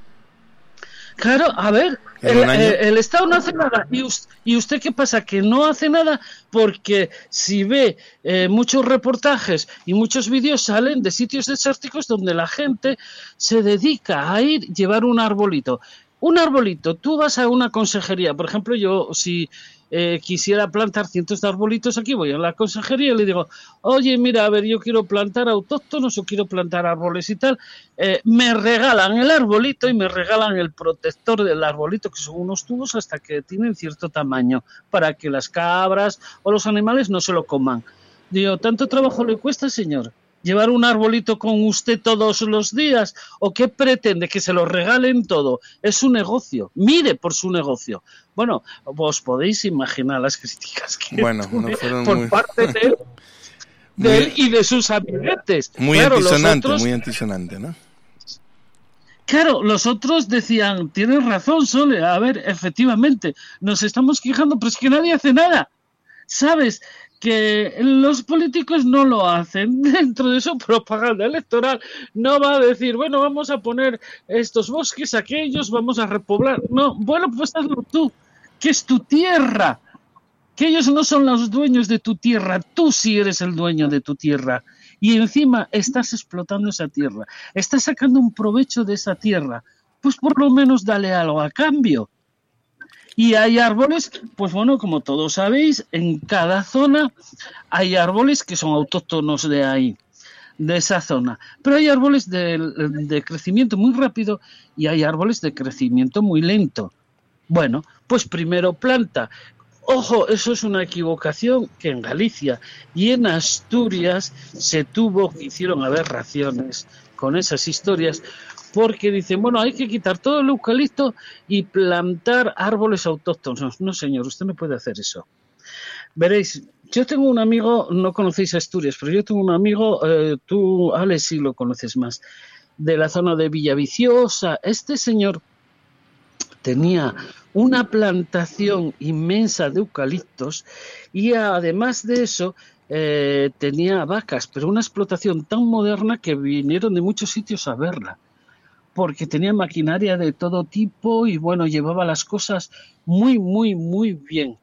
Claro, a ver, el, el, el Estado no hace nada. ¿Y usted, ¿Y usted qué pasa? Que no hace nada porque si ve eh, muchos reportajes y muchos vídeos salen de sitios desérticos donde la gente se dedica a ir llevar un arbolito. Un arbolito, tú vas a una consejería, por ejemplo, yo si eh, quisiera plantar cientos de arbolitos aquí, voy a la consejería y le digo, oye, mira, a ver, yo quiero plantar autóctonos o quiero plantar árboles y tal, eh, me regalan el arbolito y me regalan el protector del arbolito, que son unos tubos hasta que tienen cierto tamaño, para que las cabras o los animales no se lo coman. Digo, ¿tanto trabajo le cuesta, señor? ¿Llevar un arbolito con usted todos los días? ¿O qué pretende? ¿Que se lo regalen todo? Es su negocio. Mire por su negocio. Bueno, os podéis imaginar las críticas que bueno, no fueron por muy... parte de él, de muy... él y de sus amiguetes. Muy claro, antisonante, otros... muy antisonante, ¿no? Claro, los otros decían, tienes razón, Sole, a ver, efectivamente, nos estamos quejando, pero es que nadie hace nada. ¿Sabes? Que los políticos no lo hacen. Dentro de su propaganda electoral no va a decir, bueno, vamos a poner estos bosques, aquellos, vamos a repoblar. No, bueno, pues hazlo tú, que es tu tierra, que ellos no son los dueños de tu tierra, tú sí eres el dueño de tu tierra. Y encima estás explotando esa tierra, estás sacando un provecho de esa tierra, pues por lo menos dale algo a cambio. Y hay árboles, pues bueno, como todos sabéis, en cada zona hay árboles que son autóctonos de ahí, de esa zona. Pero hay árboles de, de crecimiento muy rápido y hay árboles de crecimiento muy lento. Bueno, pues primero planta. Ojo, eso es una equivocación que en Galicia y en Asturias se tuvo, hicieron aberraciones con esas historias, porque dicen, bueno, hay que quitar todo el eucalipto y plantar árboles autóctonos. No, señor, usted no puede hacer eso. Veréis, yo tengo un amigo, no conocéis Asturias, pero yo tengo un amigo, eh, tú, Alex, sí lo conoces más, de la zona de Villaviciosa. Este señor tenía una plantación inmensa de eucaliptos y además de eso eh, tenía vacas, pero una explotación tan moderna que vinieron de muchos sitios a verla, porque tenía maquinaria de todo tipo y bueno, llevaba las cosas muy, muy, muy bien.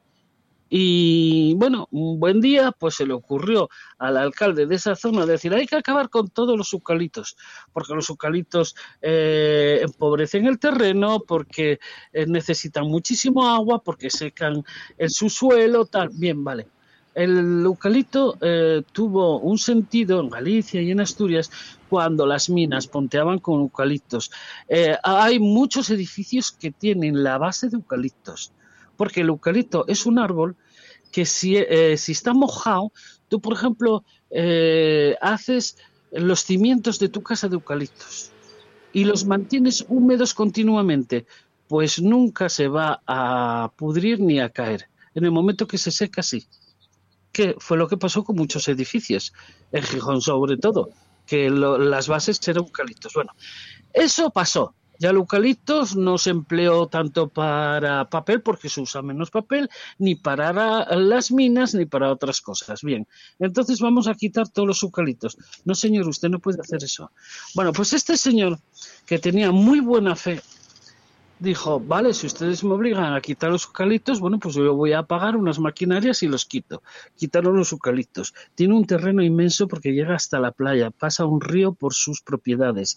Y bueno, un buen día pues se le ocurrió al alcalde de esa zona decir, hay que acabar con todos los eucaliptos, porque los eucaliptos eh, empobrecen el terreno, porque eh, necesitan muchísimo agua, porque secan el subsuelo, tal. Bien, vale. El eucalipto eh, tuvo un sentido en Galicia y en Asturias cuando las minas ponteaban con eucaliptos. Eh, hay muchos edificios que tienen la base de eucaliptos, porque el eucalipto es un árbol que si, eh, si está mojado, tú, por ejemplo, eh, haces los cimientos de tu casa de eucaliptos y los mantienes húmedos continuamente, pues nunca se va a pudrir ni a caer. En el momento que se seca, sí. Que fue lo que pasó con muchos edificios, en Gijón sobre todo, que lo, las bases eran eucaliptos. Bueno, eso pasó. Ya el eucalipto no se empleó tanto para papel, porque se usa menos papel, ni para las minas, ni para otras cosas. Bien, entonces vamos a quitar todos los eucaliptos. No, señor, usted no puede hacer eso. Bueno, pues este señor, que tenía muy buena fe, dijo, vale, si ustedes me obligan a quitar los eucaliptos, bueno, pues yo voy a pagar unas maquinarias y los quito. Quitaron los eucaliptos. Tiene un terreno inmenso porque llega hasta la playa, pasa un río por sus propiedades.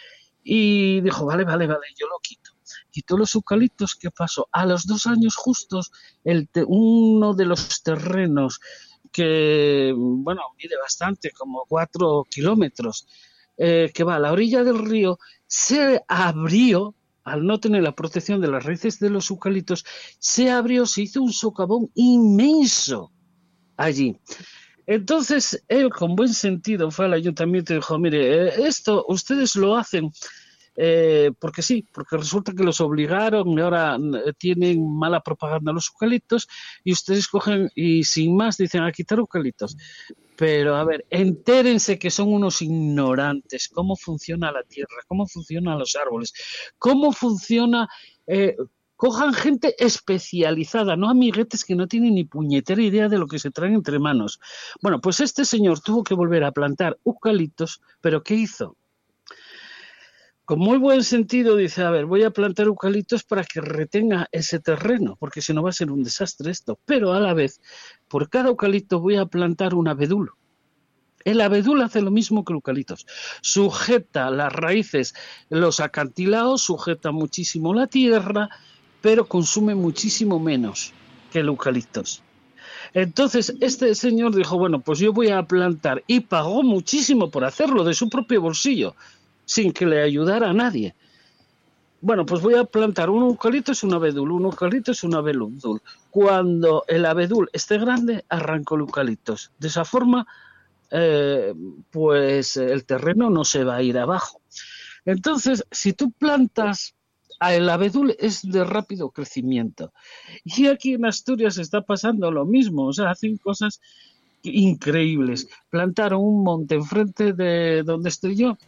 Y dijo, vale, vale, vale, yo lo quito. Quitó los eucaliptos, ¿qué pasó? A los dos años justos, el te- uno de los terrenos que, bueno, mide bastante, como cuatro kilómetros, eh, que va a la orilla del río, se abrió, al no tener la protección de las raíces de los eucaliptos, se abrió, se hizo un socavón inmenso allí. Entonces, él, con buen sentido, fue al ayuntamiento y dijo, mire, esto ustedes lo hacen eh, porque sí, porque resulta que los obligaron y ahora tienen mala propaganda los eucaliptos y ustedes cogen y sin más dicen a quitar eucaliptos. Pero a ver, entérense que son unos ignorantes, cómo funciona la tierra, cómo funcionan los árboles, cómo funciona... Eh, cojan gente especializada, no amiguetes que no tienen ni puñetera idea de lo que se traen entre manos. Bueno, pues este señor tuvo que volver a plantar eucaliptos, pero ¿qué hizo? Con muy buen sentido dice, a ver, voy a plantar eucaliptos para que retenga ese terreno, porque si no va a ser un desastre esto. Pero a la vez, por cada eucalipto voy a plantar un abedul. El abedul hace lo mismo que el eucaliptos. Sujeta las raíces, los acantilados, sujeta muchísimo la tierra, pero consume muchísimo menos que el eucaliptos. Entonces, este señor dijo, bueno, pues yo voy a plantar, y pagó muchísimo por hacerlo de su propio bolsillo, sin que le ayudara a nadie. Bueno, pues voy a plantar un eucalipto es un abedul, un eucalipto es un abedul. Cuando el abedul esté grande, arranco el eucaliptos. De esa forma, eh, pues el terreno no se va a ir abajo. Entonces, si tú plantas, el abedul es de rápido crecimiento. Y aquí en Asturias está pasando lo mismo, o sea, hacen cosas increíbles. Plantaron un monte enfrente de donde estoy yo,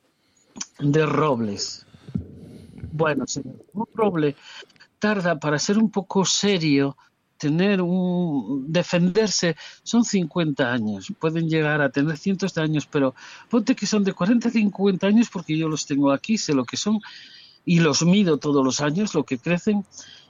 de robles. Bueno, señor, un roble tarda, para ser un poco serio, tener un defenderse, son cincuenta años, pueden llegar a tener cientos de años, pero ponte que son de cuarenta a cincuenta años, porque yo los tengo aquí, sé lo que son, y los mido todos los años, lo que crecen,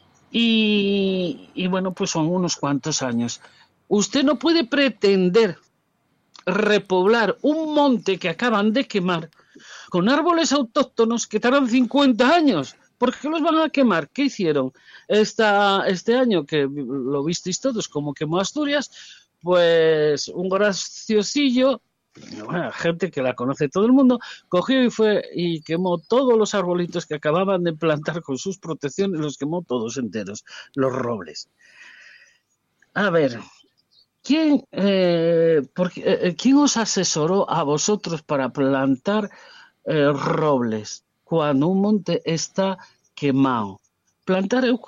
y, y bueno, pues son unos cuantos años. Usted no puede pretender repoblar un monte que acaban de quemar con árboles autóctonos que tardan cincuenta años. ¿Por qué los van a quemar? ¿Qué hicieron? Esta, este año, que lo visteis todos, como quemó Asturias, pues un graciosillo, bueno, gente que la conoce todo el mundo, cogió y fue y quemó todos los arbolitos que acababan de plantar con sus protecciones, los quemó todos enteros, los robles. A ver, ¿quién, eh, porque, eh, ¿quién os asesoró a vosotros para plantar eh, robles cuando un monte está quemado? Plantar eh,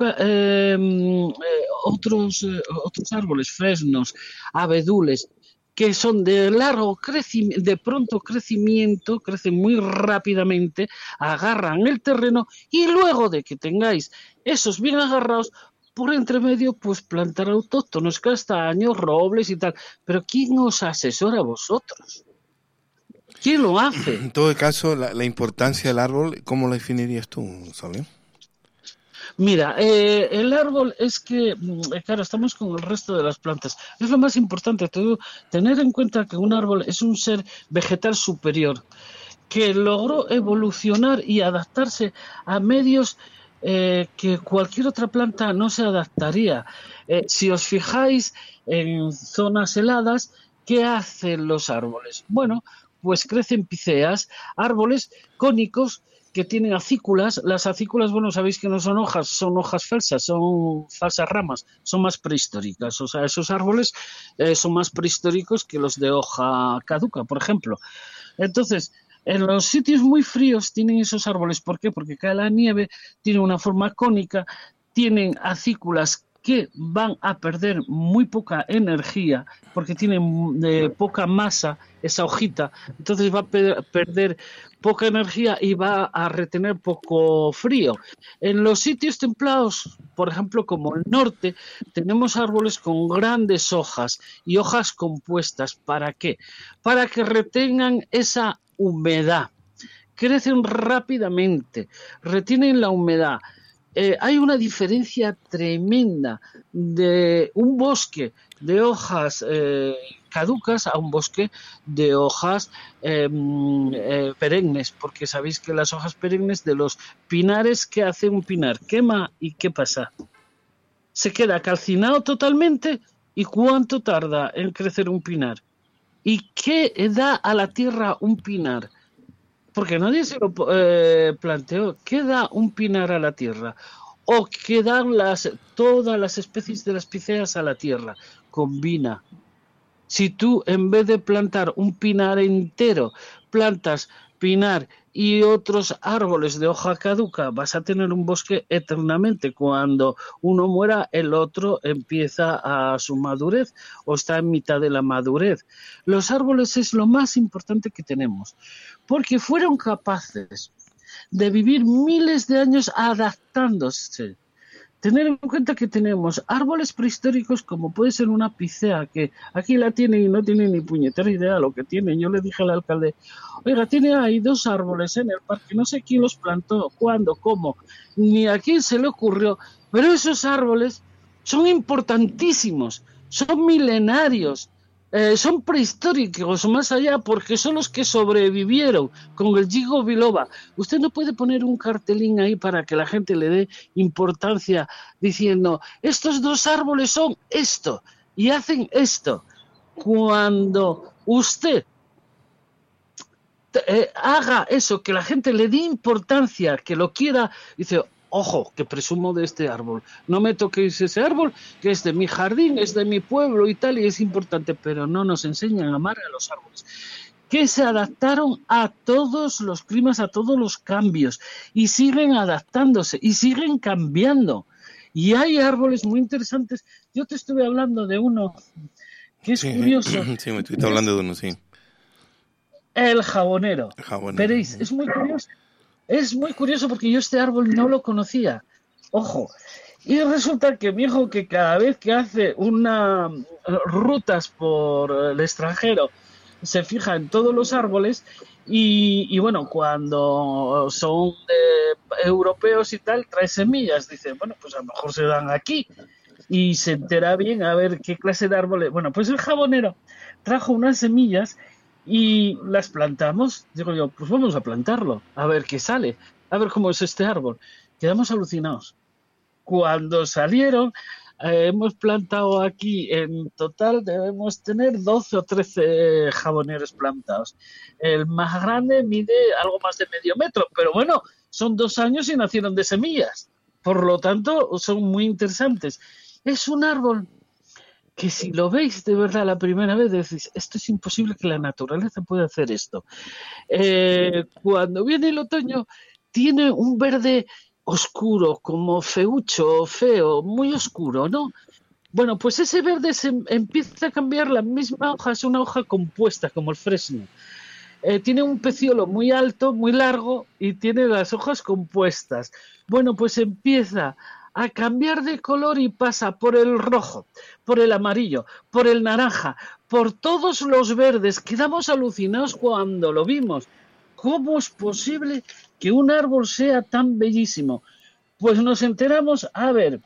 eh, otros, eh, otros árboles, fresnos, abedules, que son de largo crecimiento, de pronto crecimiento, crecen muy rápidamente, agarran el terreno y luego de que tengáis esos bien agarrados, por entre medio, pues plantar autóctonos, castaños, robles y tal. Pero ¿quién os asesora a vosotros? ¿Quién lo hace? En todo caso, la, la importancia del árbol, ¿cómo la definirías tú, Sole? Mira, eh, el árbol es que, claro, estamos con el resto de las plantas. Es lo más importante, todo, tener en cuenta que un árbol es un ser vegetal superior que logró evolucionar y adaptarse a medios eh, que cualquier otra planta no se adaptaría. Eh, si os fijáis en zonas heladas, ¿qué hacen los árboles? Bueno, pues crecen píceas, árboles cónicos que tienen acículas. Las acículas, bueno, sabéis que no son hojas, son hojas falsas, son falsas ramas, son más prehistóricas. O sea, esos árboles eh, son más prehistóricos que los de hoja caduca, por ejemplo. Entonces, en los sitios muy fríos tienen esos árboles. ¿Por qué? Porque cae la nieve, tiene una forma cónica, tienen acículas que van a perder muy poca energía porque tienen eh, poca masa esa hojita, entonces va a per- perder poca energía y va a retener poco frío. En los sitios templados, por ejemplo como el norte, tenemos árboles con grandes hojas y hojas compuestas. ¿Para qué? Para que retengan esa humedad. Crecen rápidamente, retienen la humedad. Eh, hay una diferencia tremenda de un bosque de hojas eh, caducas a un bosque de hojas eh, eh, perennes, porque sabéis que las hojas perennes de los pinares, ¿qué hace un pinar? Quema, ¿y qué pasa? Se queda calcinado totalmente. ¿Y cuánto tarda en crecer un pinar? ¿Y qué da a la tierra un pinar? Porque nadie se lo eh, planteó. ¿Qué da un pinar a la tierra? ¿O qué dan las, todas las especies de las píceas a la tierra? Combina. Si tú, en vez de plantar un pinar entero, plantas pinar y otros árboles de hoja caduca, vas a tener un bosque eternamente. Cuando uno muera, el otro empieza a su madurez o está en mitad de la madurez. Los árboles es lo más importante que tenemos, porque fueron capaces de vivir miles de años adaptándose. Tener en cuenta que tenemos árboles prehistóricos como puede ser una picea, que aquí la tiene y no tiene ni puñetera idea lo que tiene. Yo le dije al alcalde, oiga, tiene ahí dos árboles en el parque, no sé quién los plantó, cuándo, cómo, ni a quién se le ocurrió, pero esos árboles son importantísimos, son milenarios, eh, son prehistóricos más allá, porque son los que sobrevivieron con el ginkgo biloba. Usted no puede poner un cartelín ahí para que la gente le dé importancia diciendo, estos dos árboles son esto y hacen esto. Cuando usted eh, haga eso, que la gente le dé importancia, que lo quiera, dice, ojo, que presumo de este árbol, no me toquéis ese árbol, que es de mi jardín, es de mi pueblo y tal, y es importante, pero no nos enseñan a amar a los árboles, que se adaptaron a todos los climas, a todos los cambios, y siguen adaptándose, y siguen cambiando, y hay árboles muy interesantes. Yo te estuve hablando de uno que es sí, curioso. Sí, me estuviste hablando de uno, sí. El jabonero. El jabonero. Veréis, es muy curioso. Es muy curioso porque yo este árbol no lo conocía. Ojo. Y resulta que mi hijo, que cada vez que hace unas rutas por el extranjero, se fija en todos los árboles y, y bueno, cuando son eh, europeos y tal, trae semillas. Dice, bueno, pues a lo mejor se dan aquí. Y se entera bien a ver qué clase de árboles. Bueno, pues el jabonero trajo unas semillas y las plantamos. Digo yo, pues vamos a plantarlo, a ver qué sale, a ver cómo es este árbol. Quedamos alucinados. Cuando salieron, eh, hemos plantado aquí, en total debemos tener doce o trece jaboneros plantados. El más grande mide algo más de medio metro, pero bueno, son dos años y nacieron de semillas. Por lo tanto, son muy interesantes. Es un árbol que si lo veis de verdad la primera vez decís, esto es imposible que la naturaleza pueda hacer esto. Eh, cuando viene el otoño tiene un verde oscuro, como feucho, feo, muy oscuro, ¿no? Bueno, pues ese verde se empieza a cambiar, la misma hoja es una hoja compuesta, como el fresno. Eh, tiene un peciolo muy alto, muy largo y tiene las hojas compuestas. Bueno, pues empieza a cambiar de color y pasa por el rojo, por el amarillo, por el naranja, por todos los verdes. Quedamos alucinados cuando lo vimos. ¿Cómo es posible que un árbol sea tan bellísimo? Pues nos enteramos, a ver,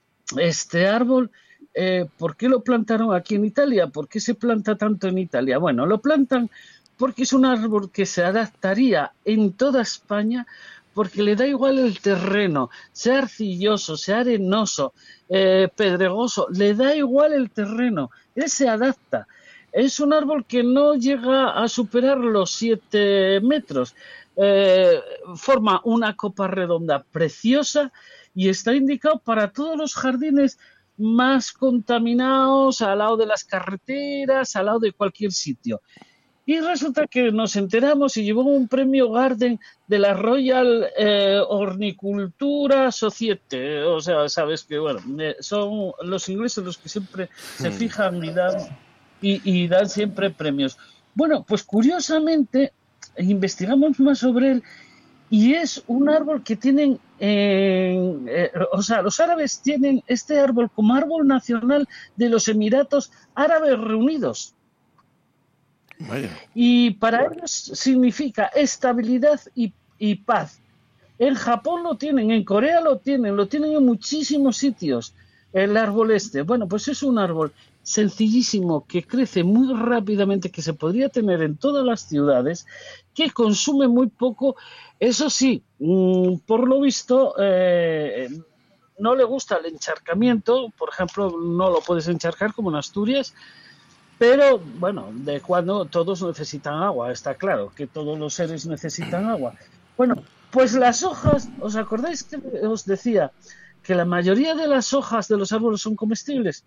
este árbol, eh, ¿por qué lo plantaron aquí en Italia? ¿Por qué se planta tanto en Italia? Bueno, lo plantan porque es un árbol que se adaptaría en toda España, porque le da igual el terreno, sea arcilloso, sea arenoso, eh, pedregoso, le da igual el terreno, él se adapta. Es un árbol que no llega a superar los siete metros, eh, forma una copa redonda preciosa y está indicado para todos los jardines más contaminados, al lado de las carreteras, al lado de cualquier sitio. Y resulta que nos enteramos y llevó un premio Garden de la Royal eh, Horticultura Society. O sea, sabes que, bueno, eh, son los ingleses los que siempre se fijan y dan, y, y dan siempre premios. Bueno, pues curiosamente investigamos más sobre él y es un árbol que tienen, eh, eh, o sea, los árabes tienen este árbol como árbol nacional de los Emiratos Árabes Reunidos. Vaya. Y para ellos significa estabilidad y, y paz. En Japón lo tienen, en Corea lo tienen, lo tienen en muchísimos sitios, el árbol este. Bueno, pues es un árbol sencillísimo que crece muy rápidamente, que se podría tener en todas las ciudades, que consume muy poco. Eso sí, por lo visto, eh, no le gusta el encharcamiento. Por ejemplo, no lo puedes encharcar como en Asturias. Pero, bueno, de cuando todos necesitan agua, está claro que todos los seres necesitan agua. Bueno, pues las hojas, ¿os acordáis que os decía que la mayoría de las hojas de los árboles son comestibles?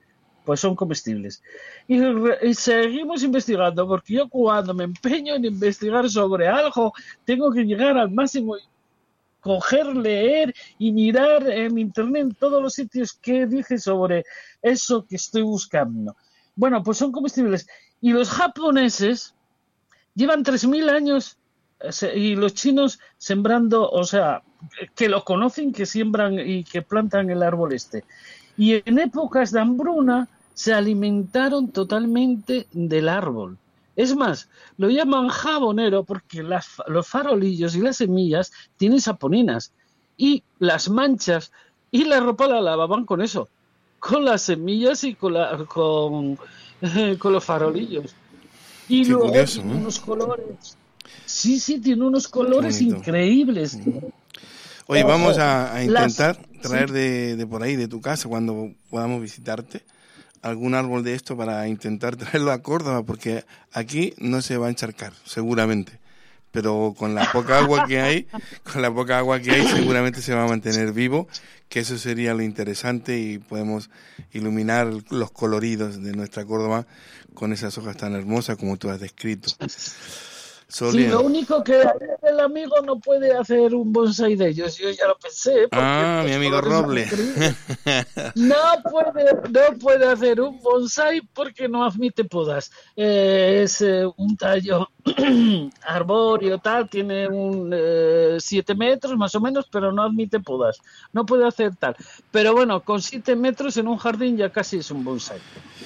pues son comestibles. Y, y seguimos investigando, porque yo cuando me empeño en investigar sobre algo, tengo que llegar al máximo y coger, leer y mirar en internet en todos los sitios que dije sobre eso que estoy buscando. Bueno, pues son comestibles. Y los japoneses llevan tres mil años y los chinos sembrando, o sea, que lo conocen, que siembran y que plantan el árbol este. Y en épocas de hambruna se alimentaron totalmente del árbol. Es más, lo llaman jabonero porque las, los farolillos y las semillas tienen saponinas. Y las manchas y la ropa la lavaban con eso, con las semillas y con, la, con, eh, con los farolillos. Y Qué luego curioso, tiene ¿no? unos colores. Sí, sí, tiene unos colores increíbles. Oye, vamos a, a Las- intentar traer sí. de, de por ahí, de tu casa, cuando podamos visitarte, algún árbol de esto para intentar traerlo a Córdoba, porque aquí no se va a encharcar, seguramente. Pero con la poca agua que hay, con la poca agua que hay, seguramente se va a mantener vivo, que eso sería lo interesante y podemos iluminar los coloridos de nuestra Córdoba con esas hojas tan hermosas como tú has descrito. Sí, Solia. lo único que el amigo no puede hacer un bonsai de ellos, yo ya lo pensé. porque Ah, mi los amigo colores son Roble. increíbles. No puede, no puede hacer un bonsai porque no admite podas. Eh, es eh, un tallo arbóreo, tal, tiene un eh, siete metros más o menos, pero no admite podas. No puede hacer tal. Pero bueno, con siete metros en un jardín ya casi es un bonsai.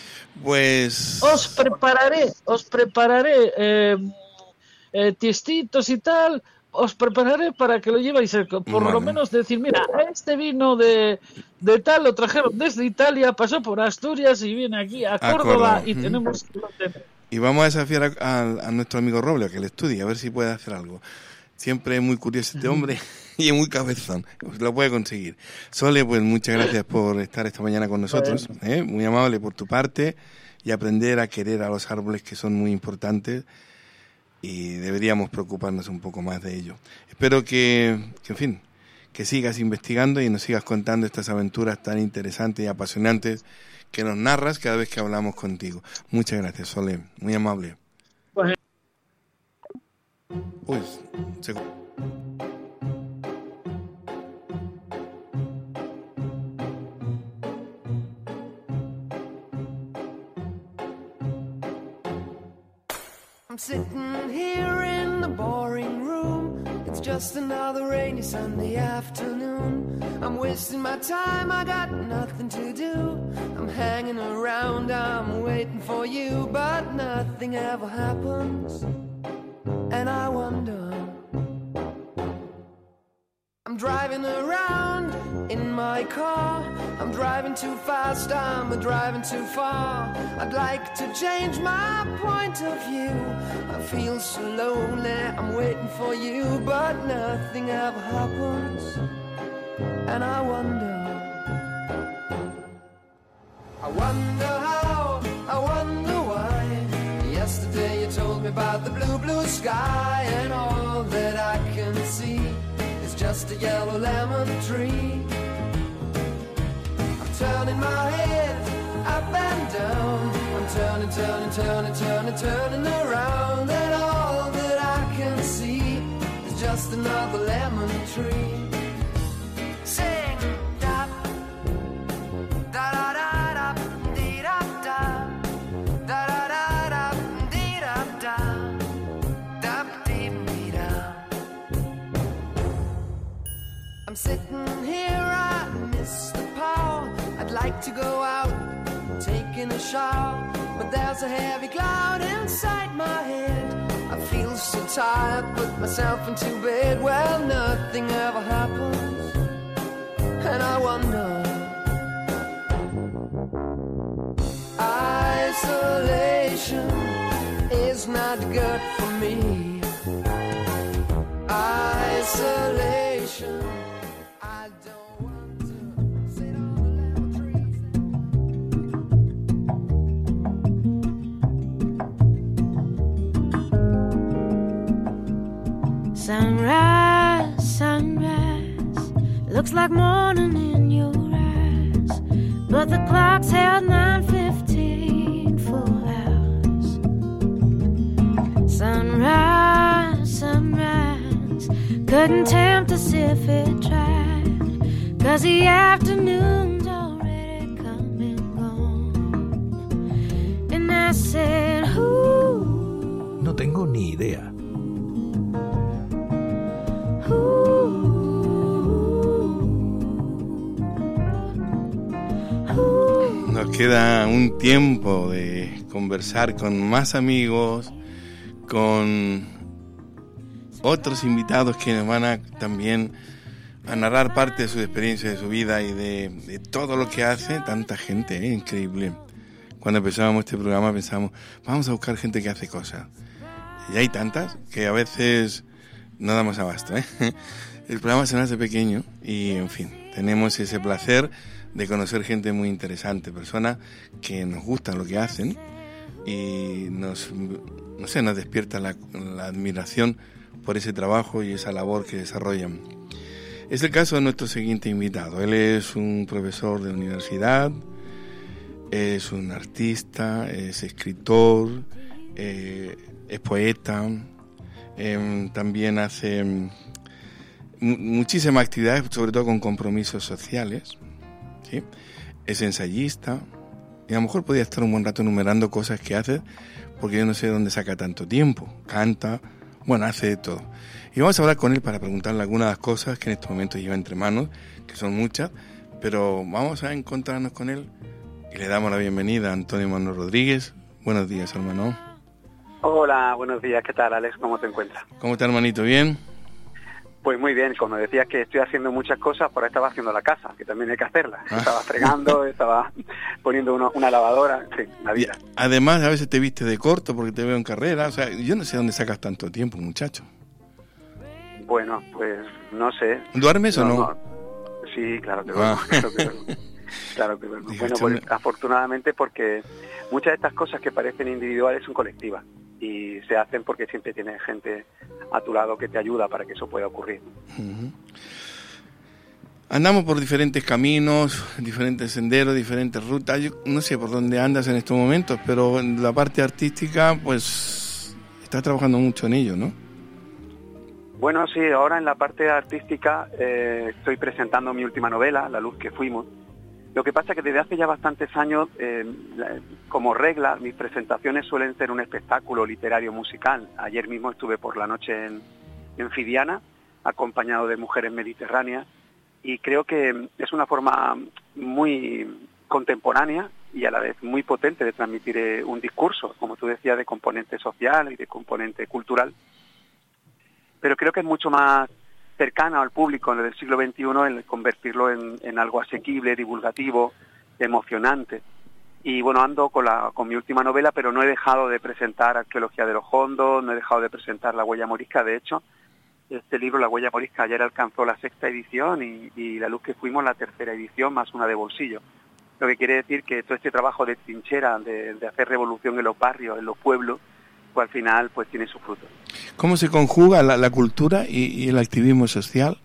Pues Os prepararé, os prepararé eh, eh, tiestitos y tal, os prepararé para que lo lleváis, eh, por Vale. lo menos decir, mira, este vino de, de tal lo trajeron desde Italia, pasó por Asturias y viene aquí a Córdoba, Córdoba. y Ujú. tenemos que lo tener. Y vamos a desafiar a, a- a nuestro amigo Roble a que le estudie, a ver si puede hacer algo. Siempre es muy curioso este hombre y es muy cabezón. Pues lo puede conseguir. Sole, pues muchas gracias por estar esta mañana con nosotros. ¿eh? Muy amable por tu parte y aprender a querer a los árboles, que son muy importantes y deberíamos preocuparnos un poco más de ello. Espero que, que, en fin, que sigas investigando y nos sigas contando estas aventuras tan interesantes y apasionantes que nos narras cada vez que hablamos contigo. Muchas gracias, Sole. Muy amable. Pues, Uy, se... I'm sitting here in the boring room. It's just another rainy Sunday afternoon. I'm wasting my time, I got nothing to do. I'm hanging around, I'm waiting for you, but nothing ever happens. And I wonder, I'm driving around in my car. I'm driving too fast, I'm driving too far. I'd like to change my point of view. I feel so lonely, I'm waiting for you, but nothing ever happens. And I wonder, I wonder how, I wonder why. Yesterday you told me about the blue, blue sky, and all that I can see is just a yellow lemon tree. I'm turning my head up and down. I'm turning, turning, turning, turning, turning around, and all that I can see is just another lemon tree. Sing, da, da da da da, dee da da, da da da da, dee da da, da dee dee da. I'm sitting here, I miss the power. I'd like to go out, taking a shower, but there's a heavy cloud inside my head. I feel so tired, put myself into bed. Well, nothing ever happens, and I wonder. Isolation is not good for me. Isolation. I don't want to sit on a lemon tree. Sunrise, sunrise, looks like morning in your eyes, but the clock's held nine fifteen. wouldn't tempt us if it tried, 'cause the afternoon's already come and gone. And I said, ooh, No tengo ni idea. Nos queda un tiempo de conversar con más amigos, con otros invitados que nos van a también a narrar parte de su experiencia, de su vida y de, de todo lo que hace tanta gente, ¿eh? Increíble. Cuando empezábamos este programa pensábamos, vamos a buscar gente que hace cosas. Y hay tantas que a veces no damos abasto, ¿eh? El programa se nos hace pequeño y, en fin, tenemos ese placer de conocer gente muy interesante, personas que nos gustan lo que hacen y nos, no sé, nos despierta la, la admiración por ese trabajo y esa labor que desarrollan. Es el caso de nuestro siguiente invitado. Él es un profesor de universidad, es un artista, es escritor, eh, es poeta, eh, también hace m- muchísimas actividades, sobre todo con compromisos sociales, ¿sí? Es ensayista, y a lo mejor podría estar un buen rato enumerando cosas que hace, porque yo no sé de dónde saca tanto tiempo. Canta, bueno, hace de todo. Y vamos a hablar con él para preguntarle algunas de las cosas que en este momento lleva entre manos, que son muchas, pero vamos a encontrarnos con él y le damos la bienvenida a Antonio Manuel Rodríguez. Buenos días, hermano. Hola, buenos días. ¿Qué tal, Alex? ¿Cómo te encuentras? ¿Cómo está, hermanito? ¿Bien? Pues muy bien. Como decías que estoy haciendo muchas cosas, por ahí estaba haciendo la casa, que también hay que hacerla. Ah. Estaba fregando, estaba poniendo uno, una lavadora, en fin, la vida. Y además, a veces te viste de corto porque te veo en carrera. O sea, yo no sé dónde sacas tanto tiempo, muchacho. Bueno, pues no sé. ¿Duermes no, o no? no? Sí, claro que duermo. Ah. Claro que duermo. Claro que duermo. Bueno, pues, afortunadamente porque muchas de estas cosas que parecen individuales son colectivas y se hacen porque siempre tienes gente a tu lado que te ayuda para que eso pueda ocurrir. Uh-huh. Andamos por diferentes caminos, diferentes senderos, diferentes rutas. Yo no sé por dónde andas en estos momentos, pero en la parte artística, pues, estás trabajando mucho en ello, ¿no? Bueno, sí, ahora en la parte artística eh, estoy presentando mi última novela, La luz que fuimos. Lo que pasa es que desde hace ya bastantes años, eh, como regla, mis presentaciones suelen ser un espectáculo literario musical. Ayer mismo estuve por la noche en, en Fidiana, acompañado de mujeres mediterráneas, y creo que es una forma muy contemporánea y a la vez muy potente de transmitir eh, un discurso, como tú decías, de componente social y de componente cultural. Pero creo que es mucho más cercano al público en el siglo veintiuno, en convertirlo en, en algo asequible, divulgativo, emocionante. Y bueno, ando con, la, con mi última novela, pero no he dejado de presentar Arqueología de los Hondos, no he dejado de presentar La huella morisca. De hecho, este libro, La huella morisca, ayer alcanzó la sexta edición y, y La luz que fuimos la tercera edición, más una de bolsillo. Lo que quiere decir que todo este trabajo de trinchera, de, de hacer revolución en los barrios, en los pueblos, pues al final pues tiene su fruto. ¿Cómo se conjuga la, la cultura y, y el activismo social?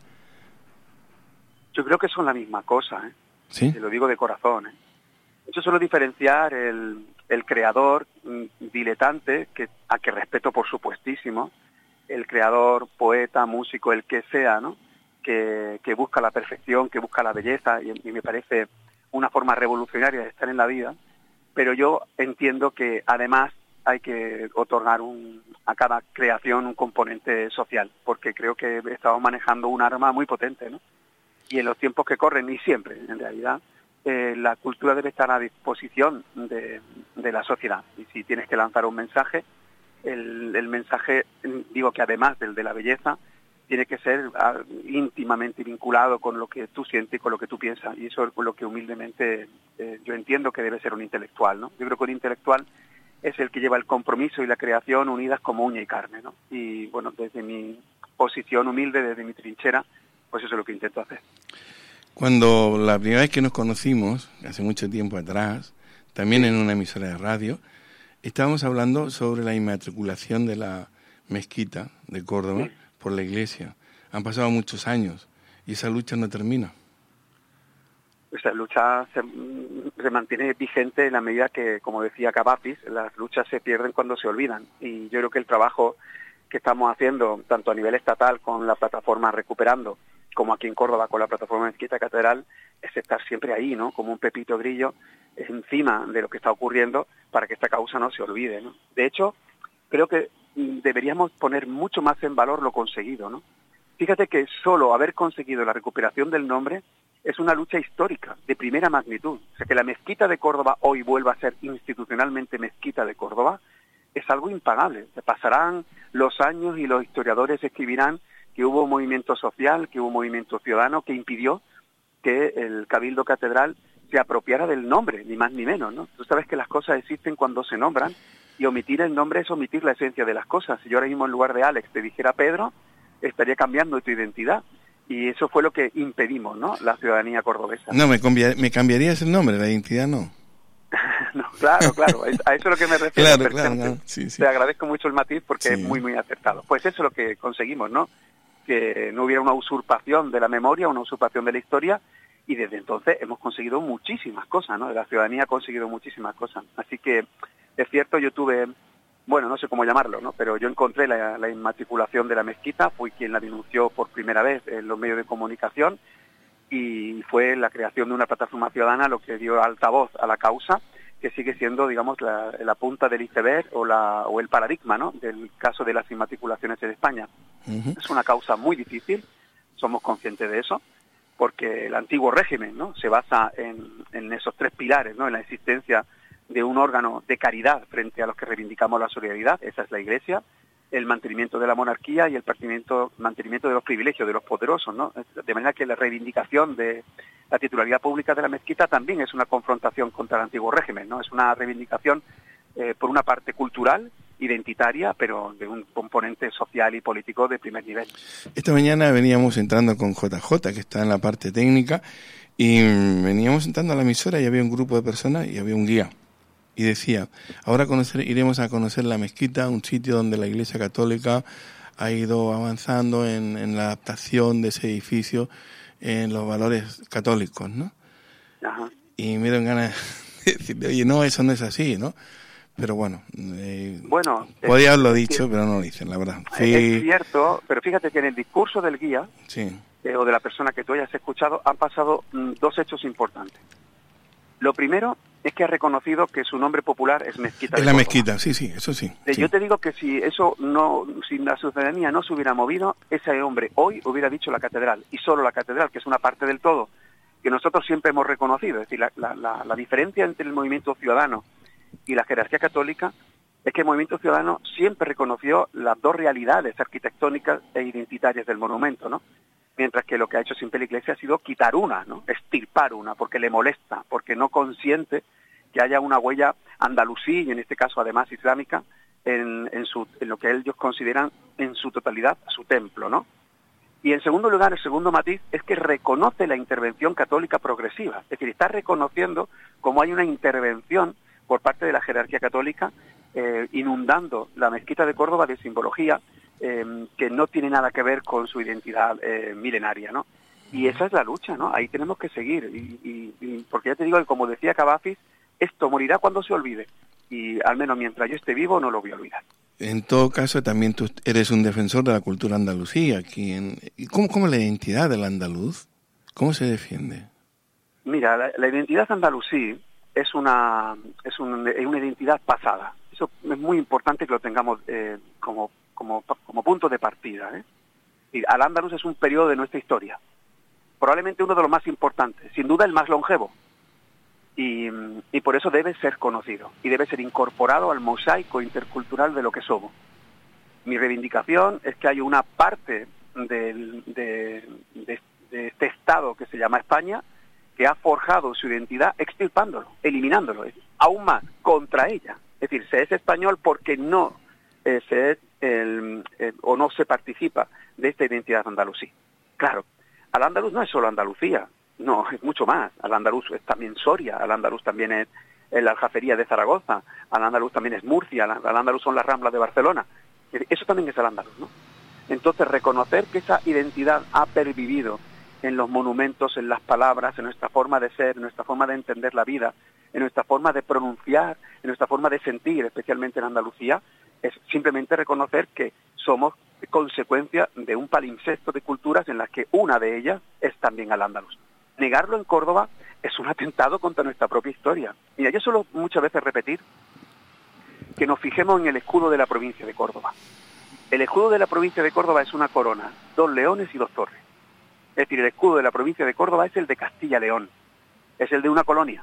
Yo creo que son la misma cosa, ¿eh? ¿Sí? Te lo digo de corazón, ¿eh? Yo suelo diferenciar el, el creador diletante, que a que respeto por supuestísimo, el creador, poeta, músico, el que sea, ¿no? Que, que busca la perfección, que busca la belleza, y, y me parece una forma revolucionaria de estar en la vida, pero yo entiendo que además hay que otorgar un, a cada creación un componente social, porque creo que estamos manejando un arma muy potente, ¿no? Y en los tiempos que corren, y siempre, en realidad, eh, la cultura debe estar a disposición de, de la sociedad. Y si tienes que lanzar un mensaje, el, el mensaje, digo que además del de la belleza, tiene que ser ah, íntimamente vinculado con lo que tú sientes y con lo que tú piensas. Y eso es lo que humildemente eh, yo entiendo que debe ser un intelectual, ¿no? Yo creo que un intelectual es el que lleva el compromiso y la creación unidas como uña y carne, ¿no? Y bueno, desde mi posición humilde, desde mi trinchera, pues eso es lo que intento hacer. Cuando la primera vez que nos conocimos, hace mucho tiempo atrás, también en una emisora de radio, estábamos hablando sobre la inmatriculación de la mezquita de Córdoba sí. por la iglesia. Han pasado muchos años y esa lucha no termina. Esa lucha se, se mantiene vigente en la medida que, como decía Cavapis, las luchas se pierden cuando se olvidan. Y yo creo que el trabajo que estamos haciendo, tanto a nivel estatal con la plataforma Recuperando, como aquí en Córdoba con la plataforma Mezquita Catedral, es estar siempre ahí, ¿no? Como un pepito grillo encima de lo que está ocurriendo para que esta causa no se olvide, ¿no? De hecho, creo que deberíamos poner mucho más en valor lo conseguido, ¿no? Fíjate que solo haber conseguido la recuperación del nombre es una lucha histórica de primera magnitud. O sea, que la Mezquita de Córdoba hoy vuelva a ser institucionalmente Mezquita de Córdoba es algo impagable. Pasarán los años y los historiadores escribirán que hubo un movimiento social, que hubo un movimiento ciudadano que impidió que el Cabildo Catedral se apropiara del nombre, ni más ni menos, ¿no? Tú sabes que las cosas existen cuando se nombran, y omitir el nombre es omitir la esencia de las cosas. Si yo ahora mismo en lugar de Alex te dijera Pedro, estaría cambiando tu identidad. Y eso fue lo que impedimos, ¿no? La ciudadanía cordobesa. No, me, cambia, me cambiarías el nombre, la identidad no. No, claro, claro, a eso es lo que me refiero. Claro, claro, no, sí, sí. Te agradezco mucho el matiz porque Sí. es muy, muy acertado. Pues eso es lo que conseguimos, ¿no? Que no hubiera una usurpación de la memoria, una usurpación de la historia, y desde entonces hemos conseguido muchísimas cosas, ¿no? La ciudadanía ha conseguido muchísimas cosas. Así que es cierto, yo tuve, bueno, no sé cómo llamarlo, ¿no? Pero yo encontré la, la inmatriculación de la mezquita, fui quien la denunció por primera vez en los medios de comunicación, y fue la creación de una plataforma ciudadana lo que dio altavoz a la causa, que sigue siendo, digamos, la, la punta del iceberg o, la, o el paradigma, ¿no?, del caso de las inmatriculaciones en España. Uh-huh. Es una causa muy difícil, somos conscientes de eso, porque el antiguo régimen, ¿no?, se basa en, en esos tres pilares, ¿no?, en la existencia de un órgano de caridad frente a los que reivindicamos la solidaridad, esa es la Iglesia, el mantenimiento de la monarquía y el mantenimiento, mantenimiento de los privilegios de los poderosos, ¿no? De manera que la reivindicación de la titularidad pública de la mezquita también es una confrontación contra el antiguo régimen, ¿no? Es una reivindicación, eh, por una parte cultural, identitaria, pero de un componente social y político de primer nivel. Esta mañana veníamos entrando con J J, que está en la parte técnica, y veníamos entrando a la emisora y había un grupo de personas y había un guía. Y decía, ahora conocer, iremos a conocer la mezquita, un sitio donde la Iglesia Católica ha ido avanzando en, en la adaptación de ese edificio en los valores católicos, ¿no? Ajá. Y me dan ganas de decirle, oye, no, eso no es así, ¿no? Pero bueno, eh, bueno podía haberlo es, dicho, es, pero no lo dicen, la verdad. Sí. Es cierto, pero fíjate que en el discurso del guía, sí. eh, o de la persona que tú hayas escuchado, han pasado mm, dos hechos importantes. Lo primero es que ha reconocido que su nombre popular es Mezquita de Es la Córdoba. mezquita, sí, sí, eso sí, Eh, sí. Yo te digo que si eso no, si la ciudadanía no se hubiera movido, ese hombre hoy hubiera dicho la catedral, y solo la catedral, que es una parte del todo que nosotros siempre hemos reconocido. Es decir, la, la, la, la diferencia entre el movimiento ciudadano y la jerarquía católica es que el movimiento ciudadano siempre reconoció las dos realidades arquitectónicas e identitarias del monumento, ¿no? Mientras que lo que ha hecho siempre la Iglesia ha sido quitar una, ¿no? Extirpar una, porque le molesta, porque no consiente que haya una huella andalusí, y en este caso además islámica, en, en, su, en lo que ellos consideran en su totalidad su templo, ¿no? Y en segundo lugar, el segundo matiz es que reconoce la intervención católica progresiva, es decir, está reconociendo cómo hay una intervención por parte de la jerarquía católica eh, inundando la mezquita de Córdoba de simbología eh, que no tiene nada que ver con su identidad eh, milenaria, ¿no? Y esa es la lucha, ¿no? Ahí tenemos que seguir, y, y, y porque ya te digo que, como decía Cavafis, esto morirá cuando se olvide, y al menos mientras yo esté vivo no lo voy a olvidar. En todo caso, también tú eres un defensor de la cultura andalusí aquí. En, ¿cómo, ¿Cómo la identidad del andaluz? ¿Cómo se defiende? Mira, la, la identidad andalusí es una es un, una identidad pasada. Eso es muy importante que lo tengamos eh, como, como, como punto de partida, ¿eh? Y Al-Ándalus es un periodo de nuestra historia, probablemente uno de los más importantes, sin duda el más longevo. Y, y por eso debe ser conocido y debe ser incorporado al mosaico intercultural de lo que somos. Mi reivindicación es que hay una parte del, de, de, de este Estado que se llama España que ha forjado su identidad extirpándolo, eliminándolo, es, aún más, contra ella. Es decir, se es español porque no eh, se es el, eh, o no se participa de esta identidad andalusí. Claro, Al-Ándalus no es solo Andalucía. No, es mucho más. Al-Ándalus es también Soria, Al-Ándalus también es la Aljafería de Zaragoza, Al-Ándalus también es Murcia, Al-Ándalus son las Ramblas de Barcelona. Eso también es Al-Ándalus, ¿no? Entonces, reconocer que esa identidad ha pervivido en los monumentos, en las palabras, en nuestra forma de ser, en nuestra forma de entender la vida, en nuestra forma de pronunciar, en nuestra forma de sentir, especialmente en Andalucía, es simplemente reconocer que somos consecuencia de un palimpsesto de culturas en las que una de ellas es también al andaluz. Negarlo en Córdoba es un atentado contra nuestra propia historia. Mira, yo suelo muchas veces repetir que nos fijemos en el escudo de la provincia de Córdoba. El escudo de la provincia de Córdoba es una corona, dos leones y dos torres. Es decir, el escudo de la provincia de Córdoba es el de Castilla-León, es el de una colonia.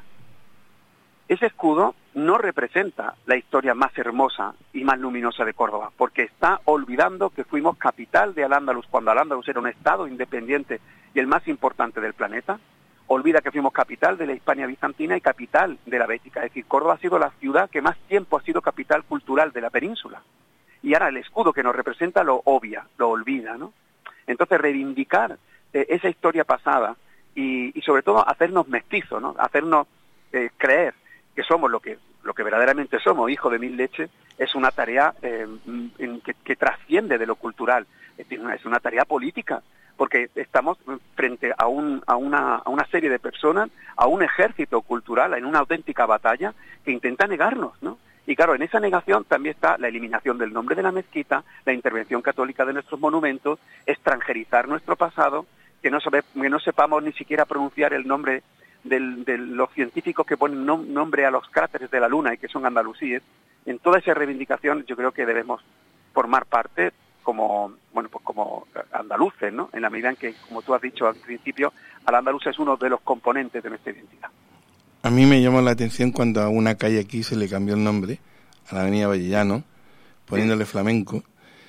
Ese escudo no representa la historia más hermosa y más luminosa de Córdoba, porque está olvidando que fuimos capital de Al-Ándalus cuando Al-Ándalus era un estado independiente y el más importante del planeta. Olvida que fuimos capital de la Hispania bizantina y capital de la Bética. Es decir, Córdoba ha sido la ciudad que más tiempo ha sido capital cultural de la península. Y ahora el escudo que nos representa lo obvia, lo olvida, ¿no? Entonces reivindicar eh, esa historia pasada y, y sobre todo hacernos mestizos, ¿no? Hacernos eh, creer que somos lo que lo que verdaderamente somos, hijos de mil leches, es una tarea eh, en que, que trasciende de lo cultural, es decir, es una tarea política, porque estamos frente a, un, a, una, a una serie de personas, a un ejército cultural, en una auténtica batalla que intenta negarnos, ¿no? Y claro, en esa negación también está la eliminación del nombre de la mezquita, la intervención católica de nuestros monumentos, extranjerizar nuestro pasado, que no, sabe, que no sepamos ni siquiera pronunciar el nombre Del, de los científicos que ponen nom, nombre a los cráteres de la Luna y que son andalusíes. En toda esa reivindicación yo creo que debemos formar parte como bueno pues como andaluces, ¿no? En la medida en que, como tú has dicho al principio, Al-Ándalus es uno de los componentes de nuestra identidad. A mí me llamó la atención cuando a una calle aquí se le cambió el nombre, a la avenida Vallellano, poniéndole flamenco,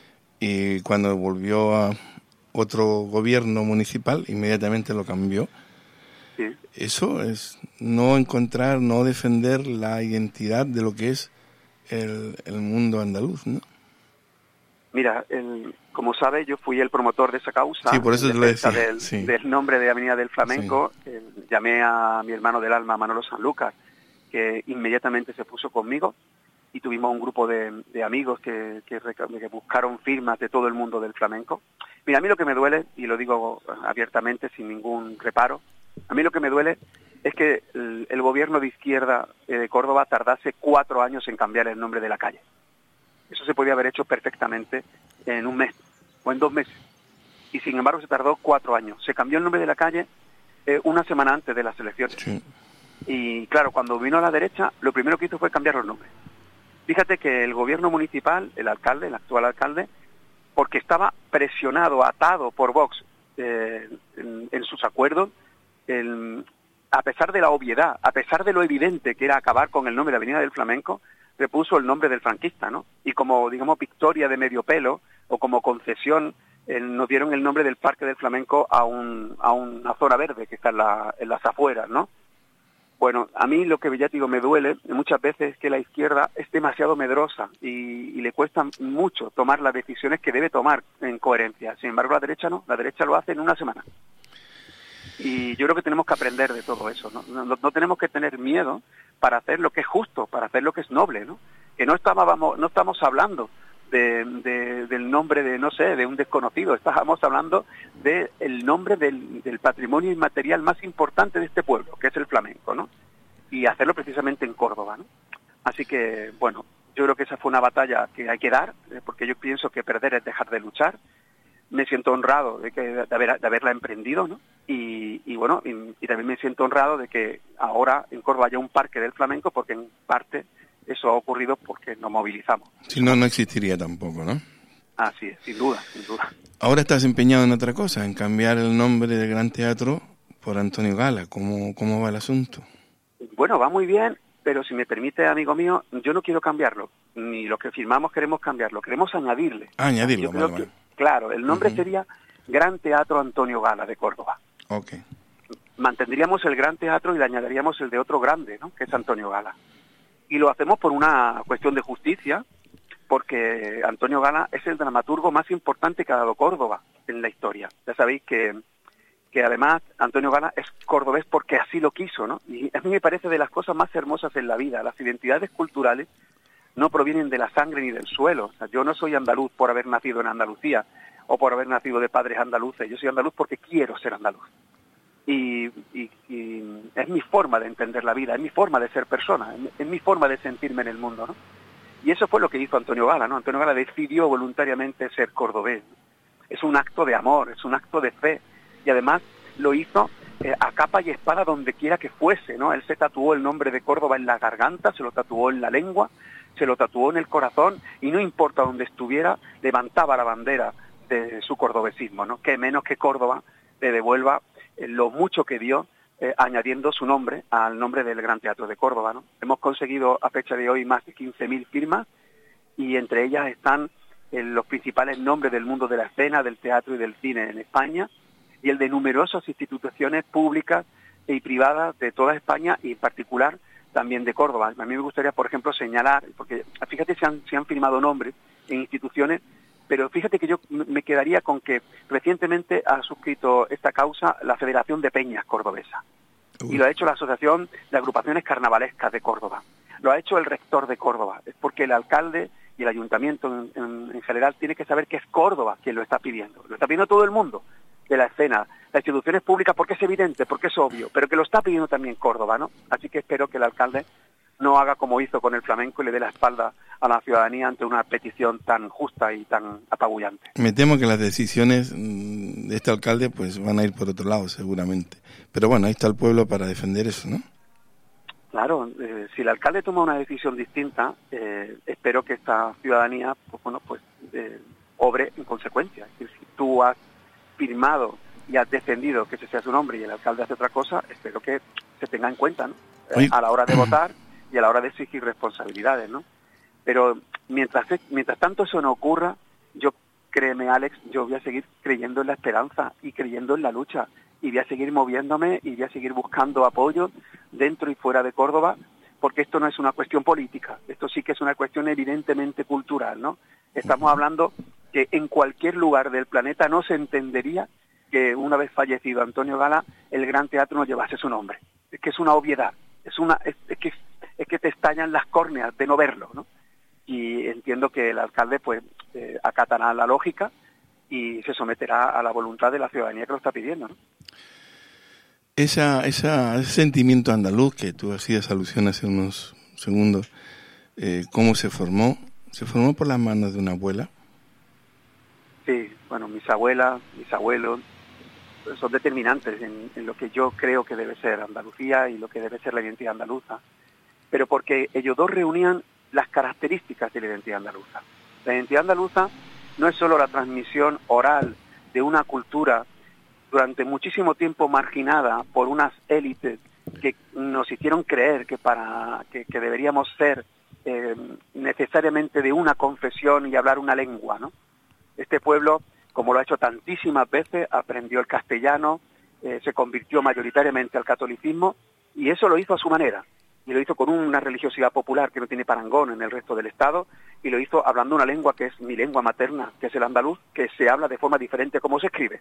y cuando volvió a otro gobierno municipal, inmediatamente lo cambió. Sí. Eso es no encontrar, no defender la identidad de lo que es el, el mundo andaluz, ¿no? Mira, el, como sabes, yo fui el promotor de esa causa. Sí, por eso te lo decía. Del, sí. del nombre de Avenida del Flamenco. Sí. El, llamé a mi hermano del alma, Manolo Sanlúcar, que inmediatamente se puso conmigo y tuvimos un grupo de, de amigos que, que, que buscaron firmas de todo el mundo del flamenco. Mira, a mí lo que me duele, y lo digo abiertamente, sin ningún reparo, a mí lo que me duele es que el, el gobierno de izquierda eh, de Córdoba tardase cuatro años en cambiar el nombre de la calle. Eso se podía haber hecho perfectamente en un mes o en dos meses. Y sin embargo se tardó cuatro años. Se cambió el nombre de la calle eh, una semana antes de las elecciones. Sí. Y claro, cuando vino a la derecha, lo primero que hizo fue cambiar los nombres. Fíjate que el gobierno municipal, el alcalde, el actual alcalde, porque estaba presionado, atado por Vox eh, en, en sus acuerdos, El, a pesar de la obviedad, a pesar de lo evidente que era acabar con el nombre de Avenida del Flamenco, le puso el nombre del franquista, ¿no? Y como, digamos, victoria de medio pelo, o como concesión, eh, nos dieron el nombre del Parque del Flamenco a, un, a una zona verde que está en, la, en las afueras, ¿no? Bueno, a mí lo que ya te digo me duele muchas veces es que la izquierda es demasiado medrosa y, y le cuesta mucho tomar las decisiones que debe tomar en coherencia. Sin embargo, la derecha no, la derecha lo hace en una semana. Y yo creo que tenemos que aprender de todo eso, ¿no? No, no tenemos que tener miedo para hacer lo que es justo, para hacer lo que es noble, ¿no? Que no estábamos, no estamos hablando de, de, del nombre de, no sé, de un desconocido, estábamos hablando del nombre del, del patrimonio inmaterial más importante de este pueblo, que es el flamenco, ¿no? Y hacerlo precisamente en Córdoba, ¿no? Así que, bueno, yo creo que esa fue una batalla que hay que dar, eh, porque yo pienso que perder es dejar de luchar. Me siento honrado de, que, de, haber, de haberla emprendido, ¿no? Y, y bueno, y, y también me siento honrado de que ahora en Córdoba haya un parque del flamenco, porque en parte eso ha ocurrido porque nos movilizamos. Si no, no existiría tampoco, ¿no? Así es, sin duda, sin duda. Ahora estás empeñado en otra cosa, en cambiar el nombre del Gran Teatro por Antonio Gala. ¿Cómo, cómo va el asunto? Bueno, va muy bien, pero si me permite, amigo mío, yo no quiero cambiarlo. Ni los que firmamos queremos cambiarlo, queremos añadirle. Ah, añadirlo, yo creo vale, que, vale. Claro, el nombre uh-huh. sería Gran Teatro Antonio Gala de Córdoba. Okay. Mantendríamos el Gran Teatro y le añadiríamos el de otro grande, ¿no? Que es Antonio Gala. Y lo hacemos por una cuestión de justicia, porque Antonio Gala es el dramaturgo más importante que ha dado Córdoba en la historia. Ya sabéis que, que además Antonio Gala es cordobés porque así lo quiso, ¿no? Y a mí me parece de las cosas más hermosas en la vida. Las identidades culturales no provienen de la sangre ni del suelo. O sea, yo no soy andaluz por haber nacido en Andalucía o por haber nacido de padres andaluces. Yo soy andaluz porque quiero ser andaluz. Y, y, y es mi forma de entender la vida, es mi forma de ser persona, es mi forma de sentirme en el mundo, ¿no? Y eso fue lo que hizo Antonio Gala, ¿no? Antonio Gala decidió voluntariamente ser cordobés. Es un acto de amor, es un acto de fe, y además lo hizo eh, a capa y espada donde quiera que fuese, ¿no? Él se tatuó el nombre de Córdoba en la garganta, se lo tatuó en la lengua, se lo tatuó en el corazón, y no importa dónde estuviera, levantaba la bandera de su cordobesismo, ¿no? Que menos que Córdoba le devuelva eh, lo mucho que dio, eh, añadiendo su nombre al nombre del Gran Teatro de Córdoba, ¿no? Hemos conseguido a fecha de hoy más de quince mil firmas, y entre ellas están eh, los principales nombres del mundo de la escena, del teatro y del cine en España, y el de numerosas instituciones públicas y privadas de toda España, y en particular también de Córdoba. A mí me gustaría, por ejemplo, señalar, porque fíjate, se han, se han firmado nombres en instituciones, pero fíjate que yo me quedaría con que recientemente ha suscrito esta causa la Federación de Peñas Cordobesa. Uy. Y lo ha hecho la Asociación de Agrupaciones Carnavalescas de Córdoba. Lo ha hecho el rector de Córdoba. Es porque el alcalde y el ayuntamiento en, en, en general tiene que saber que es Córdoba quien lo está pidiendo. Lo está pidiendo todo el mundo de la escena, las instituciones públicas, porque es evidente, porque es obvio, pero que lo está pidiendo también Córdoba, ¿no? Así que espero que el alcalde no haga como hizo con el flamenco y le dé la espalda a la ciudadanía ante una petición tan justa y tan apabullante. Me temo que las decisiones de este alcalde pues van a ir por otro lado, seguramente. Pero bueno, ahí está el pueblo para defender eso, ¿no? Claro, eh, si el alcalde toma una decisión distinta, eh, espero que esta ciudadanía, pues bueno, pues eh, obre en consecuencia. Es decir, si tú has firmado y has defendido que ese sea su nombre y el alcalde hace otra cosa, espero que se tenga en cuenta, ¿no? Eh, a la hora de votar y a la hora de exigir responsabilidades, ¿no? Pero mientras mientras tanto eso no ocurra, yo, créeme, Alex, yo voy a seguir creyendo en la esperanza y creyendo en la lucha, y voy a seguir moviéndome y voy a seguir buscando apoyo dentro y fuera de Córdoba, porque esto no es una cuestión política, esto sí que es una cuestión evidentemente cultural, ¿no? Estamos hablando que en cualquier lugar del planeta no se entendería que una vez fallecido Antonio Gala, el Gran Teatro no llevase su nombre. Es que es una obviedad, es una es, es que es que te estallan las córneas de no verlo, ¿no? Y entiendo que el alcalde pues eh, acatará la lógica y se someterá a la voluntad de la ciudadanía que lo está pidiendo, ¿no? Esa, esa, ese sentimiento andaluz que tú hacías alusión hace unos segundos, eh, ¿cómo se formó? ¿Se formó por las manos de una abuela? Sí, bueno, mis abuelas, mis abuelos son determinantes en, en lo que yo creo que debe ser Andalucía y lo que debe ser la identidad andaluza, pero porque ellos dos reunían las características de la identidad andaluza. La identidad andaluza no es solo la transmisión oral de una cultura durante muchísimo tiempo marginada por unas élites que nos hicieron creer que para que, que deberíamos ser eh, necesariamente de una confesión y hablar una lengua, ¿no? Este pueblo, como lo ha hecho tantísimas veces, aprendió el castellano, eh, se convirtió mayoritariamente al catolicismo, y eso lo hizo a su manera, y lo hizo con una religiosidad popular que no tiene parangón en el resto del Estado, y lo hizo hablando una lengua que es mi lengua materna, que es el andaluz, que se habla de forma diferente como se escribe.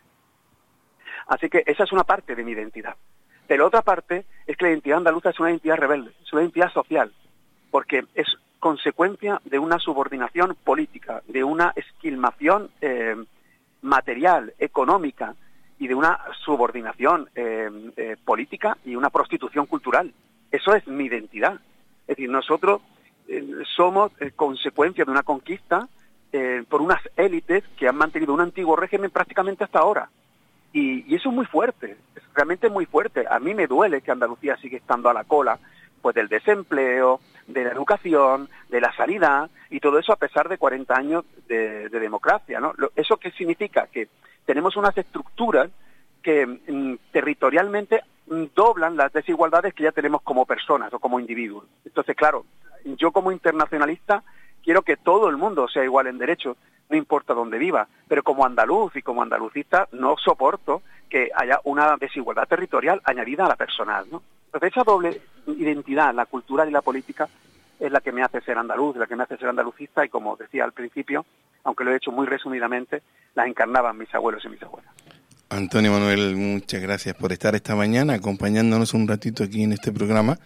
Así que esa es una parte de mi identidad. Pero la otra parte es que la identidad andaluza es una identidad rebelde, es una identidad social, porque es consecuencia de una subordinación política, de una esquilmación eh, material, económica, y de una subordinación eh, eh, política y una prostitución cultural. Eso es mi identidad. Es decir, nosotros eh, somos eh, consecuencia de una conquista eh, por unas élites que han mantenido un antiguo régimen prácticamente hasta ahora. Y, y eso es muy fuerte, es realmente muy fuerte. A mí me duele que Andalucía siga estando a la cola pues del desempleo, de la educación, de la sanidad, y todo eso a pesar de cuarenta años de, de democracia, ¿no? ¿Eso qué significa? Que tenemos unas estructuras que mm, territorialmente mm, doblan las desigualdades que ya tenemos como personas o como individuos. Entonces, claro, yo como internacionalista quiero que todo el mundo sea igual en derechos, no importa dónde viva, pero como andaluz y como andalucista no soporto que haya una desigualdad territorial añadida a la personal, ¿no? Entonces esa doble identidad, la cultural y la política, es la que me hace ser andaluz, la que me hace ser andalucista, y como decía al principio, aunque lo he hecho muy resumidamente, las encarnaban mis abuelos y mis abuelas. Antonio Manuel, muchas gracias por estar esta mañana acompañándonos un ratito aquí en este programa,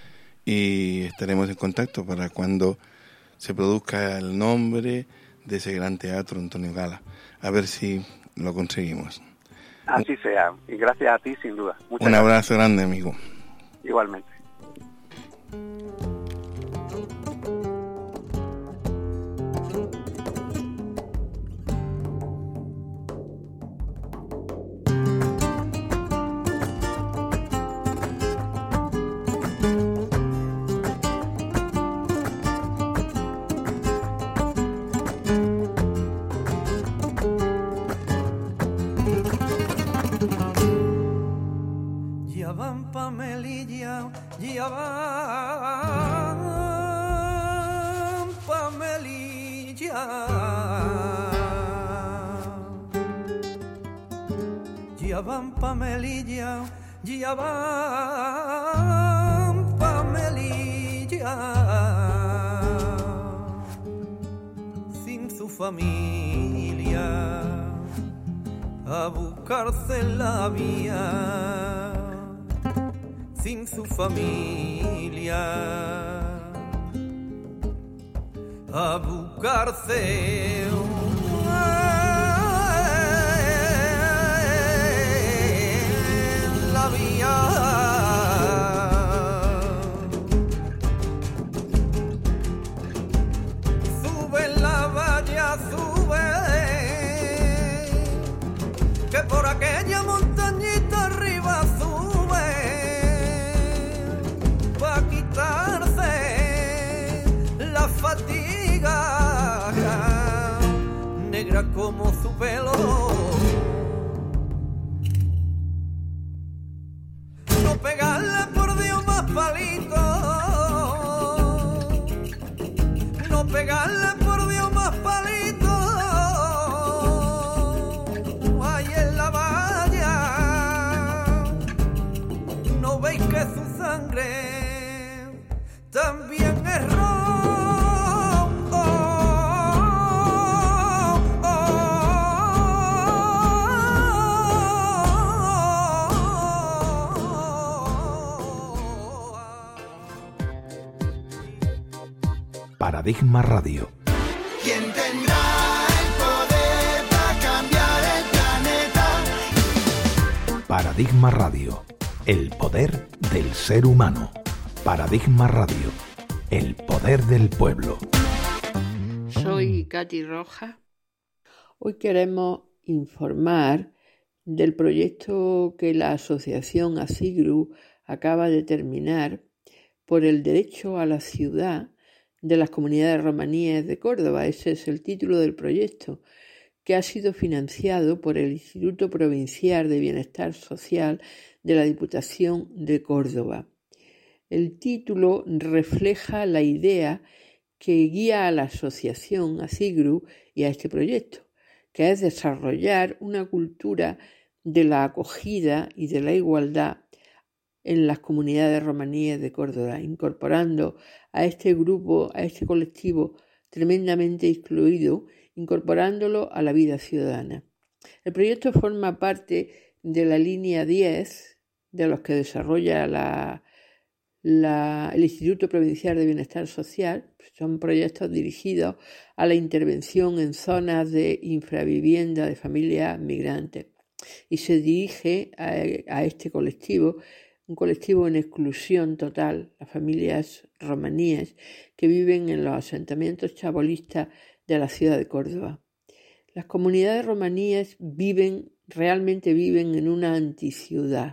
y estaremos en contacto para cuando se produzca el nombre de ese gran teatro, Antonio Gala. A ver si lo conseguimos. Así sea, y gracias a ti sin duda. Muchas un gracias. abrazo grande, amigo. Igualmente. ya van pa' Melilla, ya van pa' Melilla, sin su familia, a buscarse la vía, sin su familia, a buscarse la vía. Sube la valla, sube, que por aquella montañita arriba sube, pa' quitarse la fatiga, negra como su pelo. No pegarle por Dios más palitos, no pegarle por Dios más palitos, ahí en la valla, no veis que su sangre también es roja. Paradigma Radio. ¿Quién tendrá el poder para cambiar el planeta? Paradigma Radio. El poder del ser humano. Paradigma Radio. El poder del pueblo. Soy Katy Rojas. Hoy queremos informar del proyecto que la asociación ASIGRU acaba de terminar por el derecho a la ciudad de las comunidades romaníes de Córdoba. Ese es el título del proyecto, que ha sido financiado por el Instituto Provincial de Bienestar Social de la Diputación de Córdoba. El título refleja la idea que guía a la asociación ASIGRU y a este proyecto, que es desarrollar una cultura de la acogida y de la igualdad en las comunidades romaníes de Córdoba, incorporando a este grupo, a este colectivo tremendamente excluido, incorporándolo a la vida ciudadana. El proyecto forma parte de la línea diez de los que desarrolla la, la, el Instituto Provincial de Bienestar Social. Son proyectos dirigidos a la intervención en zonas de infravivienda de familias migrantes y se dirige a, a este colectivo, un colectivo en exclusión total, las familias romaníes que viven en los asentamientos chabolistas de la ciudad de Córdoba. Las comunidades romaníes viven, realmente viven en una anticiudad,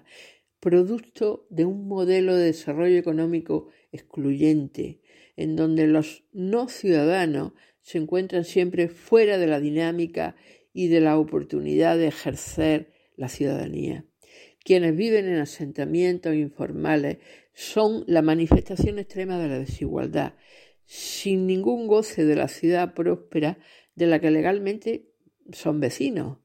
producto de un modelo de desarrollo económico excluyente, en donde los no ciudadanos se encuentran siempre fuera de la dinámica y de la oportunidad de ejercer la ciudadanía. Quienes viven en asentamientos informales son la manifestación extrema de la desigualdad, sin ningún goce de la ciudad próspera de la que legalmente son vecinos.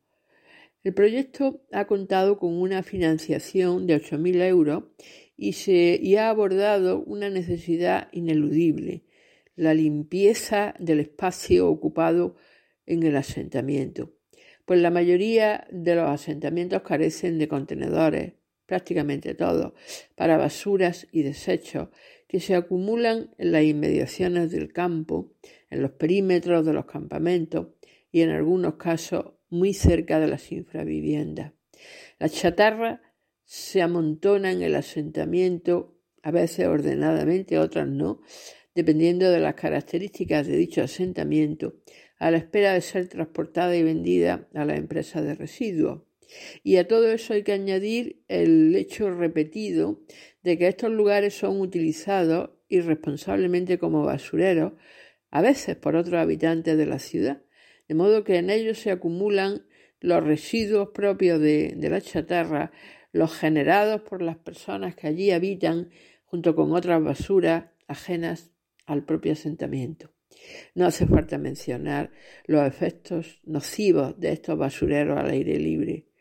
El proyecto ha contado con una financiación de ocho mil euros y, se, y ha abordado una necesidad ineludible, la limpieza del espacio ocupado en el asentamiento. Pues la mayoría de los asentamientos carecen de contenedores, prácticamente todos, para basuras y desechos que se acumulan en las inmediaciones del campo, en los perímetros de los campamentos y en algunos casos muy cerca de las infraviviendas. La chatarra se amontona en el asentamiento, a veces ordenadamente, otras no, dependiendo de las características de dicho asentamiento, a la espera de ser transportada y vendida a las empresas de residuos. Y a todo eso hay que añadir el hecho repetido de que estos lugares son utilizados irresponsablemente como basureros, a veces por otros habitantes de la ciudad, de modo que en ellos se acumulan los residuos propios de, de la chatarra, los generados por las personas que allí habitan, junto con otras basuras ajenas al propio asentamiento. No hace falta mencionar los efectos nocivos de estos basureros al aire libre.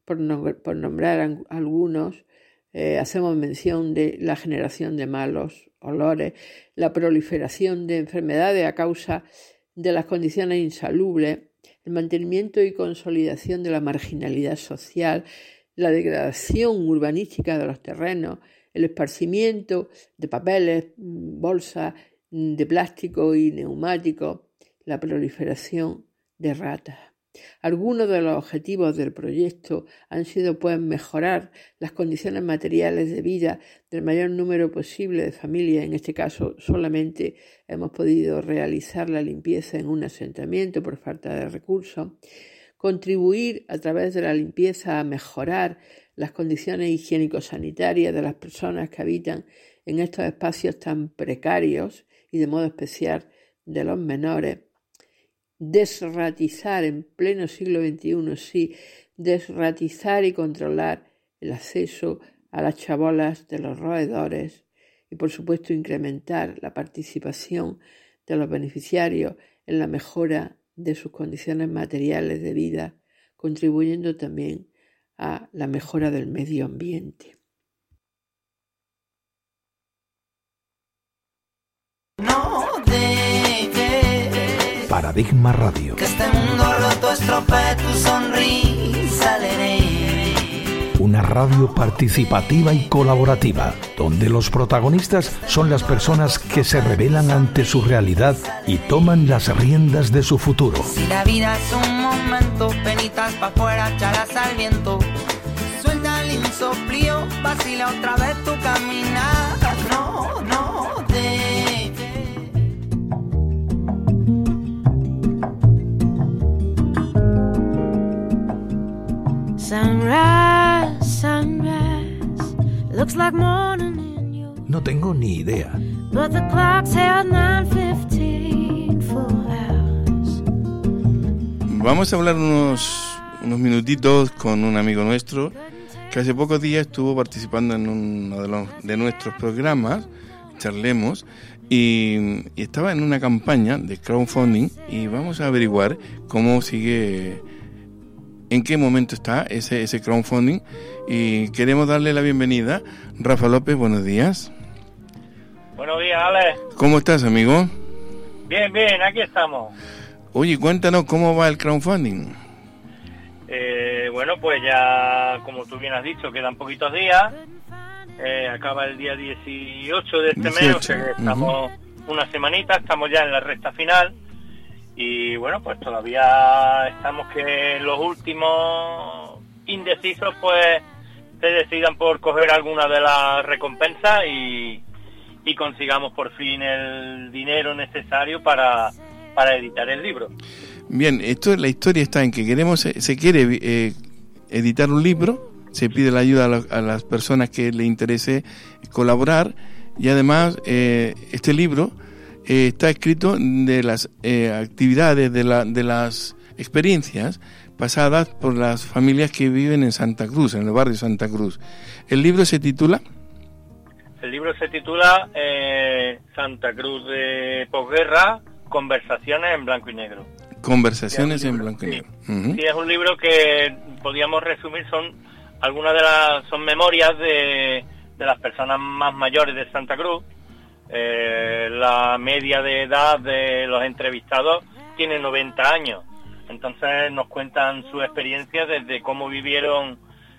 por, no, por nombrar a, algunos. Eh, hacemos mención de la generación de malos olores, la proliferación de enfermedades a causa de las condiciones insalubres, el mantenimiento y consolidación de la marginalidad social, la degradación urbanística de los terrenos, el esparcimiento de papeles, bolsas de plástico y neumáticos, la proliferación de ratas. Algunos de los objetivos del proyecto han sido pues mejorar las condiciones materiales de vida del mayor número posible de familias. En este caso solamente hemos podido realizar la limpieza en un asentamiento por falta de recursos. Contribuir a través de la limpieza a mejorar las condiciones higiénico-sanitarias de las personas que habitan en estos espacios tan precarios y de modo especial de los menores. Desratizar en pleno siglo veintiuno, sí, desratizar y controlar el acceso a las chabolas de los roedores y, por supuesto, incrementar la participación de los beneficiarios en la mejora de sus condiciones materiales de vida, contribuyendo también a la mejora del medio ambiente. No dejes Paradigma Radio. que este mundo roto estropee tu sonrisa alegre. Una radio participativa y colaborativa, donde los protagonistas son las personas que se rebelan ante su realidad y toman las riendas de su futuro. Si la vida es un momento, penitas pa' afuera, chalas al viento. Suelta el insoplío, vacila otra vez tu caminar. No, no dejes. Sunrise, sunrise, looks like morning in you. No tengo ni idea. But the clock's held nine fifteen for hours. Vamos a hablar unos, unos minutitos con un amigo nuestro que hace pocos días estuvo participando en uno de, los, de nuestros programas, Charlemos, y, y estaba en una campaña de crowdfunding y vamos a averiguar cómo sigue, en qué momento está ese, ese crowdfunding, y queremos darle la bienvenida. Rafa López, buenos días. Buenos días, Ale. ¿Cómo estás, amigo? Bien, bien, aquí estamos. Oye, cuéntanos cómo va el crowdfunding. Eh, bueno, pues ya, como tú bien has dicho, quedan poquitos días. Eh, acaba el día dieciocho de este mes, o sea que estamos uh-huh. una semanita, estamos ya en la recta final. Y bueno, pues todavía estamos que los últimos indecisos pues se decidan por coger alguna de las recompensas y, y consigamos por fin el dinero necesario para, para editar el libro. Bien, esto la historia está en que queremos, se quiere eh, editar un libro, se pide la ayuda a, la, a las personas que le interese colaborar, y además eh, este libro eh, está escrito de las eh, actividades, de, la, de las experiencias pasadas por las familias que viven en Santa Cruz, en el barrio Santa Cruz. El libro se titula... El libro se titula eh, Santa Cruz de posguerra, conversaciones en blanco y negro. Conversaciones en blanco y negro. Sí, uh-huh. sí, es un libro que podríamos resumir, son algunas de las son memorias de, de las personas más mayores de Santa Cruz. Eh, la media de edad de los entrevistados tiene noventa años. Entonces nos cuentan su experiencia desde cómo vivieron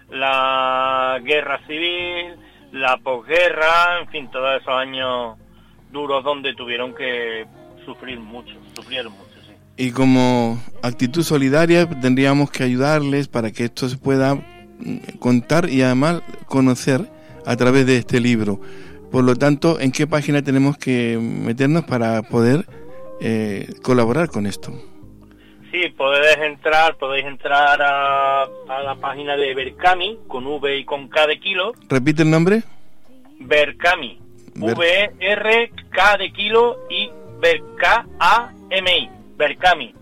la guerra civil, la posguerra, en fin, todos esos años duros donde tuvieron que sufrir mucho, sufrieron mucho. Y como actitud solidaria tendríamos que ayudarles para que esto se pueda contar y además conocer a través de este libro. Por lo tanto, ¿en qué página tenemos que meternos para poder eh, colaborar con esto? Sí, podéis entrar, podéis entrar a, a la página de Berkami, con V y con K de kilo. ¿Repite el nombre? Berkami. Ber- V R K de kilo y K A M I. Berkami.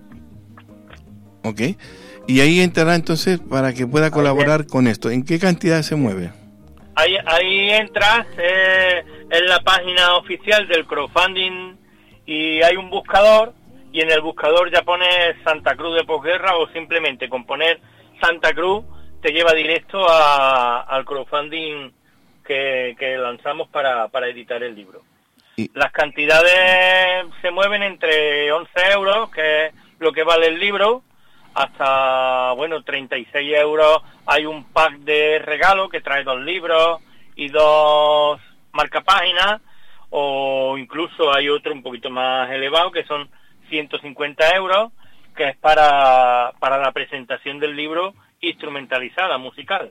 Ok. Y ahí entrará entonces para que pueda colaborar con esto. ¿En qué cantidad se mueve? Ahí, ahí entras eh, en la página oficial del crowdfunding y hay un buscador, y en el buscador ya pones Santa Cruz de posguerra, o simplemente con poner Santa Cruz te lleva directo a, al crowdfunding que, que lanzamos para, para editar el libro. Y... Las cantidades se mueven entre once euros, que es lo que vale el libro, hasta, bueno, treinta y seis euros. Hay un pack de regalo que trae dos libros y dos marcapáginas, o incluso hay otro un poquito más elevado que son ciento cincuenta euros, que es para, para la presentación del libro instrumentalizada, musical.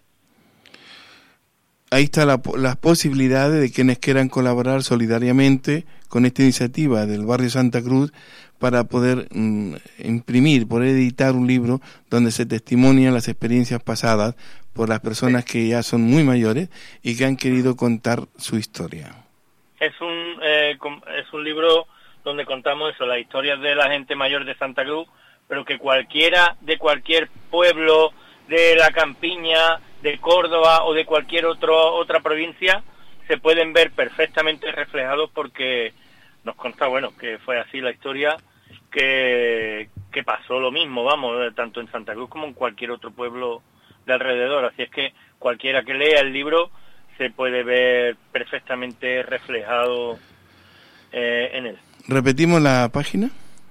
Ahí está la, las posibilidades de quienes quieran colaborar solidariamente con esta iniciativa del barrio Santa Cruz para poder mm, imprimir, poder editar un libro donde se testimonian las experiencias pasadas por las personas sí. que ya son muy mayores y que han querido contar su historia. Es un eh, es un libro donde contamos eso, las historias de la gente mayor de Santa Cruz, pero que cualquiera de cualquier pueblo de la campiña, de Córdoba o de cualquier otro otra provincia se pueden ver perfectamente reflejados, porque nos consta, bueno, que fue así la historia, que, que pasó lo mismo, vamos, tanto en Santa Cruz como en cualquier otro pueblo de alrededor. Así es que cualquiera que lea el libro se puede ver perfectamente reflejado eh, en él. ¿Repetimos la página?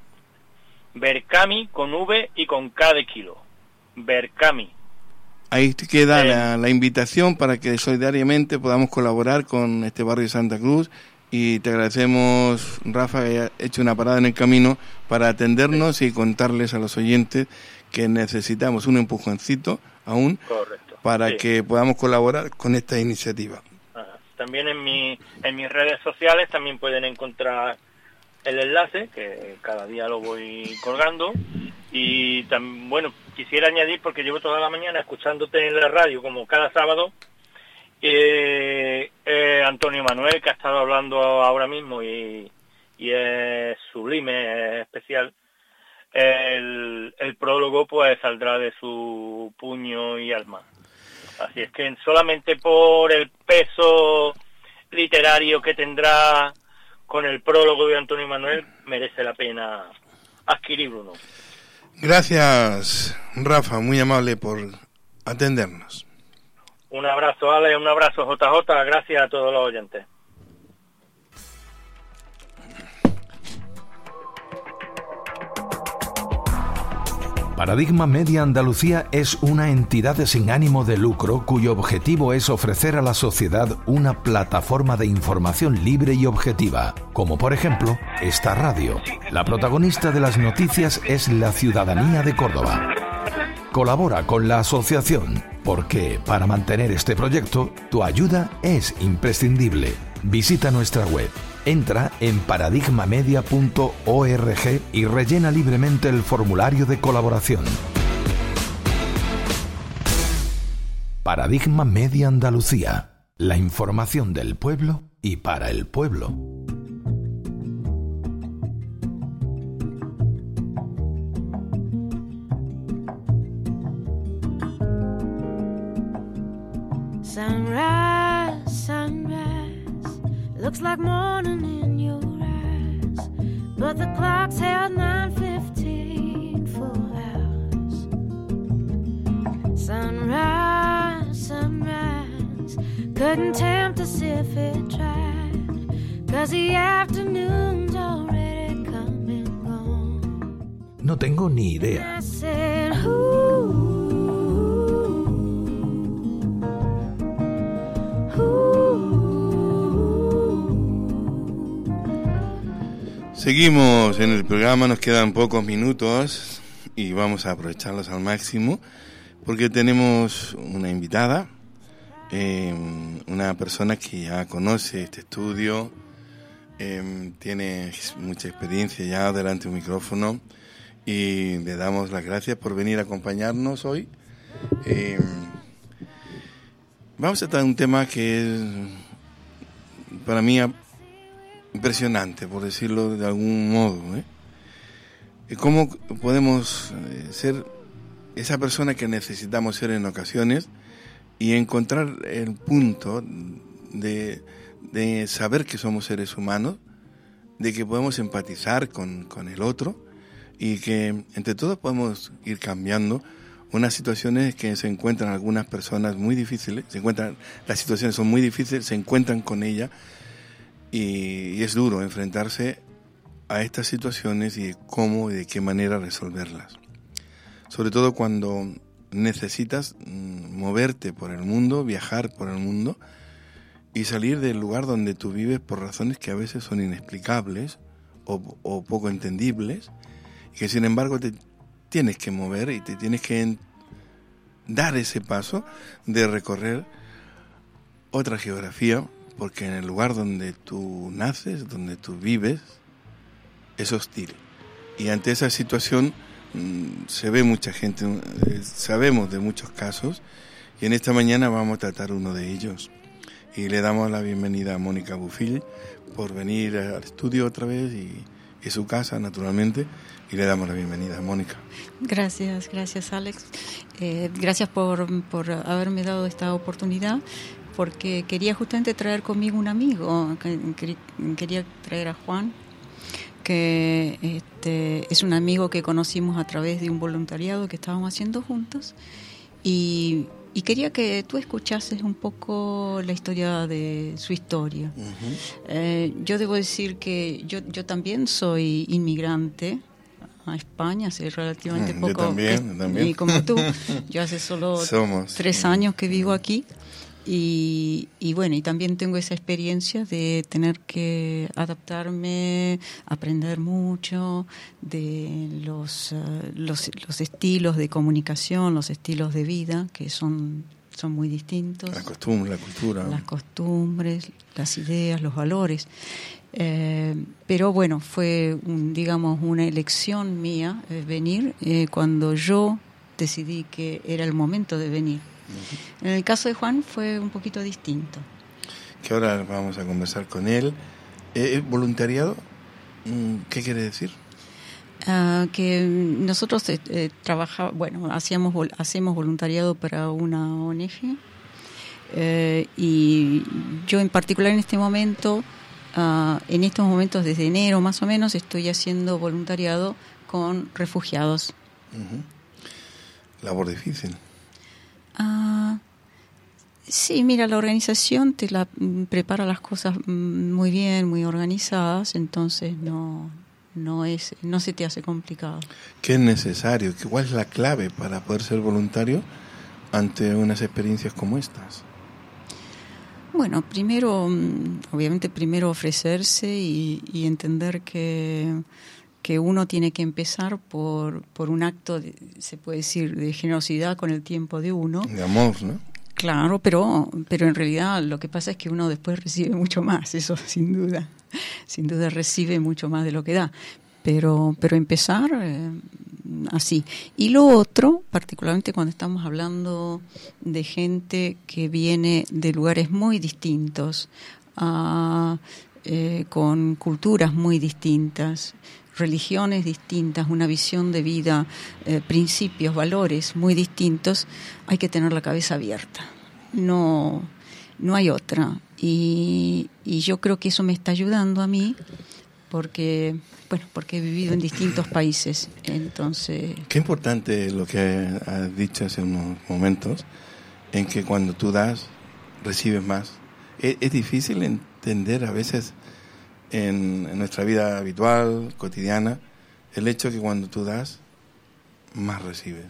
Berkami, con V y con K de kilo. Berkami. Ahí queda eh, la, la invitación para que solidariamente podamos colaborar con este barrio Santa Cruz, y te agradecemos, Rafa, que haya hecho una parada en el camino para atendernos sí. y contarles a los oyentes que necesitamos un empujoncito aún. Correcto. Para sí. que podamos colaborar con esta iniciativa. Ajá. También en, mi, en mis redes sociales también pueden encontrar el enlace, que cada día lo voy colgando. Y también, bueno, quisiera añadir, porque llevo toda la mañana escuchándote en la radio, como cada sábado, eh, eh, Antonio Manuel, que ha estado hablando ahora mismo, y, y es sublime, es especial. El, el prólogo pues saldrá de su puño y alma. Así es que solamente por el peso literario que tendrá con el prólogo de Antonio Manuel merece la pena adquirir uno. Gracias, Rafa, muy amable por atendernos. Un abrazo, Ale, un abrazo, J J, gracias a todos los oyentes. Paradigma Media Andalucía es una entidad sin ánimo de lucro cuyo objetivo es ofrecer a la sociedad una plataforma de información libre y objetiva, como por ejemplo esta radio. La protagonista de las noticias es la ciudadanía de Córdoba. Colabora con la asociación, porque para mantener este proyecto tu ayuda es imprescindible. Visita nuestra web. Entra en paradigma media punto org y rellena libremente el formulario de colaboración. Paradigma Media Andalucía. La información del pueblo y para el pueblo. Sunrise, sunrise. Looks like morning in your eyes, but the clock's held nine fifteen for hours. Sunrise, sunrise, couldn't tempt us if it tried, 'cause the afternoon's already come and gone. No tengo ni idea. I said, ooh, Seguimos en el programa, nos quedan pocos minutos y vamos a aprovecharlos al máximo porque tenemos una invitada, eh, una persona que ya conoce este estudio, eh, tiene mucha experiencia ya delante de un micrófono, y le damos las gracias por venir a acompañarnos hoy. Eh, vamos a tratar un tema que es para mí impresionante, por decirlo de algún modo, ¿eh? ¿Cómo podemos ser esa persona que necesitamos ser en ocasiones y encontrar el punto de, de saber que somos seres humanos, de que podemos empatizar con, con el otro y que entre todos podemos ir cambiando unas situaciones que se encuentran algunas personas muy difíciles, se encuentran, las situaciones son muy difíciles, se encuentran con ella y, y es duro enfrentarse a estas situaciones y cómo y de qué manera resolverlas. Sobre todo cuando necesitas mm, moverte por el mundo, viajar por el mundo y salir del lugar donde tú vives por razones que a veces son inexplicables o, o poco entendibles, y que sin embargo te tienes que mover y te tienes que en, dar ese paso de recorrer otra geografía, porque en el lugar donde tú naces, donde tú vives, es hostil. Y ante esa situación mmm, se ve mucha gente, eh, sabemos de muchos casos, y en esta mañana vamos a tratar uno de ellos. Y le damos la bienvenida a Mónica Bufill por venir al estudio otra vez y, y su casa, naturalmente, y le damos la bienvenida a Mónica. Gracias, gracias Alex. Eh, gracias por, por haberme dado esta oportunidad, porque quería justamente traer conmigo un amigo, que, que, quería traer a Juan, que este, es un amigo que conocimos a través de un voluntariado que estábamos haciendo juntos, y, y quería que tú escuchases un poco la historia de su historia. Uh-huh. Eh, yo debo decir que yo, yo también soy inmigrante a España hace relativamente yo poco. También, que, también. Y como tú, yo hace solo Somos. tres años que vivo aquí. Y, y bueno, y también tengo esa experiencia de tener que adaptarme, aprender mucho de los, uh, los, los estilos de comunicación, los estilos de vida, que son, son muy distintos. La costumbre, la cultura. Las costumbres, las ideas, los valores. Eh, pero bueno, fue, un, digamos, una elección mía eh, venir eh, cuando yo decidí que era el momento de venir. En el caso de Juan fue un poquito distinto. Que ahora vamos a conversar con él. ¿El voluntariado? ¿Qué quiere decir? Uh, que nosotros eh, eh, trabaja, bueno, hacíamos hacemos voluntariado para una O N G eh, y yo en particular en este momento, uh, en estos momentos desde enero más o menos estoy haciendo voluntariado con refugiados. Uh-huh. Labor difícil. Ah, sí, mira, la organización te la prepara las cosas muy bien, muy organizadas, entonces no no es no se te hace complicado. ¿Qué es necesario? ¿Cuál es la clave para poder ser voluntario ante unas experiencias como estas? Bueno, primero, obviamente primero ofrecerse y, y entender que que uno tiene que empezar por, por un acto, de, se puede decir, de generosidad con el tiempo de uno. De amor, ¿no? Claro, pero, pero en realidad lo que pasa es que uno después recibe mucho más, eso sin duda. Sin duda recibe mucho más de lo que da. Pero, pero empezar eh, así. Y lo otro, particularmente cuando estamos hablando de gente que viene de lugares muy distintos, a, eh, con culturas muy distintas, religiones distintas, una visión de vida, eh, principios, valores muy distintos, hay que tener la cabeza abierta. No, no hay otra. Y, y yo creo que eso me está ayudando a mí porque, bueno, porque he vivido en distintos países. Entonces, qué importante lo que has dicho hace unos momentos, en que cuando tú das, recibes más. Es, es difícil entender a veces En, en nuestra vida habitual, cotidiana, el hecho que cuando tú das, más recibes.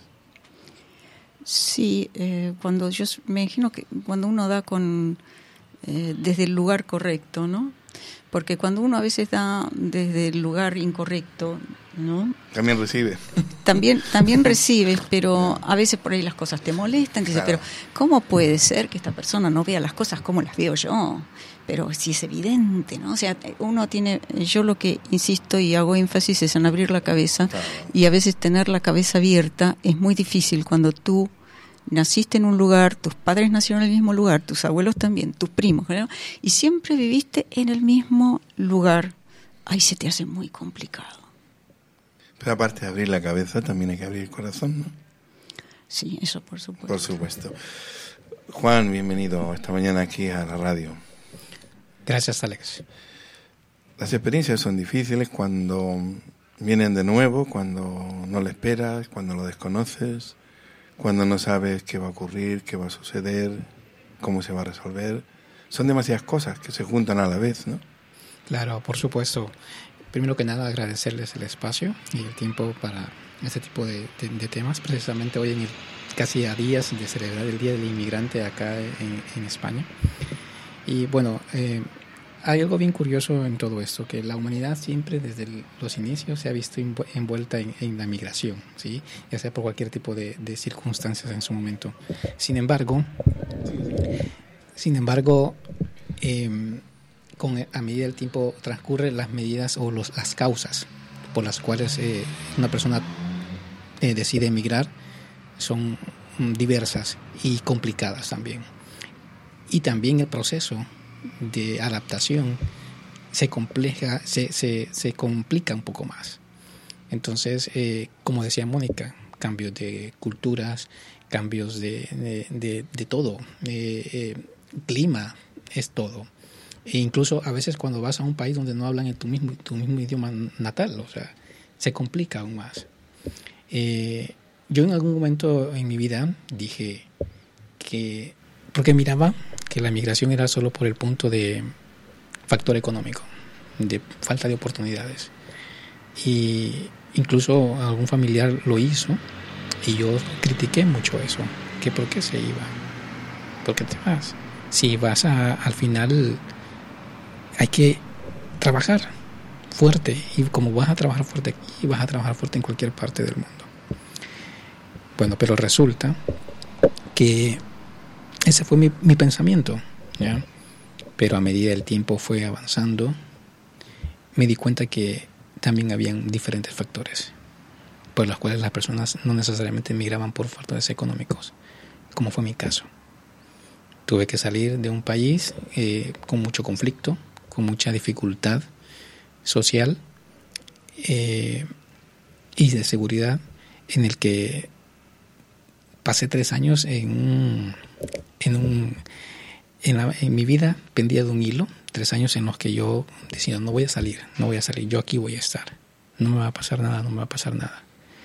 Sí, eh, cuando yo me imagino que cuando uno da con eh, desde el lugar correcto, ¿no? Porque cuando uno a veces da desde el lugar incorrecto, ¿no? También recibe. También también recibes, pero a veces por ahí las cosas te molestan. Claro. Dices, pero ¿cómo puede ser que esta persona no vea las cosas como las veo yo? Pero si es evidente, ¿no? O sea, uno tiene, yo lo que insisto y hago énfasis es en abrir la cabeza, claro. Y a veces tener la cabeza abierta es muy difícil cuando tú naciste en un lugar, tus padres nacieron en el mismo lugar, tus abuelos también, tus primos, ¿no? Y siempre viviste en el mismo lugar. Ahí se te hace muy complicado. Pero aparte de abrir la cabeza, también hay que abrir el corazón, ¿no? Sí, eso por supuesto. Por supuesto. Juan, bienvenido esta mañana aquí a la radio. Gracias, Alex. Las experiencias son difíciles cuando vienen de nuevo, cuando no lo esperas, cuando lo desconoces, cuando no sabes qué va a ocurrir, qué va a suceder, cómo se va a resolver. Son demasiadas cosas que se juntan a la vez, ¿no? Claro, por supuesto. Primero que nada, agradecerles el espacio y el tiempo para este tipo de, de, de temas, precisamente hoy en el, casi a días de celebrar el Día del Inmigrante acá en, en España. Y bueno, eh, hay algo bien curioso en todo esto, que la humanidad siempre desde el, los inicios se ha visto envuelta en, en la migración, ¿sí? Ya sea por cualquier tipo de, de circunstancias en su momento. Sin embargo, sin embargo, eh, con, a medida del tiempo transcurre, las medidas o los, las causas por las cuales eh, una persona eh, decide emigrar son diversas y complicadas también. Y también el proceso de adaptación se compleja, se, se, se complica un poco más. Entonces, eh, como decía Mónica, cambios de culturas, cambios de, de, de, de todo, eh, eh, clima, es todo. E incluso a veces cuando vas a un país donde no hablan en tu mismo, tu mismo idioma natal, o sea, se complica aún más. Eh, yo en algún momento en mi vida dije que, porque miraba que la migración era solo por el punto de factor económico, de falta de oportunidades. Y incluso algún familiar lo hizo y yo critiqué mucho eso, que por qué se iba, por qué te vas. Si vas a, al final hay que trabajar fuerte, y como vas a trabajar fuerte aquí, vas a trabajar fuerte en cualquier parte del mundo. Bueno, pero resulta que ese fue mi, mi pensamiento, ¿ya? Pero a medida del tiempo fue avanzando, me di cuenta que también habían diferentes factores por los cuales las personas no necesariamente emigraban por factores económicos, como fue mi caso. Tuve que salir de un país eh, con mucho conflicto, con mucha dificultad social eh, y de seguridad, en el que pasé tres años en un, en un en, la, en mi vida pendía de un hilo, tres años en los que yo decía no voy a salir, no voy a salir, yo aquí voy a estar, no me va a pasar nada, no me va a pasar nada.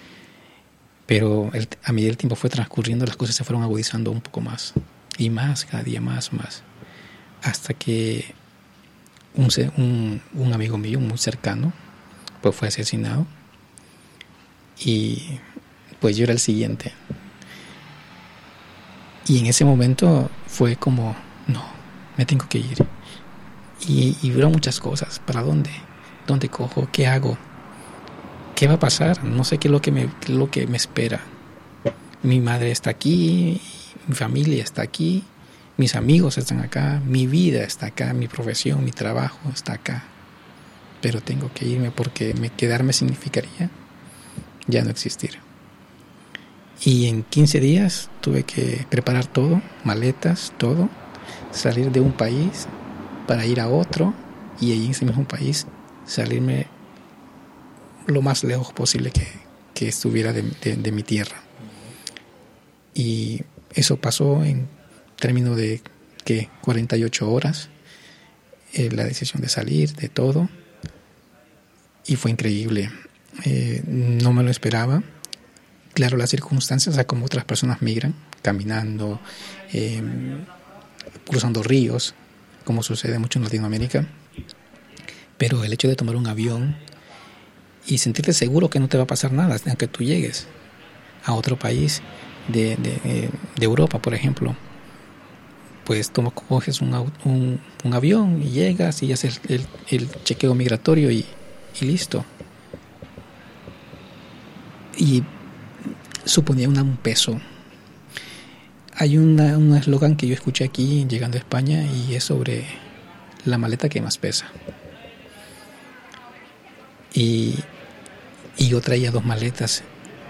Pero el, a medida que el tiempo fue transcurriendo, las cosas se fueron agudizando un poco más y más, cada día más, más, hasta que un, un, un amigo mío muy cercano pues fue asesinado y pues yo era el siguiente. Y en ese momento fue como, no, me tengo que ir. Y, y hubo muchas cosas. ¿Para dónde? ¿Dónde cojo? ¿Qué hago? ¿Qué va a pasar? No sé qué es lo que me, qué es lo que me espera. Mi madre está aquí, mi familia está aquí, mis amigos están acá, mi vida está acá, mi profesión, mi trabajo está acá. Pero tengo que irme porque me, quedarme significaría ya no existir. Y en quince días tuve que preparar todo, maletas, todo, salir de un país para ir a otro y allí en ese mismo país salirme lo más lejos posible que, que estuviera de, de, de mi tierra. Y eso pasó en términos de ¿qué? cuarenta y ocho horas, eh, la decisión de salir, de todo, y fue increíble. Eh, no me lo esperaba. Claro, las circunstancias, o sea, como otras personas migran, caminando, eh, cruzando ríos, como sucede mucho en Latinoamérica. Pero el hecho de tomar un avión y sentirte seguro que no te va a pasar nada, aunque tú llegues a otro país de, de, de Europa, por ejemplo, pues tú coges un, un, un avión y llegas y haces el, el, el chequeo migratorio y, y listo. Y suponía una, un peso. Hay una, un eslogan que yo escuché aquí llegando a España y es sobre la maleta que más pesa. Y, y yo traía dos maletas.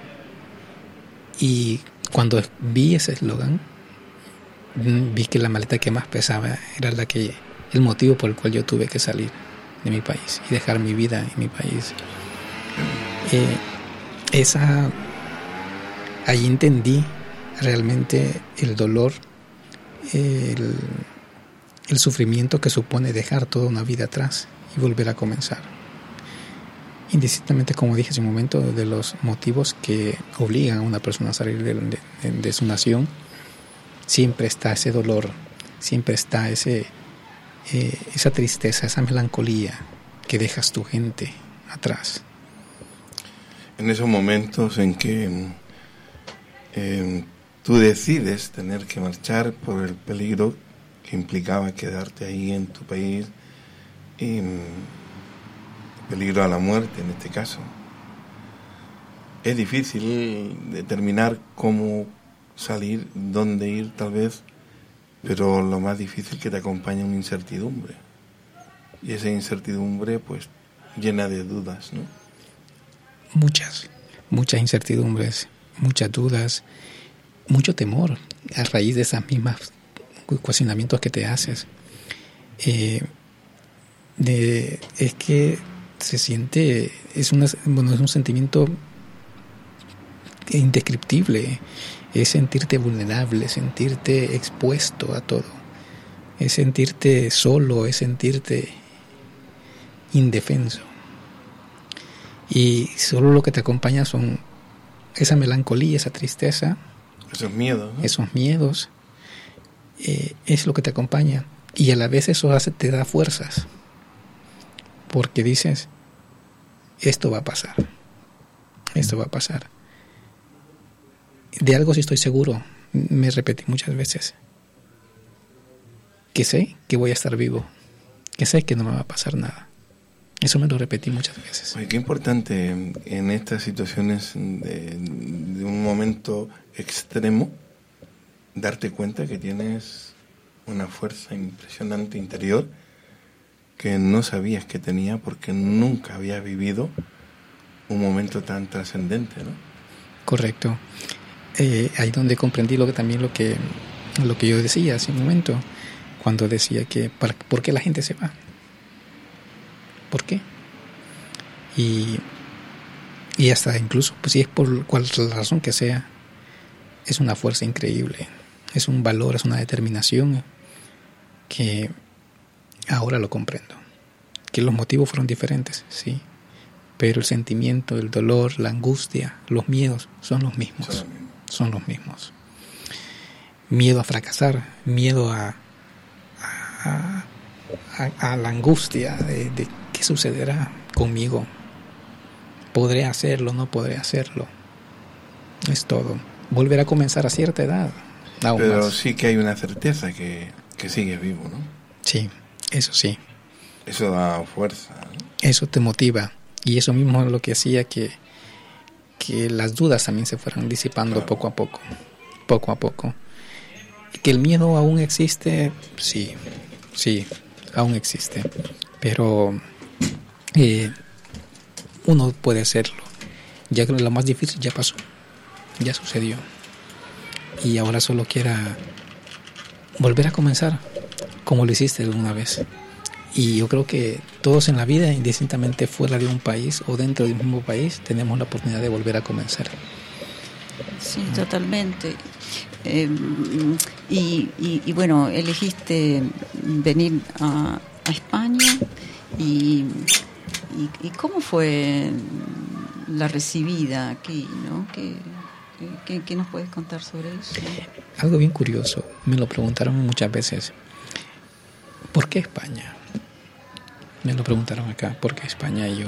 Y cuando vi ese eslogan, vi que la maleta que más pesaba era la que, el motivo por el cual yo tuve que salir de mi país y dejar mi vida en mi país. Eh, esa Ahí entendí realmente el dolor, el, el sufrimiento que supone dejar toda una vida atrás y volver a comenzar. indistintamente, como dije hace un momento, de los motivos que obligan a una persona a salir de, de, de su nación, siempre está ese dolor, siempre está ese eh, esa tristeza, esa melancolía que dejas tu gente atrás. En esos momentos en que eh, tú decides tener que marchar por el peligro que implicaba quedarte ahí en tu país, y peligro a la muerte en este caso, es difícil determinar cómo salir, dónde ir tal vez, pero lo más difícil que te acompaña una incertidumbre, y esa incertidumbre pues llena de dudas, ¿no? Muchas, muchas incertidumbres, muchas dudas, mucho temor a raíz de esas mismas cuestionamientos que te haces. Eh, de, es que se siente, es, una, bueno, es un sentimiento indescriptible, es sentirte vulnerable, sentirte expuesto a todo, es sentirte solo, es sentirte indefenso. Y solo lo que te acompaña son esa melancolía, esa tristeza, esos miedos, ¿no? Esos miedos, eh, es lo que te acompaña. Y a la vez eso hace, te da fuerzas, porque dices, esto va a pasar, esto va a pasar. De algo sí estoy seguro, me repetí muchas veces, que sé que voy a estar vivo, que sé que no me va a pasar nada. Eso me lo repetí muchas veces. Oye, qué importante en estas situaciones de, de un momento extremo darte cuenta que tienes una fuerza impresionante interior que no sabías que tenía porque nunca habías vivido un momento tan trascendente, ¿no? Correcto. Eh, ahí donde comprendí lo que también lo que lo que yo decía hace un momento, cuando decía que para, ¿por qué la gente se va? ¿Por qué? Y, y hasta incluso, pues si es por cual razón que sea, es una fuerza increíble, es un valor, es una determinación que ahora lo comprendo. Que los motivos fueron diferentes, sí, pero el sentimiento, el dolor, la angustia, los miedos son los mismos, son los mismos. Miedo a fracasar, miedo a, a, a, a la angustia de, de qué sucederá conmigo. ¿Podré hacerlo? ¿No podré hacerlo? Es todo. Volver a comenzar a cierta edad. Pero más. Sí que hay una certeza que, que sigues vivo, ¿no? Sí, eso sí. Eso da fuerza, ¿no? Eso te motiva. Y eso mismo es lo que hacía que, que las dudas también se fueran disipando, claro, poco a poco. Poco a poco. Que el miedo aún existe, sí, sí, aún existe. Pero eh, uno puede hacerlo. Ya que lo más difícil ya pasó, ya sucedió. Y ahora solo quiera volver a comenzar como lo hiciste alguna vez. Y yo creo que todos en la vida, indistintamente fuera de un país o dentro del mismo país, tenemos la oportunidad de volver a comenzar. Sí, totalmente. Eh, y, y, y bueno, elegiste venir a, a España y, y, y ¿cómo fue la recibida aquí, ¿no? ¿Qué, qué, qué nos puedes contar sobre eso? Algo bien curioso, me lo preguntaron muchas veces. ¿Por qué España? Me lo preguntaron acá, ¿por qué España? Y yo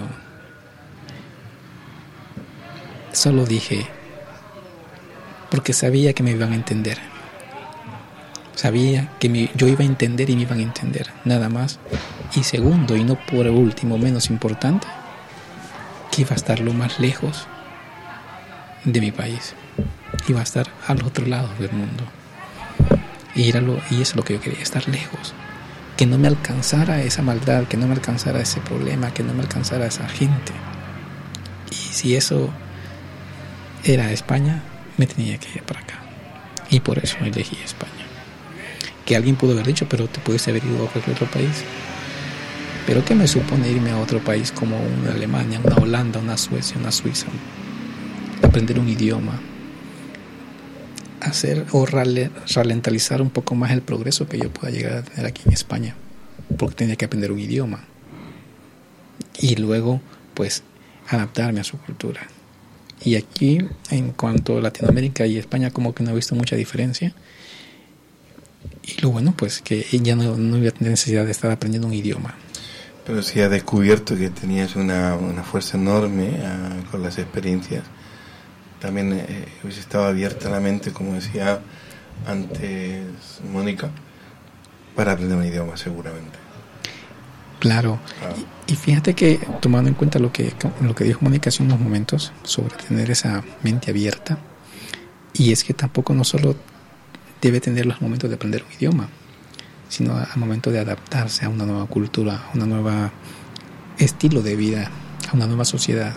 solo dije, porque sabía que me iban a entender. Sabía que me, yo iba a entender y me iban a entender, nada más. Y segundo, y no por último, menos importante, que iba a estar lo más lejos de mi país. Iba a estar al otro lado del mundo. Y, era lo, y eso es lo que yo quería, estar lejos. Que no me alcanzara esa maldad, que no me alcanzara ese problema, que no me alcanzara esa gente. Y si eso era España, me tenía que ir para acá. Y por eso elegí España. Que alguien pudo haber dicho, pero te puedes haber ido a cualquier otro país. Pero ¿qué me supone irme a otro país como una Alemania, una Holanda, una Suecia, una Suiza? Aprender un idioma. Hacer o ralentizar un poco más el progreso que yo pueda llegar a tener aquí en España, porque tenía que aprender un idioma y luego pues adaptarme a su cultura. Y aquí, en cuanto a Latinoamérica y España, como que no he visto mucha diferencia. Y lo bueno, pues, que ya no, no iba a tener necesidad de estar aprendiendo un idioma. Pero sí has descubierto que tenías una, una fuerza enorme uh, con las experiencias. También eh, hubiese estado abierta la mente, como decía antes Mónica, para aprender un idioma, seguramente. Claro. Ah. Y, y fíjate que, tomando en cuenta lo que, lo que dijo Mónica hace unos momentos sobre tener esa mente abierta, y es que tampoco no solo debe tener los momentos de aprender un idioma, sino al momento de adaptarse a una nueva cultura, a un nuevo estilo de vida, a una nueva sociedad.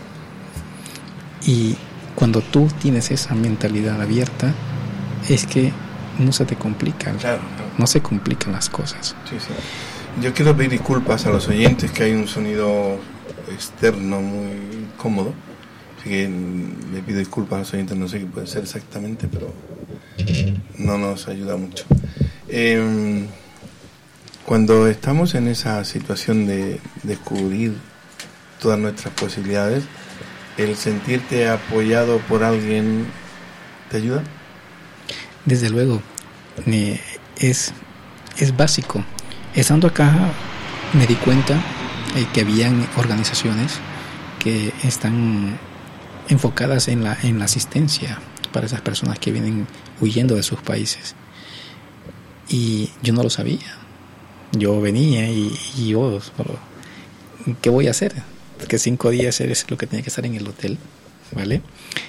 Y cuando tú tienes esa mentalidad abierta, es que no se te complica, claro, claro. no se complican las cosas. Sí, sí. Yo quiero pedir disculpas a los oyentes, que hay un sonido externo muy cómodo, así que le pido disculpas a los oyentes, no sé qué puede ser exactamente, pero no nos ayuda mucho. Eh, cuando estamos en esa situación de descubrir todas nuestras posibilidades, ¿el sentirte apoyado por alguien te ayuda? Desde luego, eh, es, es básico. Estando acá me di cuenta eh, que habían organizaciones que están enfocadas en la, en la asistencia para esas personas que vienen huyendo de sus países. Y yo no lo sabía. Yo venía y, y yo, ¿qué voy a hacer? Porque cinco días es lo que tenía que estar en el hotel, ¿vale?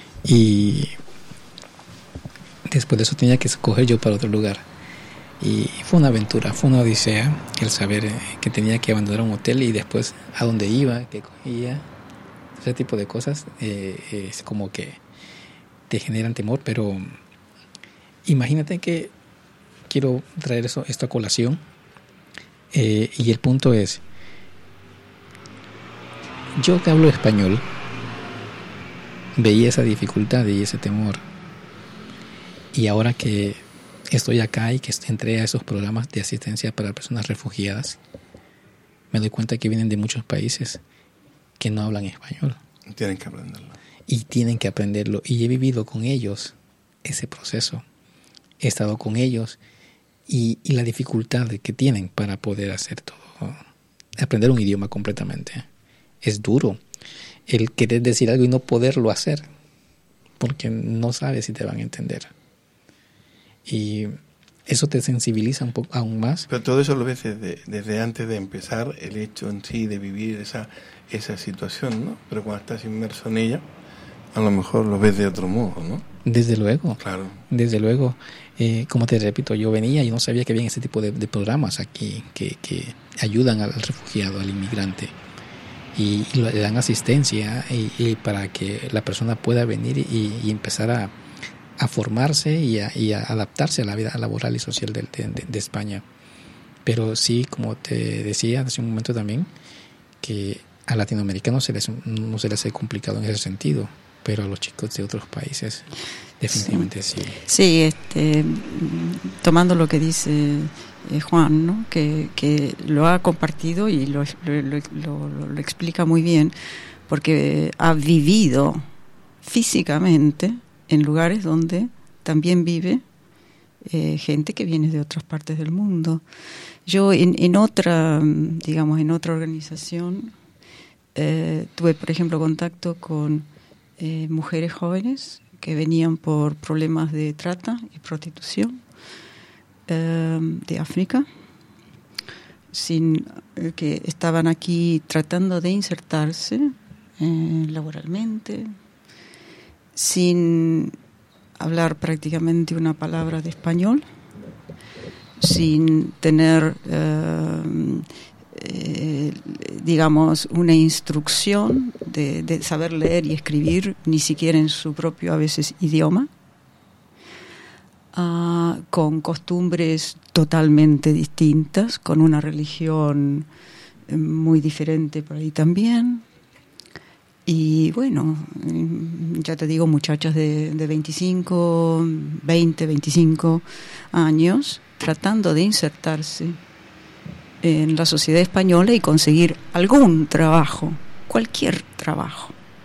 Y después de eso tenía que escoger yo para otro lugar. Y fue una aventura, fue una odisea el saber que tenía que abandonar un hotel y después a dónde iba, qué cogía, ese tipo de cosas. Eh, es como que te generan temor, pero imagínate que quiero traer eso, esto a colación, eh, y el punto es, yo que hablo español veía esa dificultad y ese temor, y ahora que estoy acá y que entré a esos programas de asistencia para personas refugiadas, me doy cuenta que vienen de muchos países que no hablan español. Tienen que aprenderlo. Y tienen que aprenderlo. Y he vivido con ellos ese proceso. He estado con ellos y, y la dificultad que tienen para poder hacer todo. Aprender un idioma completamente. Es duro. El querer decir algo y no poderlo hacer. Porque no sabes si te van a entender. Y eso te sensibiliza un poco aún más. Pero todo eso lo ves desde, desde antes de empezar el hecho en sí de vivir esa, esa situación, ¿no? Pero cuando estás inmerso en ella, a lo mejor lo ves de otro modo, ¿no? Desde luego. Claro. Desde luego. Eh, como te repito, yo venía y no sabía que había ese tipo de, de programas aquí que, que ayudan al refugiado, al inmigrante. Y, y le dan asistencia y, y para que la persona pueda venir y, y empezar a a formarse y a, y a adaptarse a la vida laboral y social de, de, de España. Pero sí, como te decía hace un momento también, que a latinoamericanos se les, no se les hace complicado en ese sentido, pero a los chicos de otros países definitivamente sí. Sí, sí este, tomando lo que dice eh, Juan, ¿no? que, que lo ha compartido y lo, lo, lo, lo, lo explica muy bien, porque ha vivido físicamente en lugares donde también vive eh, gente que viene de otras partes del mundo. Yo en, en otra, digamos, en otra organización eh, tuve, por ejemplo, contacto con eh, mujeres jóvenes que venían por problemas de trata y prostitución eh, de África, sin, eh, que estaban aquí tratando de insertarse eh, laboralmente, sin hablar prácticamente una palabra de español, sin tener, eh, eh, digamos, una instrucción de, de saber leer y escribir, ni siquiera en su propio, a veces, idioma, uh, con costumbres totalmente distintas, con una religión muy diferente por ahí también. Y bueno, ya te digo, muchachas de, de veinticinco, veinte, veinticinco años tratando de insertarse en la sociedad española y conseguir algún trabajo, cualquier trabajo.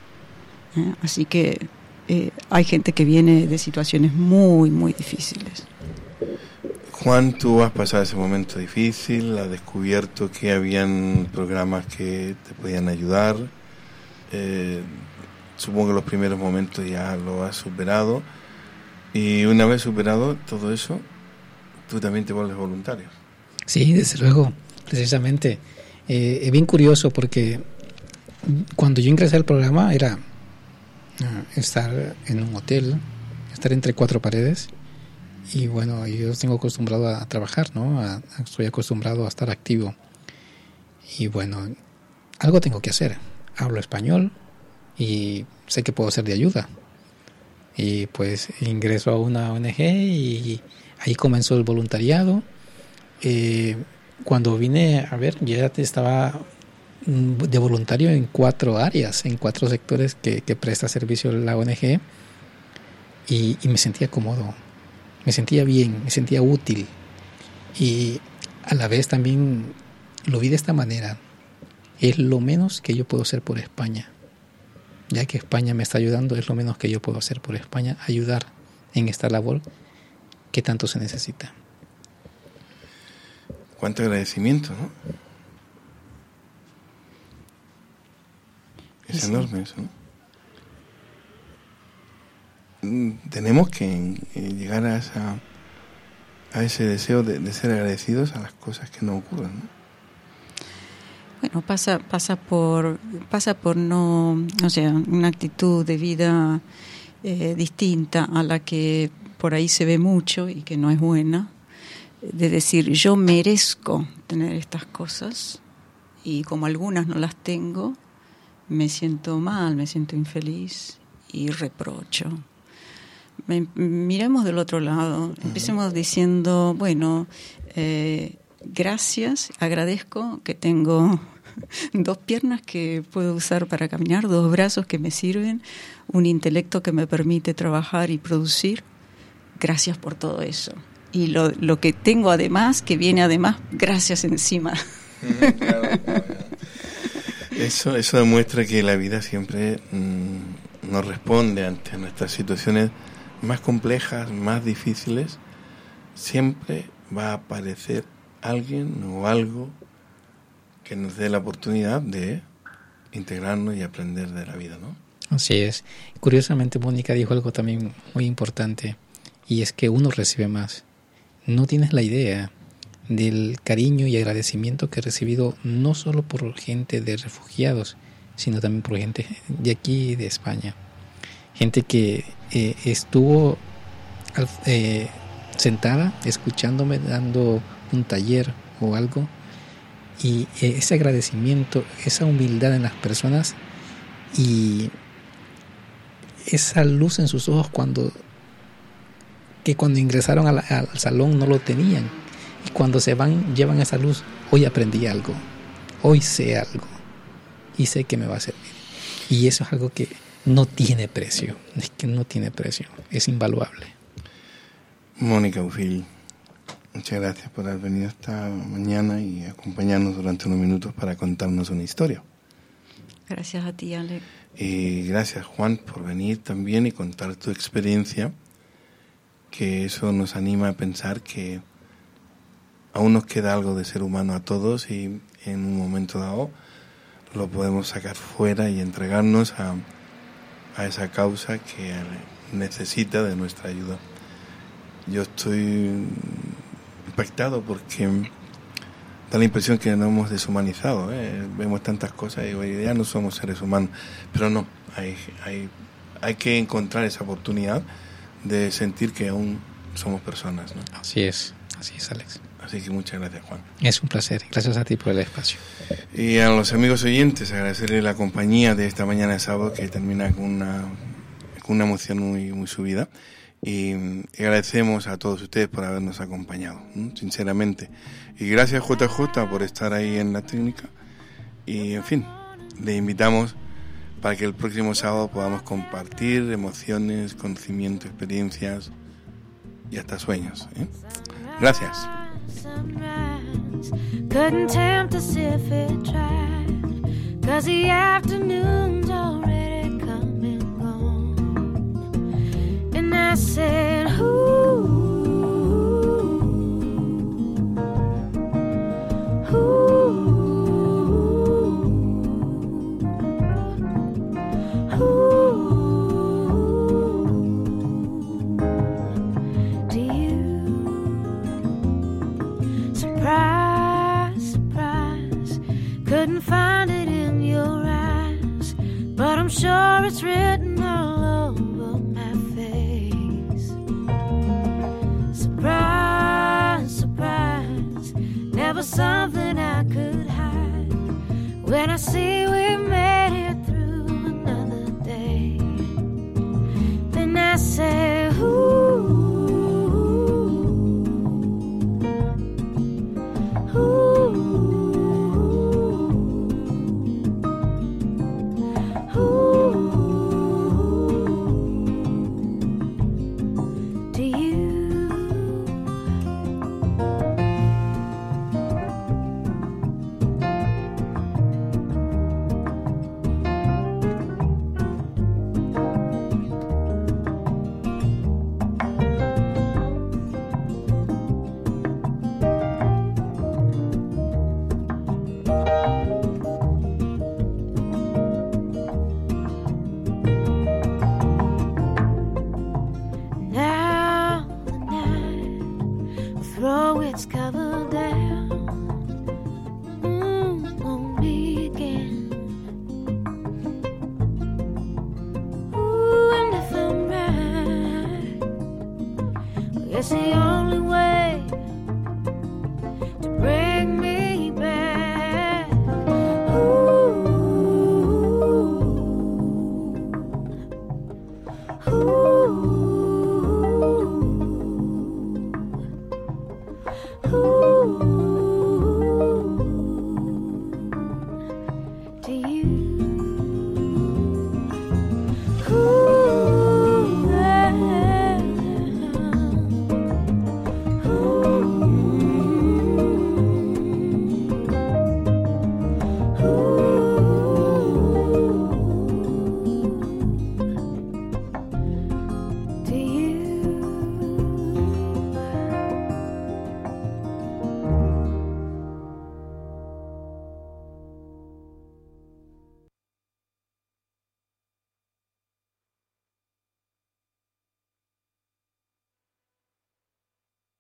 ¿eh? Así que eh, hay gente que viene de situaciones muy, muy difíciles. Juan, tú has pasado ese momento difícil, has descubierto que habían programas que te podían ayudar. Eh, supongo que los primeros momentos ya lo has superado. Y una vez superado todo eso, tú también te vuelves voluntario. Sí, desde luego, precisamente. Eh, es bien curioso porque cuando yo ingresé al programa era uh, estar en un hotel, estar entre cuatro paredes. Y bueno, yo tengo acostumbrado a trabajar, ¿no? A, a, estoy acostumbrado a estar activo. Y bueno, algo tengo que hacer. Hablo español y sé que puedo ser de ayuda. Y pues ingreso a una O N G y ahí comenzó el voluntariado. Eh, cuando vine a ver, ya estaba de voluntario en cuatro áreas, en cuatro sectores que, que presta servicio la O N G. Y, y me sentía cómodo. Me sentía bien, me sentía útil y a la vez también lo vi de esta manera. Es lo menos que yo puedo hacer por España. Ya que España me está ayudando, es lo menos que yo puedo hacer por España, ayudar en esta labor que tanto se necesita. Cuánto agradecimiento, ¿no? Es sí. enorme eso, ¿no? Tenemos que llegar a esa a ese deseo de, de ser agradecidos a las cosas que nos ocurren, ¿no? Bueno, pasa pasa por pasa por no, o sea, una actitud de vida eh, distinta a la que por ahí se ve mucho y que no es buena, de decir yo merezco tener estas cosas y como algunas no las tengo, me siento mal, me siento infeliz y reprocho. Miremos del otro lado, empecemos diciendo, bueno, eh, gracias, agradezco que tengo dos piernas que puedo usar para caminar, dos brazos que me sirven, un intelecto que me permite trabajar y producir. Gracias por todo eso. Y lo, lo que tengo además, que viene además, gracias encima. Claro, claro. Eso, eso demuestra que la vida siempre mmm, nos responde ante nuestras situaciones más complejas, más difíciles. Siempre va a aparecer alguien o algo que nos dé la oportunidad de integrarnos y aprender de la vida, ¿no? Así es. Curiosamente, Mónica dijo algo también muy importante, y es que uno recibe más. No tienes la idea del cariño y agradecimiento que he recibido no solo por gente de refugiados, sino también por gente de aquí, de España. Gente que eh, estuvo eh, sentada, escuchándome, dando un taller o algo, y eh, ese agradecimiento, esa humildad en las personas y esa luz en sus ojos cuando que cuando ingresaron al, al salón no lo tenían, y cuando se van llevan esa luz. Hoy aprendí algo, hoy sé algo y sé que me va a servir, y eso es algo que no tiene precio, es que no tiene precio, es invaluable. Mónica Bofill, muchas gracias por haber venido esta mañana y acompañarnos durante unos minutos para contarnos una historia. Gracias a ti, Ale. Y gracias, Juan, por venir también y contar tu experiencia, que eso nos anima a pensar que aún nos queda algo de ser humano a todos y en un momento dado lo podemos sacar fuera y entregarnos a, a esa causa que necesita de nuestra ayuda. Yo estoy impactado porque da la impresión que nos hemos deshumanizado, ¿eh? Vemos tantas cosas y digo, ya no somos seres humanos, pero no, hay, hay, hay que encontrar esa oportunidad de sentir que aún somos personas, ¿no? Así es, así es, Alex. Así que muchas gracias, Juan. Es un placer, gracias a ti por el espacio. Y a los amigos oyentes, agradecerles la compañía de esta mañana de sábado, que termina con una, con una emoción muy, muy subida. Y agradecemos a todos ustedes por habernos acompañado, ¿no? Sinceramente. Y gracias, J J, por estar ahí en la técnica. Y, en fin, les invitamos para que el próximo sábado podamos compartir emociones, conocimiento, experiencias y hasta sueños, ¿eh? Gracias. Couldn't tempt us if it tried, 'cause the afternoon's already coming. I said, ooh, ooh, ooh. Do you? Surprise, surprise, couldn't find it in your eyes, but I'm sure it's written all over my face. Surprise, surprise, never something I could hide. When I see we made it through another day, then I say, ooh, ooh, ooh. Do you? Now the night will throw its cover down mm, on me again. Ooh, and if I'm right, well, it's the only way to bring me back. Ooh, ooh.